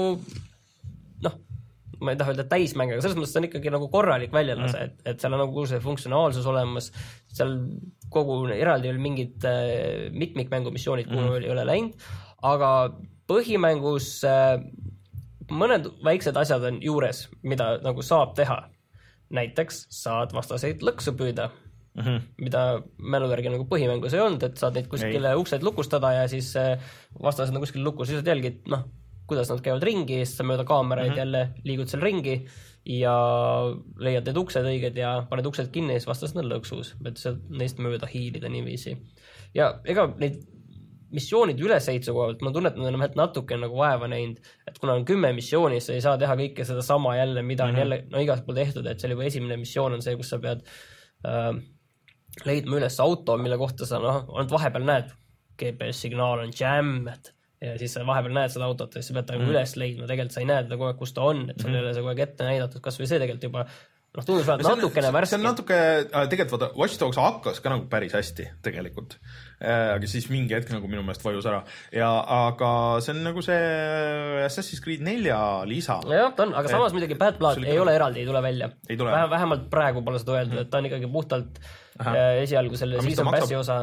[SPEAKER 3] noh, ma ei taha öelda täismäng, aga selles mõttes ta on ikkagi nagu korralik väljalase, et, et seal on nagu see funktsionaalsus olemas, seal kogu eraldi oli mingid äh, mitmikmängumissioonid, kuhu mm. ei ole läinud, aga põhimängus äh, mõned väiksed asjad on juures, mida nagu saab teha. Näiteks saad vastaseid lõksu püüda, Mm-hmm. mida mäluvärgi nagu põhimängus ei olnud, et saad neid kuskile ei. uksed lukustada ja siis vastased on kuskil lukus, siis jälgid, noh, kuidas nad käivad ringi, siis sa mööda kaameraid mm-hmm. jälle liigud seal ringi ja leiad need uksed õiged ja paned uksed kinni ja siis vastased on lõksus, et sa neist mööda hiilida niiviisi. Ja ega neid missioonid ülesehituse kohalt, ma tunnen, et nad on natuke nagu vaeva näinud, et kuna on kümme missiooni, siis ei saa teha kõike seda sama jälle, mida mm-hmm. on jälle no, igas pool tehtud, et see oli juba esimene missioon on see, kus sa pead äh, leidma üles auto, mille kohta sa noh, ainult vahepeal näed, G P S-signaal on jam, et ja siis sa vahepeal näed seda autot ja siis sa pead ta mm. üles leidma, tegelikult sa ei näe teda kogu aeg, kus ta on, et sul ei ole see kogu aeg ette näidatud, kas või see tegelikult juba noh, tundus vähemalt no, natukene värske.
[SPEAKER 1] See on natuke, tegelikult vaata, Watch Dogs hakkas ka nagu päris hästi tegelikult, aga siis mingi hetk nagu minu meelest vajus ära ja aga see on nagu see Assassin's Creed nelja lisa.
[SPEAKER 3] Jah, ta on, aga samas midagi Bad Blood ei ole eraldi, ei tule välja.
[SPEAKER 1] Ei tule.
[SPEAKER 3] Vähem, vähemalt praegu pole seda öeldud, et ta on ikkagi puhtalt Aha. esialgu selle season passi osa.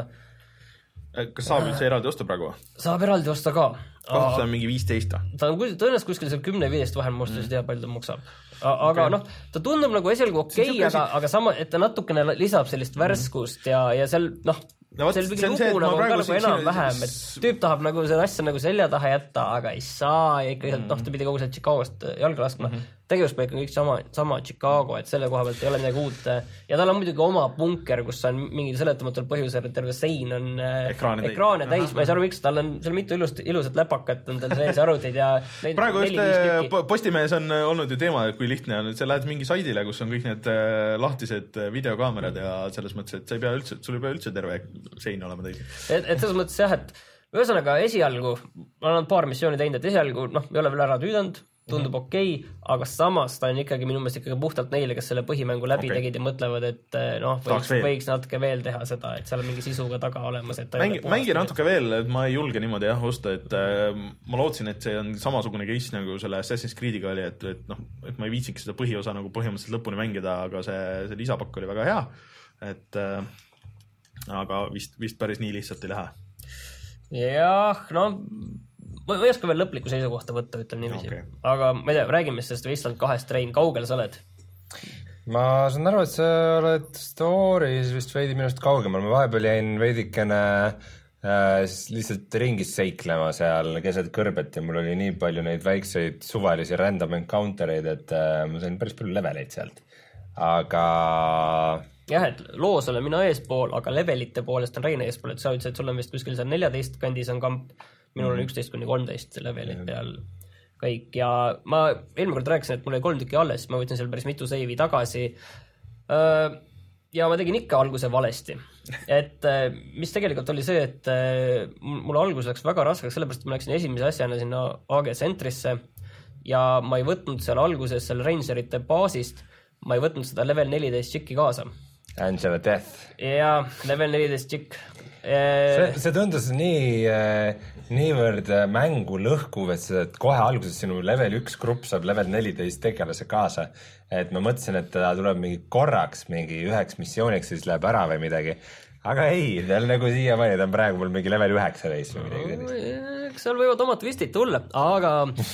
[SPEAKER 1] Kas saab üldse eraldi osta praegu?
[SPEAKER 3] Saab eraldi osta ka.
[SPEAKER 1] Kas ta on mingi viisteist? Ta
[SPEAKER 3] on tõenäoliselt kuskil seal kümme viisteist vahel musta, siis teha palju ta maksab. Aga okay. noh, ta tundub nagu esialgu okei, okay, aga, aga sama, et ta natukene lisab sellist värskust ja, ja seal noh, no, seal mingi lugu see, nagu on ka nagu enam vähem, et tüüp tahab nagu seda asja nagu selja taha jätta, aga ei saa ja ikka mm. noh, ta pidi kogu seal Chicagost jalga laskma. Mm -hmm. Tegevuspaik on kõik sama, sama Chicago, et selle koha pealt ei ole midagi uut. Ja tal on muidugi oma bunker, kus on mingi seletamatul põhjusel, et terve sein on ekraane, ekraane täis. Aha, ma ei saa aru, miks tal on seal mitu ilust, ilusat läpakat on tal sees arvutid ja neid,
[SPEAKER 1] praegu just Postimehes on olnud ju teema, kui lihtne on, et sa lähed mingi saidile, kus on kõik need lahtised videokaamerad ja selles mõttes, et sa ei pea üldse, sul ei pea üldse terve sein olema täis.
[SPEAKER 3] Et, et selles mõttes jah, et ühesõnaga esialgu, ma olen paar missiooni teinud, et esialgu noh, ei ole veel ära tüüdanud, tundub mm-hmm. okei, okay, aga samas ta on ikkagi minu meelest ikkagi puhtalt neile, kes selle põhimängu läbi okay. tegid ja mõtlevad, et noh, võiks, võiks natuke veel teha seda, et seal on mingi sisuga taga olemas.
[SPEAKER 1] Mängi, mängi natuke veel, et ma ei julge niimoodi jah osta, et äh, ma lootsin, et see on samasugune case nagu selle Assassin's Creediga oli, et, et noh, et ma ei viitsiks seda põhiosa nagu põhimõtteliselt lõpuni mängida, aga see, see lisapakk oli väga hea, et äh, aga vist, vist päris nii lihtsalt ei lähe.
[SPEAKER 3] Jah, no ma ei oska veel lõplikku seisukohta võtta, ütlem niiviisi. Okay. Aga ma ei tea, räägime sellest Wasteland kahest, Rein, kaugel sa oled?
[SPEAKER 2] Ma saan aru, et sa oled story's vist veidi minust kaugemal. Ma vahepeal jäin veidikene äh, lihtsalt ringis seiklema seal keset kõrbet ja mul oli nii palju neid väikseid suvalisi random encountereid, et äh, ma sain päris palju leveleid sealt. Aga...
[SPEAKER 3] jah, et loos olen mina eespool, aga levelite poolest on Rein eespool, et sa ütlesid, et sul on vist kuskil seal neljateist kandis on kamp, minul on üksteist kuni kolmteist levelit peal kõik ja ma eelmine kord rääkisin, et mul oli kolm tükki alles, ma võtsin seal päris mitu seivi tagasi ja ma tegin ikka alguse valesti, et mis tegelikult oli see, et mul algus läks väga raskeks, sellepärast ma läksin esimese asjana sinna A G Centrisse ja ma ei võtnud seal alguses seal Rangerite baasist, ma ei võtnud seda level neliteist tšikki kaasa.
[SPEAKER 2] Angela Death.
[SPEAKER 3] ja level neliteist tšikk.
[SPEAKER 2] see, see tundus nii, niivõrd mängu lõhkuv, et, see, et kohe alguses sinu level üks grupp saab level neliteist tegelase kaasa, et ma mõtlesin, et ta tuleb mingi korraks mingi üheks missiooniks, siis läheb ära või midagi, aga ei, ta on nagu siiamaani, ta on praegu mul mingi level üheksateist või midagi sellist.
[SPEAKER 3] Seal võivad omad twistid tulla, aga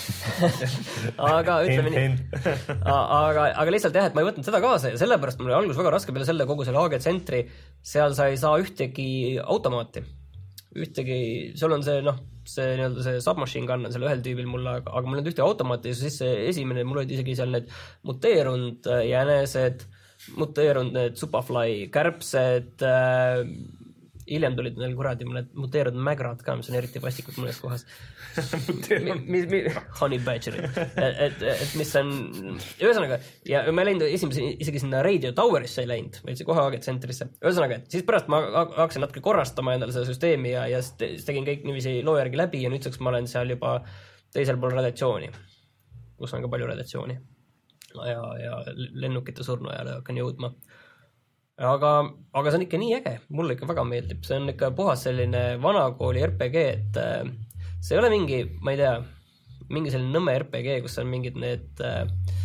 [SPEAKER 3] aga ütleme nii, aga, aga lihtsalt jah, et ma ei võtnud seda kaasa ja sellepärast mul oli algus väga raske peale selle kogu selle A G tsentri, seal sa ei saa ühtegi automaati, ühtegi, sul on see, noh, see nii-öelda see submachine gun on seal ühel tüübil mul, aga, aga mul on ühte automaati ja siis see esimene, mul olid isegi seal need muteerunud jänesed, muteerunud need Superfly kärbsed, äh, hiljem tulid neil kuradi mõned muteerunud mägrad ka, mis on eriti vastikud mõnes kohas. mi, mi, honey badgerid. Et, et, et mis on, ühesõnaga, ja ma läinud esimese, isegi sinna Radio Towerisse ei läinud, vaid see kohe A G tsentrisse. Ühesõnaga, et siis pärast ma hakkasin natuke korrastama endale seda süsteemi ja, ja siis tegin kõik niiviisi loo järgi läbi ja nüüdseks ma olen seal juba teisel pool redatsiooni, kus on ka palju redatsiooni. Ja, ja lennukite surnu ajale hakkan jõudma. Aga, aga see on ikka nii äge, mulle ikka väga meeldib, see on ikka puhas selline vanakooli R P G, et see ei ole mingi, ma ei tea, mingi selline nõmme R P G, kus on mingid need äh,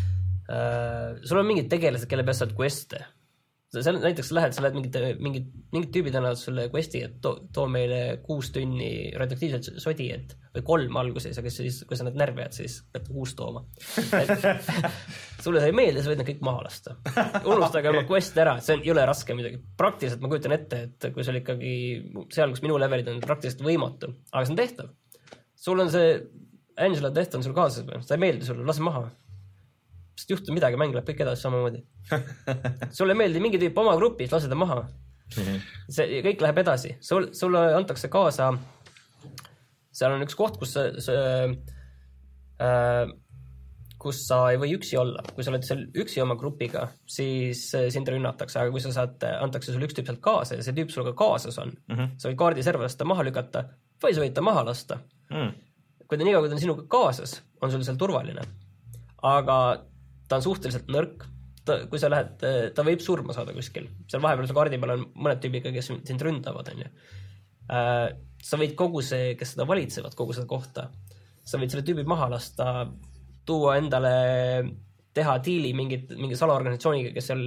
[SPEAKER 3] sul on mingid tegelased, kelle peast saad queste. Seal näiteks lähed, sa lähed mingid, mingid, mingid tüübid annavad sulle questi, et too, too meile kuus tunni radioaktiivselt sodi, et, või kolm alguses, aga siis, kui sa need närvi jääd, siis pead kuus tooma. Sulle sa ei meeldi, sa võid need kõik maha lasta. Unustage oma quest ära, see on, ei ole raske midagi. Praktiliselt ma kujutan ette, et kui sul ikkagi seal, kus minu levelid on praktiliselt võimatu, aga see on tehtav. Sul on see Angela Death on sul kaasas, seda ei meeldi sulle, lase maha. Sest juhtub midagi, mäng läheb kõik edasi samamoodi. Sulle meeldi mingi tüüp oma grupis, lase ta maha. See, kõik läheb edasi. Sul, sulle antakse kaasa, seal on üks koht, kus sa, sa, äh, kus sa ei või üksi olla. Kui sa oled seal üksi oma grupiga, siis sind rünnatakse, aga kui sa saad, antakse sulle üks tüüp sealt kaasa ja see tüüp sul ka kaasas on, mm-hmm. sa võid kaardiservast ta maha lükata või sa võid ta maha lasta. Mm. Kui ta nii kaua, kui ta on sinuga kaasas, on sul seal turvaline. Aga ta on suhteliselt nõrk, ta, kui sa lähed, ta võib surma saada kuskil. Seal vahepeal su kaardi peal on mõned tüübiga, kes sind ründavad. On ju. Äh, sa võid kogu see, kes seda valitsevad, kogu seda kohta, sa võid selle tüübi maha lasta, tuua endale, teha diili mingit, mingi salaorganisatsiooniga, kes seal,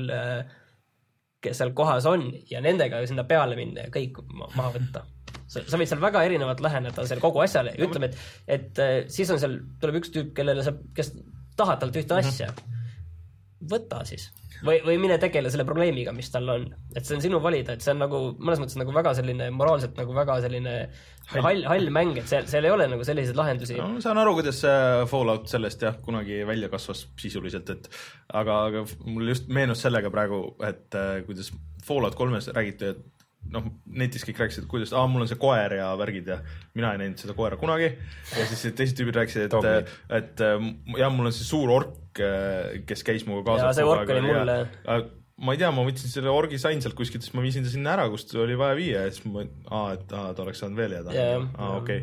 [SPEAKER 3] kes seal kohas on ja nendega sinna peale minna ja kõik maha võtta. Sa, sa võid seal väga erinevat läheneda seal kogu asjale ja ütleme, et, et siis on seal, tuleb üks tüüp, kellele sa, kes tahad talt ühte asja, võta siis. Või, või mine tegele selle probleemiga, mis tal on. Et see on sinu valida, et see on nagu, mõnes mõttes nagu väga selline, moraalselt nagu väga selline hall, hall mäng, et seal, seal ei ole nagu selliseid lahendusi.
[SPEAKER 1] No, saan aru, kuidas Fallout sellest jah, kunagi välja kasvas sisuliselt, et aga, aga mul just meenus sellega praegu, et kuidas Fallout kolmes räägiti, et noh, netis kõik rääkisid, et kuidas, aa, mul on see koer ja värgid ja mina ei näinud seda koera kunagi ja siis teised tüübid rääkisid, et, et jah, mul on see suur ork, kes käis muga kaasa.
[SPEAKER 3] Ja see ork oli mulle.
[SPEAKER 1] Ma ei tea, ma võtsin selle orgi sain sealt kuskilt, siis ma viisin ta sinna ära, kust oli vaja viia ja siis ma, aa, et aa, ta oleks saanud veel jääda. Aa, okei.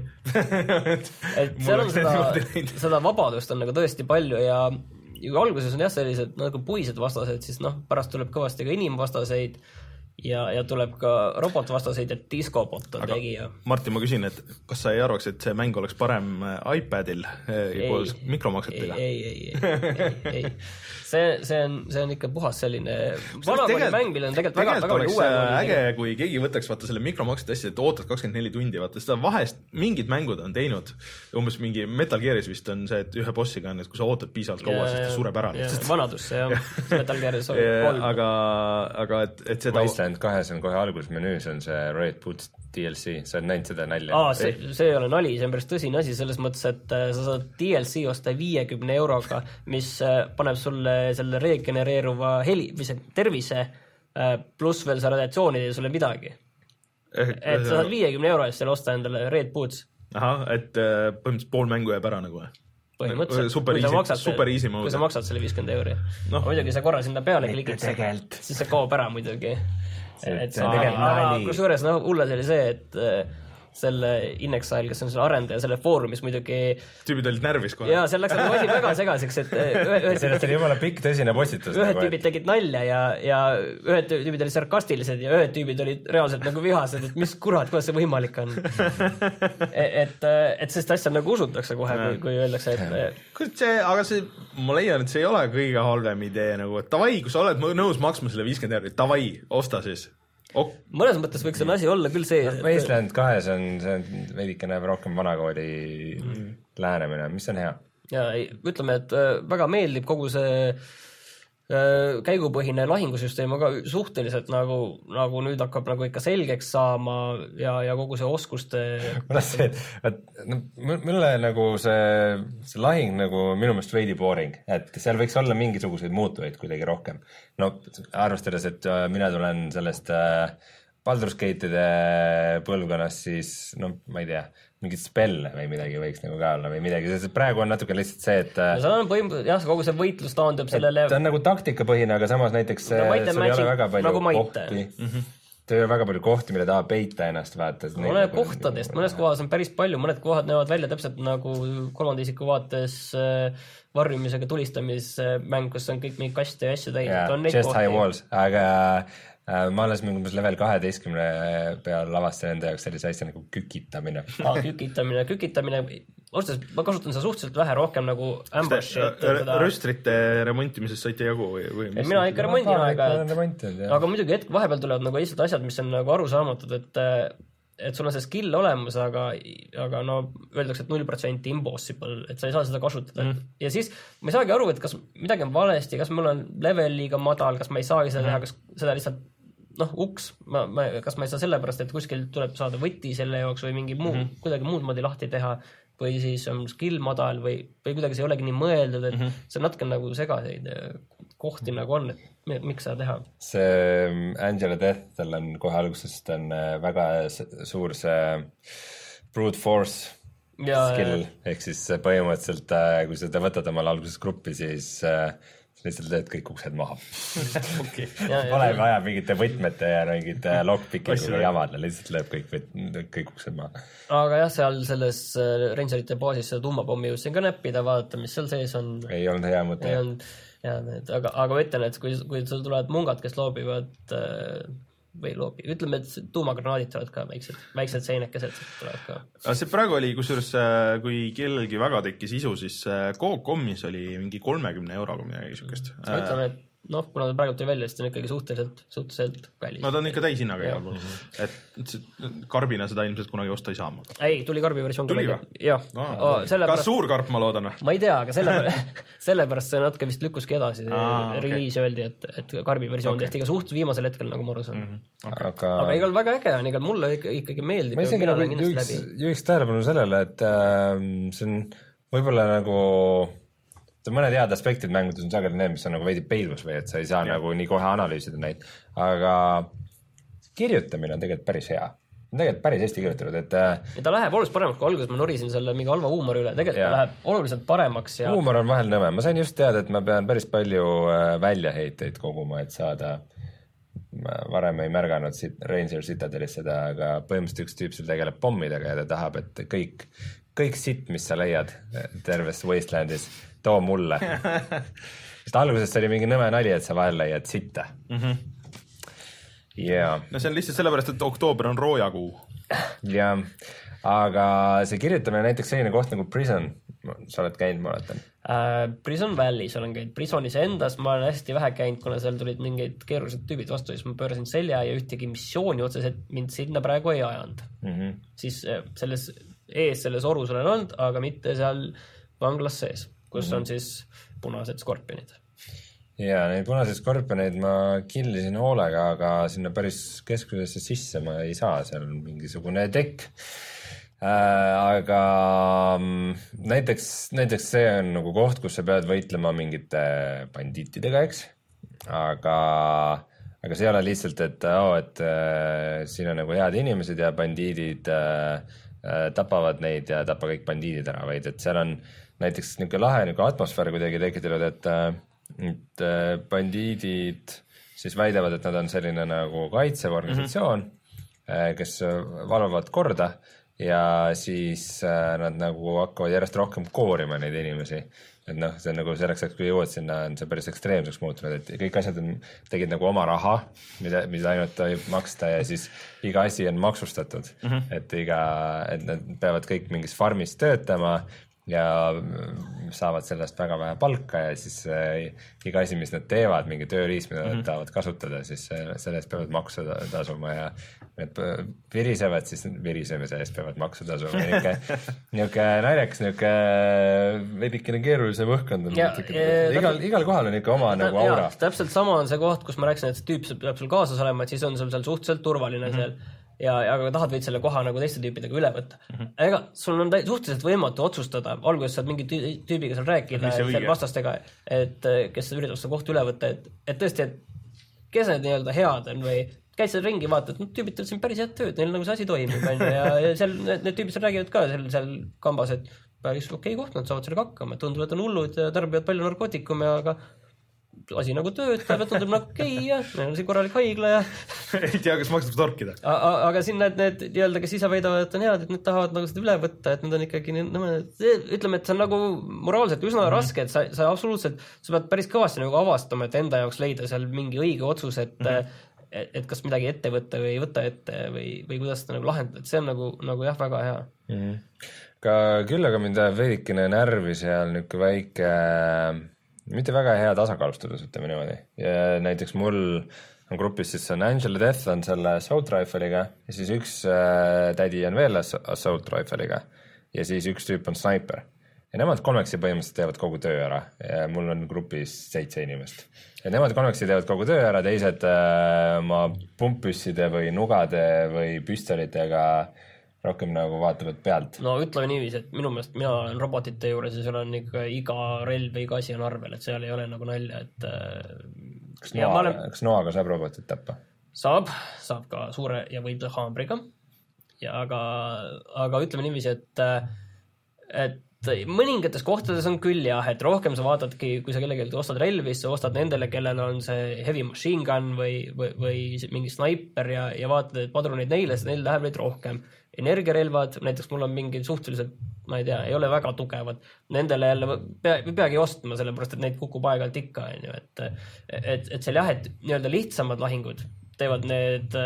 [SPEAKER 3] et seal on seda, seda vabadust on nagu tõesti palju ja alguses on jah sellised nagu puised vastased, siis noh, pärast tuleb kõvasti ka inimvastaseid ja, ja tuleb ka robotvastaseid ja diskobot on
[SPEAKER 1] aga,
[SPEAKER 3] tegija.
[SPEAKER 1] Martin, ma küsin, et kas sa ei arvaks, et see mäng oleks parem iPadil koos mikromaksetega?
[SPEAKER 3] Ei, ei, ei, ei, ei. See, see, on, see on ikka puhas selline vanakooli mäng, mille on tegelikult väga, väga
[SPEAKER 1] oleks äge, kui keegi võtaks vaata selle mikromakset asja, et ootad kakskümmend neli tundi, vaata seda vahest mingid mängud on teinud, umbes mingi Metal Gearis vist on see, et ühe bossiga on, et kui sa ootad piisavalt kaua, siis ta sureb ära.
[SPEAKER 3] Vanadus, see on Metal Gearis
[SPEAKER 1] kolm. Aga, aga et, et seda...
[SPEAKER 2] Wasteland kahes on kohe algusmenüüs on see Red Boots D L C, sa oled näinud seda nalja?
[SPEAKER 3] Aa, see, see ei ole nali, see on päris tõsine asi selles mõttes, et sa saad D L C osta viiekümne euroga, mis paneb sulle selle regenereeruva heli, või see tervise, pluss veel sa radiatsioonid ja sulle midagi. Et sa saad viiekümne euro eest selle osta endale Red Boots.
[SPEAKER 1] Aha, et põhimõtteliselt pool mängu jääb ära nagu.
[SPEAKER 3] Põhimõtteliselt,
[SPEAKER 1] super
[SPEAKER 3] kui,
[SPEAKER 1] easy, super easy
[SPEAKER 3] kui sa maksad selle viiskümmend euri. No. Muidugi sa korra sinna peale klikid, siis see kaob ära muidugi. Et see on tegelikult nali. Kusjuures no, hulles oli see, et selle Inexile, kes on selle arendaja, selle foorumis muidugi
[SPEAKER 1] tüübid olid närvis kohe.
[SPEAKER 3] Jaa, seal läks nagu asi väga segaseks, et ühed
[SPEAKER 2] sellest oli jumala pikk tõsine postitus.
[SPEAKER 3] Ühed tüübid tegid nalja ja, ja ühed tüübid olid sarkastilised ja ühed tüübid olid reaalselt nagu vihased, et mis kurat, kuidas see võimalik on. et, et sellist asja nagu usutakse kohe, kui, kui öeldakse, et
[SPEAKER 1] see, aga see, ma leian, et see ei ole kõige halvem idee nagu, et tavai, kui sa oled nõus maksma selle viiskümmend eurot, tavai, osta siis. Ok.
[SPEAKER 3] Mõnes mõttes võiks see asi olla küll see et...
[SPEAKER 2] Wasteland kahes on, see on veidike näeb rohkem vanakooli mm. lähenemine, mis on hea
[SPEAKER 3] ja ütleme, et väga meeldib kogu see käigupõhine lahingusüsteem, aga suhteliselt nagu, nagu nüüd hakkab nagu ikka selgeks saama ja, ja kogu see oskuste
[SPEAKER 2] see, et, no, mulle nagu see, see lahing nagu minu meelest veidi boring, et seal võiks olla mingisuguseid muutujaid kuidagi rohkem. No arvestades, et mina tulen sellest Baldur's Gate'ide põlvkonnast, siis no ma ei tea, mingid spelle või midagi võiks nagu ka olla või midagi, sest praegu on natuke lihtsalt see, et
[SPEAKER 3] no, see on põhimõtteliselt, jah, kogu see võitlus taandub sellele
[SPEAKER 2] ta on nagu taktikapõhine, aga samas näiteks no, sul ei ole väga palju nagu kohti mm-hmm. ta ei ole väga palju kohti, mille taha peita ennast vaata.
[SPEAKER 3] Mõne kohtadest, mõnes kohas on päris palju, mõned kohad näevad välja täpselt nagu kolmanda isiku vaates varjumisega tulistamismäng, kus on kõik mingi kaste ja asju täis
[SPEAKER 2] yeah, just kohti. High walls, aga ma alles mingi level kaheteistkümne peal avastasin enda jaoks sellise asja nagu kükitamine.
[SPEAKER 3] Ah, kükitamine, kükitamine, ostas, ma kasutan seda suhteliselt vähe rohkem nagu ambush.
[SPEAKER 1] Seda... Röstrite remontimisest saite jagu või, või mis?
[SPEAKER 3] Mina ikka remontin aega, et... aga muidugi hetk vahepeal tulevad nagu lihtsalt asjad, mis on nagu aru saamatud, et, et sul on see skill olemas, aga, aga no öeldakse, et null protsenti impossible, et sa ei saa seda kasutada. Mm. Ja siis ma ei saagi aru, et kas midagi on valesti, kas mul on level liiga madal, kas ma ei saagi seda mm. teha, kas seda lihtsalt noh, uks, ma, ma, kas ma ei saa sellepärast, et kuskil tuleb saada võti selle jaoks või mingi muu, mm-hmm. kuidagi muud moodi lahti teha või siis on skill madal või, või kuidagi see ei olegi nii mõeldud, et mm-hmm. see on natuke nagu segaseid kohti nagu on, et miks seda teha.
[SPEAKER 2] See Angela Death, tal on kohe algusest on väga suur see brute force ja, skill, ehk siis põhimõtteliselt, kui sa võtad omal alguses gruppi, siis lihtsalt lööd kõik uksed maha. okay. Pole vaja mingite võtmete ja mingite lockpickide jamad, lihtsalt lööb kõik, kõik uksed maha.
[SPEAKER 3] Aga jah, seal selles Rangerite baasis seda tuumapommi jõudsin ka näppida, vaadata, mis seal sees on.
[SPEAKER 2] Ei olnud hea mõte.
[SPEAKER 3] Ei olnud, jah, need, aga, aga ma ütlen, et kui, kui sul tulevad mungad, kes loobivad või loobi, ütleme, et tuumagranaadid tulevad ka väiksed, väiksed seinekesed tulevad ka.
[SPEAKER 1] See praegu oli, kusjuures kui kellelgi väga tekkis isu, siis Coop-Commis oli mingi kolmekümne euroga midagi niisugust.
[SPEAKER 3] Ma ütlen, et noh, kuna ta praegu tuli välja, siis ta on ikkagi suhteliselt, suhteliselt kallis.
[SPEAKER 1] No ta on ikka täishinnaga igal pool. Et karbina seda ilmselt kunagi osta ei saa.
[SPEAKER 3] Ei, tuli karbi versioon.
[SPEAKER 1] Tuli või?
[SPEAKER 3] Jah.
[SPEAKER 1] Oh, kas suur karp, ma loodan?
[SPEAKER 3] Ma ei tea, aga selle, sellepärast see natuke vist lükkuski edasi. Ah, release okay. öeldi, et, et karbi versioon okay. tehti ka suht viimasel hetkel, nagu ma aru saan. Mm-hmm. Okay. Aga... aga igal väga äge on, igal mulle ikkagi meeldib.
[SPEAKER 2] Ma isegi nagu juhiks tähelepanu sellele, et äh, see on võib-olla nagu... mõned head aspektid mängudes on sageli need, mis on nagu veidi peidus või et sa ei saa ja. nagu nii kohe analüüsida neid, aga kirjutamine on tegelikult päris hea. On tegelikult päris hästi kirjutatud, et
[SPEAKER 3] ja ta läheb oluliselt paremaks, kui alguses ma norisin selle mingi halva huumori üle, tegelikult ja. ta läheb oluliselt paremaks ja...
[SPEAKER 2] Huumor on vahel nõme, ma sain just teada, et ma pean päris palju väljaheiteid koguma, et saada ma varem ei märganud siit Ranger Citadelis seda, aga põhimõtteliselt üks tüüp seal tegeleb pommidega ja ta tahab, et kõik, kõik sitt, mis sa leiad terves Wastelandis too mulle. Sest alguses oli mingi nõme nali, et sa vahel leiad sitta. Mm-hmm. Yeah.
[SPEAKER 1] No see on lihtsalt sellepärast, et oktoober on roojakuu.
[SPEAKER 2] Jah, aga see kirjutamine näiteks selline koht nagu Prison, sa oled käinud, ma oletan.
[SPEAKER 3] Uh, Prison Valley's olen käinud, Prisonis endas ma olen hästi vähe käinud, kuna seal tulid mingid keerulised tüübid vastu, siis ma pöörasin selja ja ühtegi missiooni otseselt mind sinna praegu ei ajanud. Mm-hmm. Siis selles ees selles orus olen olnud, aga mitte seal vanglas sees, kus mm-hmm. on siis punased skorpionid.
[SPEAKER 2] Ja neid punaseid skorpioneid ma killisin hoolega, aga sinna päris keskusesse sisse ma ei saa, seal on mingisugune tekk. Äh, aga näiteks, näiteks see on nagu koht, kus sa pead võitlema mingite bandiitidega, eks? Aga, aga see ei ole lihtsalt, et, oh, et äh, siin on nagu head inimesed ja bandiidid äh, tapavad neid ja tappa kõik bandiidid ära, vaid et seal on näiteks niisugune lahe niisugune atmosfäär kuidagi tekitanud, et, et bandiidid siis väidavad, et nad on selline nagu kaitsev organisatsioon, mm-hmm. kes valvavad korda ja siis nad nagu hakkavad järjest rohkem koorima neid inimesi. Et noh, see on nagu selleks, et kui jõuad sinna, on see päris ekstreemseks muutunud, et kõik asjad on, tegid nagu oma raha, mida, mida ainult tohib maksta ja siis iga asi on maksustatud. Mm-hmm. Et iga, et nad peavad kõik mingis farmis töötama ja saavad sellest väga vähe palka ja siis äh, iga asi, mis nad teevad, mingi tööriis, mida mm-hmm. nad tahavad kasutada, siis sellest peavad maksu tasuma ja need virisevad, siis virisemise eest peavad maksu tasuma. Niuke naljakas, niuke veidikene keerulisem õhkond on. Igal, igal kohal on ikka oma ta, nagu aura.
[SPEAKER 3] Ja, täpselt sama on see koht, kus ma rääkisin, et see tüüp peab sul kaasas olema, et siis on sul seal suhteliselt turvaline mm-hmm. seal. Ja, ja aga tahad võid selle koha nagu teiste tüüpidega üle võtta. Mm-hmm. Ega sul on suhteliselt võimatu otsustada, alguses saad mingi tüübiga seal rääkida seal vastastega, et kes üritab seda kohta üle võtta, et, et tõesti, et kes need nii-öelda head on või käid seal ringi, vaatad, et tüübid teevad siin päris head tööd, neil nagu see asi toimib ja, ja seal need, need tüübid seal räägivad ka seal, seal kambas, et päris okei koht, nad saavad sellega hakkama, tunduvad on hullud ja tarbivad palju narkootikume, aga asi nagu töötab ja tundub nagu okei ja neil on siin korralik haigla ja
[SPEAKER 1] ei tea, kas maksab torkida.
[SPEAKER 3] Aga siin need, need nii-öelda, kes ise väidavad, et on head, et need tahavad nagu seda üle võtta, et need on ikkagi no, ütleme, et see on nagu moraalselt üsna mm-hmm. raske, et sa, sa absoluutselt sa pead päris kõvasti nagu avastama, et enda jaoks leida seal mingi õige otsus, et mm-hmm. et, et kas midagi ette võtta või ei võtta ette või, või kuidas seda nagu lahendada, et see on nagu, nagu jah, väga hea
[SPEAKER 2] mm-hmm. ka küll, aga mind veidikene närvi seal niuke väike mitte väga hea tasakaalustatus, ütleme niimoodi. Ja näiteks mul on grupis siis on Angela Death on selle Assault Rifle'iga ja siis üks äh, tädi on veel Assault Rifle'iga ja siis üks tüüp on Sniper. Ja nemad kolmeksi põhimõtteliselt teevad kogu töö ära ja mul on grupis seitse inimest. Ja nemad kolmeksi teevad kogu töö ära, teised äh, oma pumppüsside või nugade või püstolitega rohkem nagu vaatavad pealt.
[SPEAKER 3] No ütleme niiviisi, et minu meelest mina olen robotite juures ja seal on ikka iga relv või iga asi on arvel, et seal ei ole nagu nalja, et
[SPEAKER 2] kas, noa, olen... kas noaga saab robotit tappa?
[SPEAKER 3] Saab, saab ka suure ja võib haambriga ja aga, aga ütleme niiviisi, et et mõningates kohtades on küll jah, et rohkem sa vaatadki, kui sa kellelgi ostad relvi, sa ostad nendele, kellel on see heavy machine gun või, või, või mingi sniper ja, ja vaatad, et padruneid neile, siis neil läheb neid rohkem. Energiarelvad, näiteks mul on mingi suhteliselt, ma ei tea, ei ole väga tugevad. Nendele jälle pea, peagi ostma, sellepärast, et neid kukub aeg-ajalt ikka, on ju, et, et, et seal jah, et nii-öelda lihtsamad lahingud teevad need,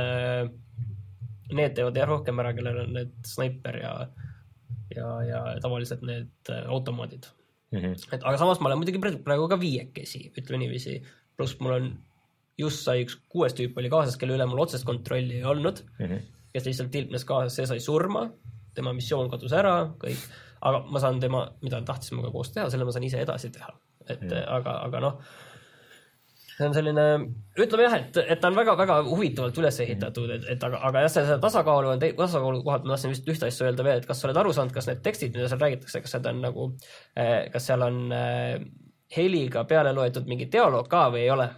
[SPEAKER 3] need teevad jah rohkem ära, kellel on need sniper ja ja, ja tavaliselt need automaadid. Mm-hmm. Et, aga samas ma olen muidugi praegu ka viiekesi, ütleme niiviisi, pluss mul on just sai üks kuues tüüp oli kaasas, kelle üle mul otsest kontrolli ei olnud, mm-hmm. kes lihtsalt tilpnes kaasas, see sai surma, tema missioon kadus ära, kõik, aga ma saan tema, mida tahtis ma ka koos teha, selle ma saan ise edasi teha. Et, mm-hmm. aga, aga noh, see on selline, ütleme jah, et, et ta on väga-väga huvitavalt üles ehitatud, et, et aga, aga jah, see tasakaalu on, tasakaalu kohalt ma tahtsin vist ühte asja öelda veel, et kas sa oled aru saanud, kas need tekstid, mida seal räägitakse, kas seda on nagu, kas seal on heliga peale loetud mingi dialoog ka või ei ole?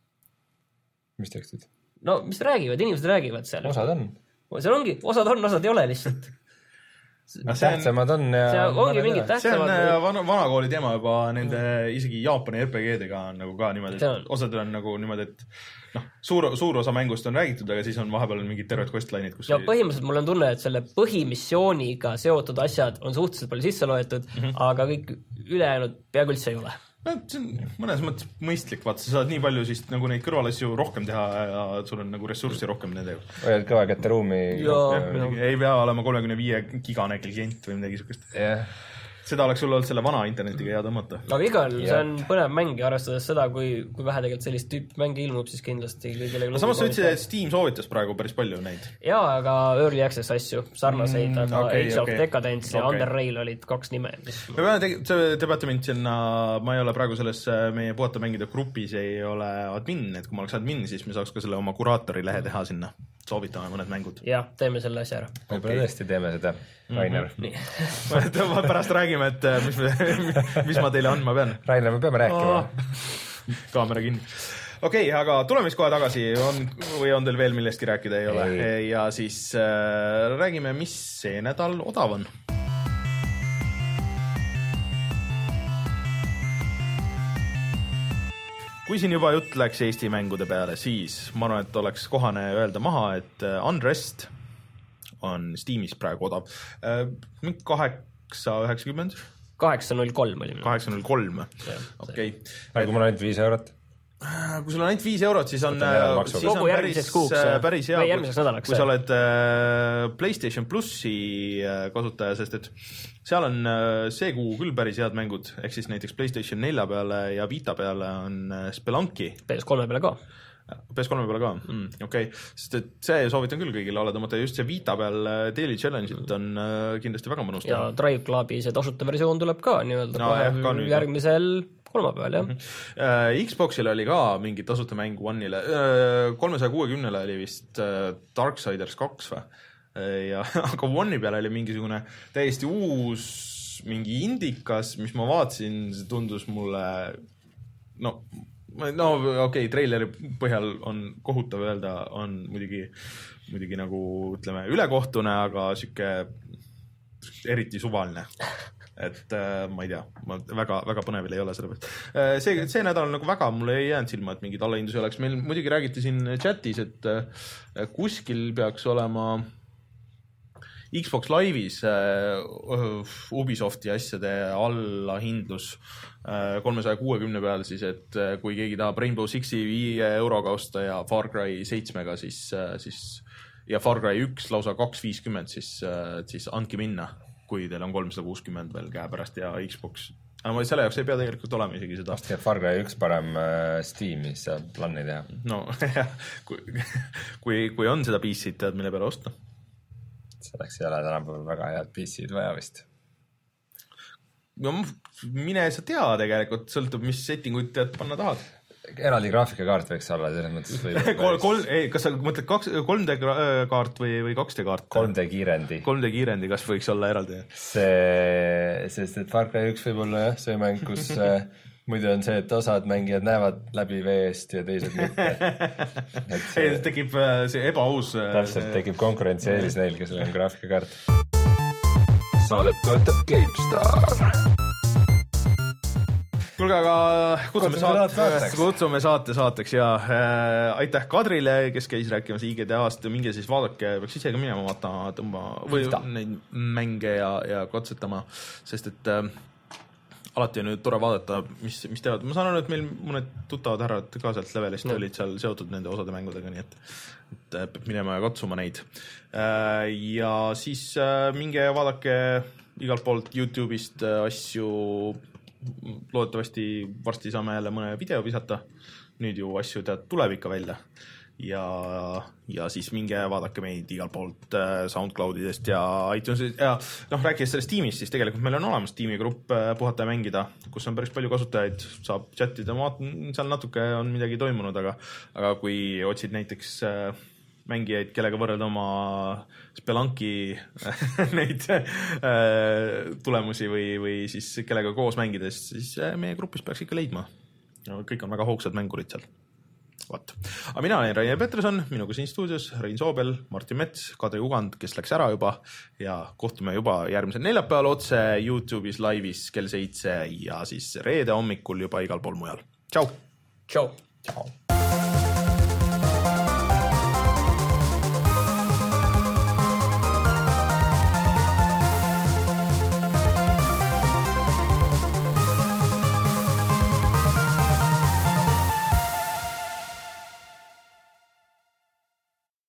[SPEAKER 2] Mis tekstid?
[SPEAKER 3] No, mis räägivad, inimesed räägivad seal.
[SPEAKER 2] Osad on.
[SPEAKER 3] Seal ongi, osad on, osad ei ole lihtsalt.
[SPEAKER 2] Tähtsamad on ja
[SPEAKER 3] see ongi mingid tähtsamad.
[SPEAKER 1] See on vana, vanakooli teema juba nende isegi Jaapani R P G-dega on nagu ka niimoodi, et osadel on nagu niimoodi, et noh, suur, suur osa mängust on räägitud, aga siis on vahepeal mingid terved questline'id, kus
[SPEAKER 3] ja põhimõtteliselt mul on tunne, et selle põhimissiooniga seotud asjad on suhteliselt palju sisse loetud, mm-hmm. aga kõik ülejäänud peaaegu üldse ei ole.
[SPEAKER 1] No, see on mõnes mõttes mõistlik, vaata, sa saad nii palju siis nagu neid kõrvalasju rohkem teha ja sul on nagu ressurssi rohkem nendega.
[SPEAKER 2] Hoiad kõva kätte ruumi.
[SPEAKER 1] Ei pea olema kolmekümne viie gigane klient või midagi sukest.
[SPEAKER 2] Yeah.
[SPEAKER 1] Seda oleks sul olnud selle vana internetiga hea tõmmata.
[SPEAKER 3] Aga igal, see on põnev mäng ja arvestades seda, kui, kui vähe tegelikult sellist tüüp mänge ilmub, siis kindlasti
[SPEAKER 1] no, samas sa ütlesid, et Steam soovitas praegu päris palju neid.
[SPEAKER 3] Jaa, aga Early Access asju, sarnaseid, mm, aga okay, Age okay. of Decadence ja okay. Under Rail olid kaks nime. Mis...
[SPEAKER 1] Te, te peate mind sinna, ma ei ole praegu selles meie puhata mängida grupis, ei ole admin, et kui ma oleks admin, siis me saaks ka selle oma kuraatori lehe teha sinna. Soovitame mõned mängud.
[SPEAKER 3] Jah, teeme selle asja ära.
[SPEAKER 2] Okay. Tõesti teeme seda, Rainer.
[SPEAKER 1] Mm-hmm. ma pärast räägime, et mis, me, mis ma teile andma pean.
[SPEAKER 2] Rainer, me peame rääkima.
[SPEAKER 1] Oh. Kaamera kinni. Okei, okay, aga tuleme siis kohe tagasi. On, või on teil veel millestki rääkida? Ei ole. Ei. Ja siis äh, räägime, mis see nädal odav on. Kui siin juba jutt läks Eesti mängude peale, siis ma arvan, et oleks kohane öelda maha, et Unrest on Steamis praegu odav. kaheksa üheksakümmend
[SPEAKER 3] kaheksa null kolm oli.
[SPEAKER 1] kaheksa null kolm, okei.
[SPEAKER 2] Aga kui mul ainult viis eurot?
[SPEAKER 1] Kui sul on ainult viis eurot, siis on, siis on päris, päris hea, kui, kui sa oled PlayStation Plussi kasutaja, sest et seal on see kuu küll päris head mängud, ehk siis näiteks PlayStation nelja peale ja Vita peale on Spelunky.
[SPEAKER 3] P S kolme peale ka.
[SPEAKER 1] P S kolme peale ka, mm, okei, okay. Sest et see soovitan küll kõigile alla tõmmata, just see Vita peal Daily Challenge'it on kindlasti väga mõnus.
[SPEAKER 3] Ja Drive Clubi see tasuta versioon tuleb ka nii-öelda no, jah, ka järgmisel kolmapäeval, jah.
[SPEAKER 1] Mm-hmm. Xboxil oli ka mingi tasuta mäng One'ile, kolmesaja kuuekümnele oli vist Darksiders kaks või? Ja, aga One'i peale oli mingisugune täiesti uus mingi indikas, mis ma vaatasin, see tundus mulle no no okei, okay, treileri põhjal on kohutav öelda, on muidugi, muidugi nagu ütleme ülekohtune, aga siuke eriti suvaline. Et äh, ma ei tea, ma väga, väga põnevil ei ole selle pealt. Äh, see, see nädal nagu väga mulle ei jäänud silma, et mingid allahindusi oleks. Meil muidugi räägiti siin chatis, et äh, kuskil peaks olema Xbox Live'is uh, Ubisofti asjade allahindlus uh, kolmesaja kuuekümne peal siis, et uh, kui keegi tahab Rainbow Sixi viie euroga osta ja Far Cry seitsmega, siis, uh, siis ja Far Cry üks lausa kaks viiskümmend, siis, uh, siis andke minna, kui teil on kolmsada kuuskümmend veel käepärast ja Xbox. Aga selle jaoks ei pea tegelikult olema isegi seda.
[SPEAKER 2] Ostke Far Cry üks parem uh, Steamis saab planni teha.
[SPEAKER 1] No, kui, kui, kui on seda P C-t, tead, mille peale osta.
[SPEAKER 2] Selleks ei ole tänapäeval väga head P C-d vaja vist.
[SPEAKER 1] No mine sa tea tegelikult, sõltub, mis settinguid tead panna tahad.
[SPEAKER 2] Eraldi graafikakaart võiks olla, selles mõttes või
[SPEAKER 1] kol, kol, ei, kas sa mõtled kaks, kolm D kaart või, või kaks D kaart?
[SPEAKER 2] kolm D kiirendi.
[SPEAKER 1] kolm D kiirendi, kas võiks olla eraldi?
[SPEAKER 2] See, sest et Far Cry üks võib olla jah, see mäng, kus muidu on see, et osad mängijad näevad läbi veest ja teised mitte.
[SPEAKER 1] Et see, ei, tekib see ebaaus.
[SPEAKER 2] Täpselt, tekib konkurentsieelis neil, kes on graafikakaart. Saadet toetab GameStar.
[SPEAKER 1] Kuulge, aga kutsume, saate, kutsume saate saateks ja äh, aitäh Kadrile, kes käis rääkimas I G D A-st ja minge siis vaadake, peaks ise ka minema vaatama, tõmba või neid mänge ja, ja katsetama, sest et äh, alati on nüüd tore vaadata, mis, mis teevad. Ma saan aru, et meil mõned tuttavad härrad ka sealt levelist no. olid seal seotud nende osade mängudega, nii et, et peab minema ja katsuma neid. Ja siis minge vaadake igalt poolt YouTube'ist asju, loodetavasti varsti saame jälle mõne video visata. Nüüd ju asju tead tuleb ikka välja. Ja, ja siis minge vaadake meid igalt poolt SoundCloudidest ja iTunesist ja noh, rääkides sellest tiimist, siis tegelikult meil on olemas tiimigrupp Puhata ja mängida, kus on päris palju kasutajaid, saab chatida, ma vaatan, seal natuke on midagi toimunud, aga, aga kui otsid näiteks mängijaid, kellega võrrelda oma Spelunky neid tulemusi või, või siis kellega koos mängides, siis meie grupis peaks ikka leidma. Kõik on väga hoogsad mängurid seal. Vaat. Aga mina olen Rainer Peterson, minuga siin stuudios Rein Soobel, Martin Mets, Kadri Ugand, kes läks ära juba ja kohtume juba järgmisel neljapäeval otse YouTube'is laivis kell seitse ja siis reede hommikul juba igal pool mujal. Tšau!
[SPEAKER 3] Tšau!
[SPEAKER 2] Tšau!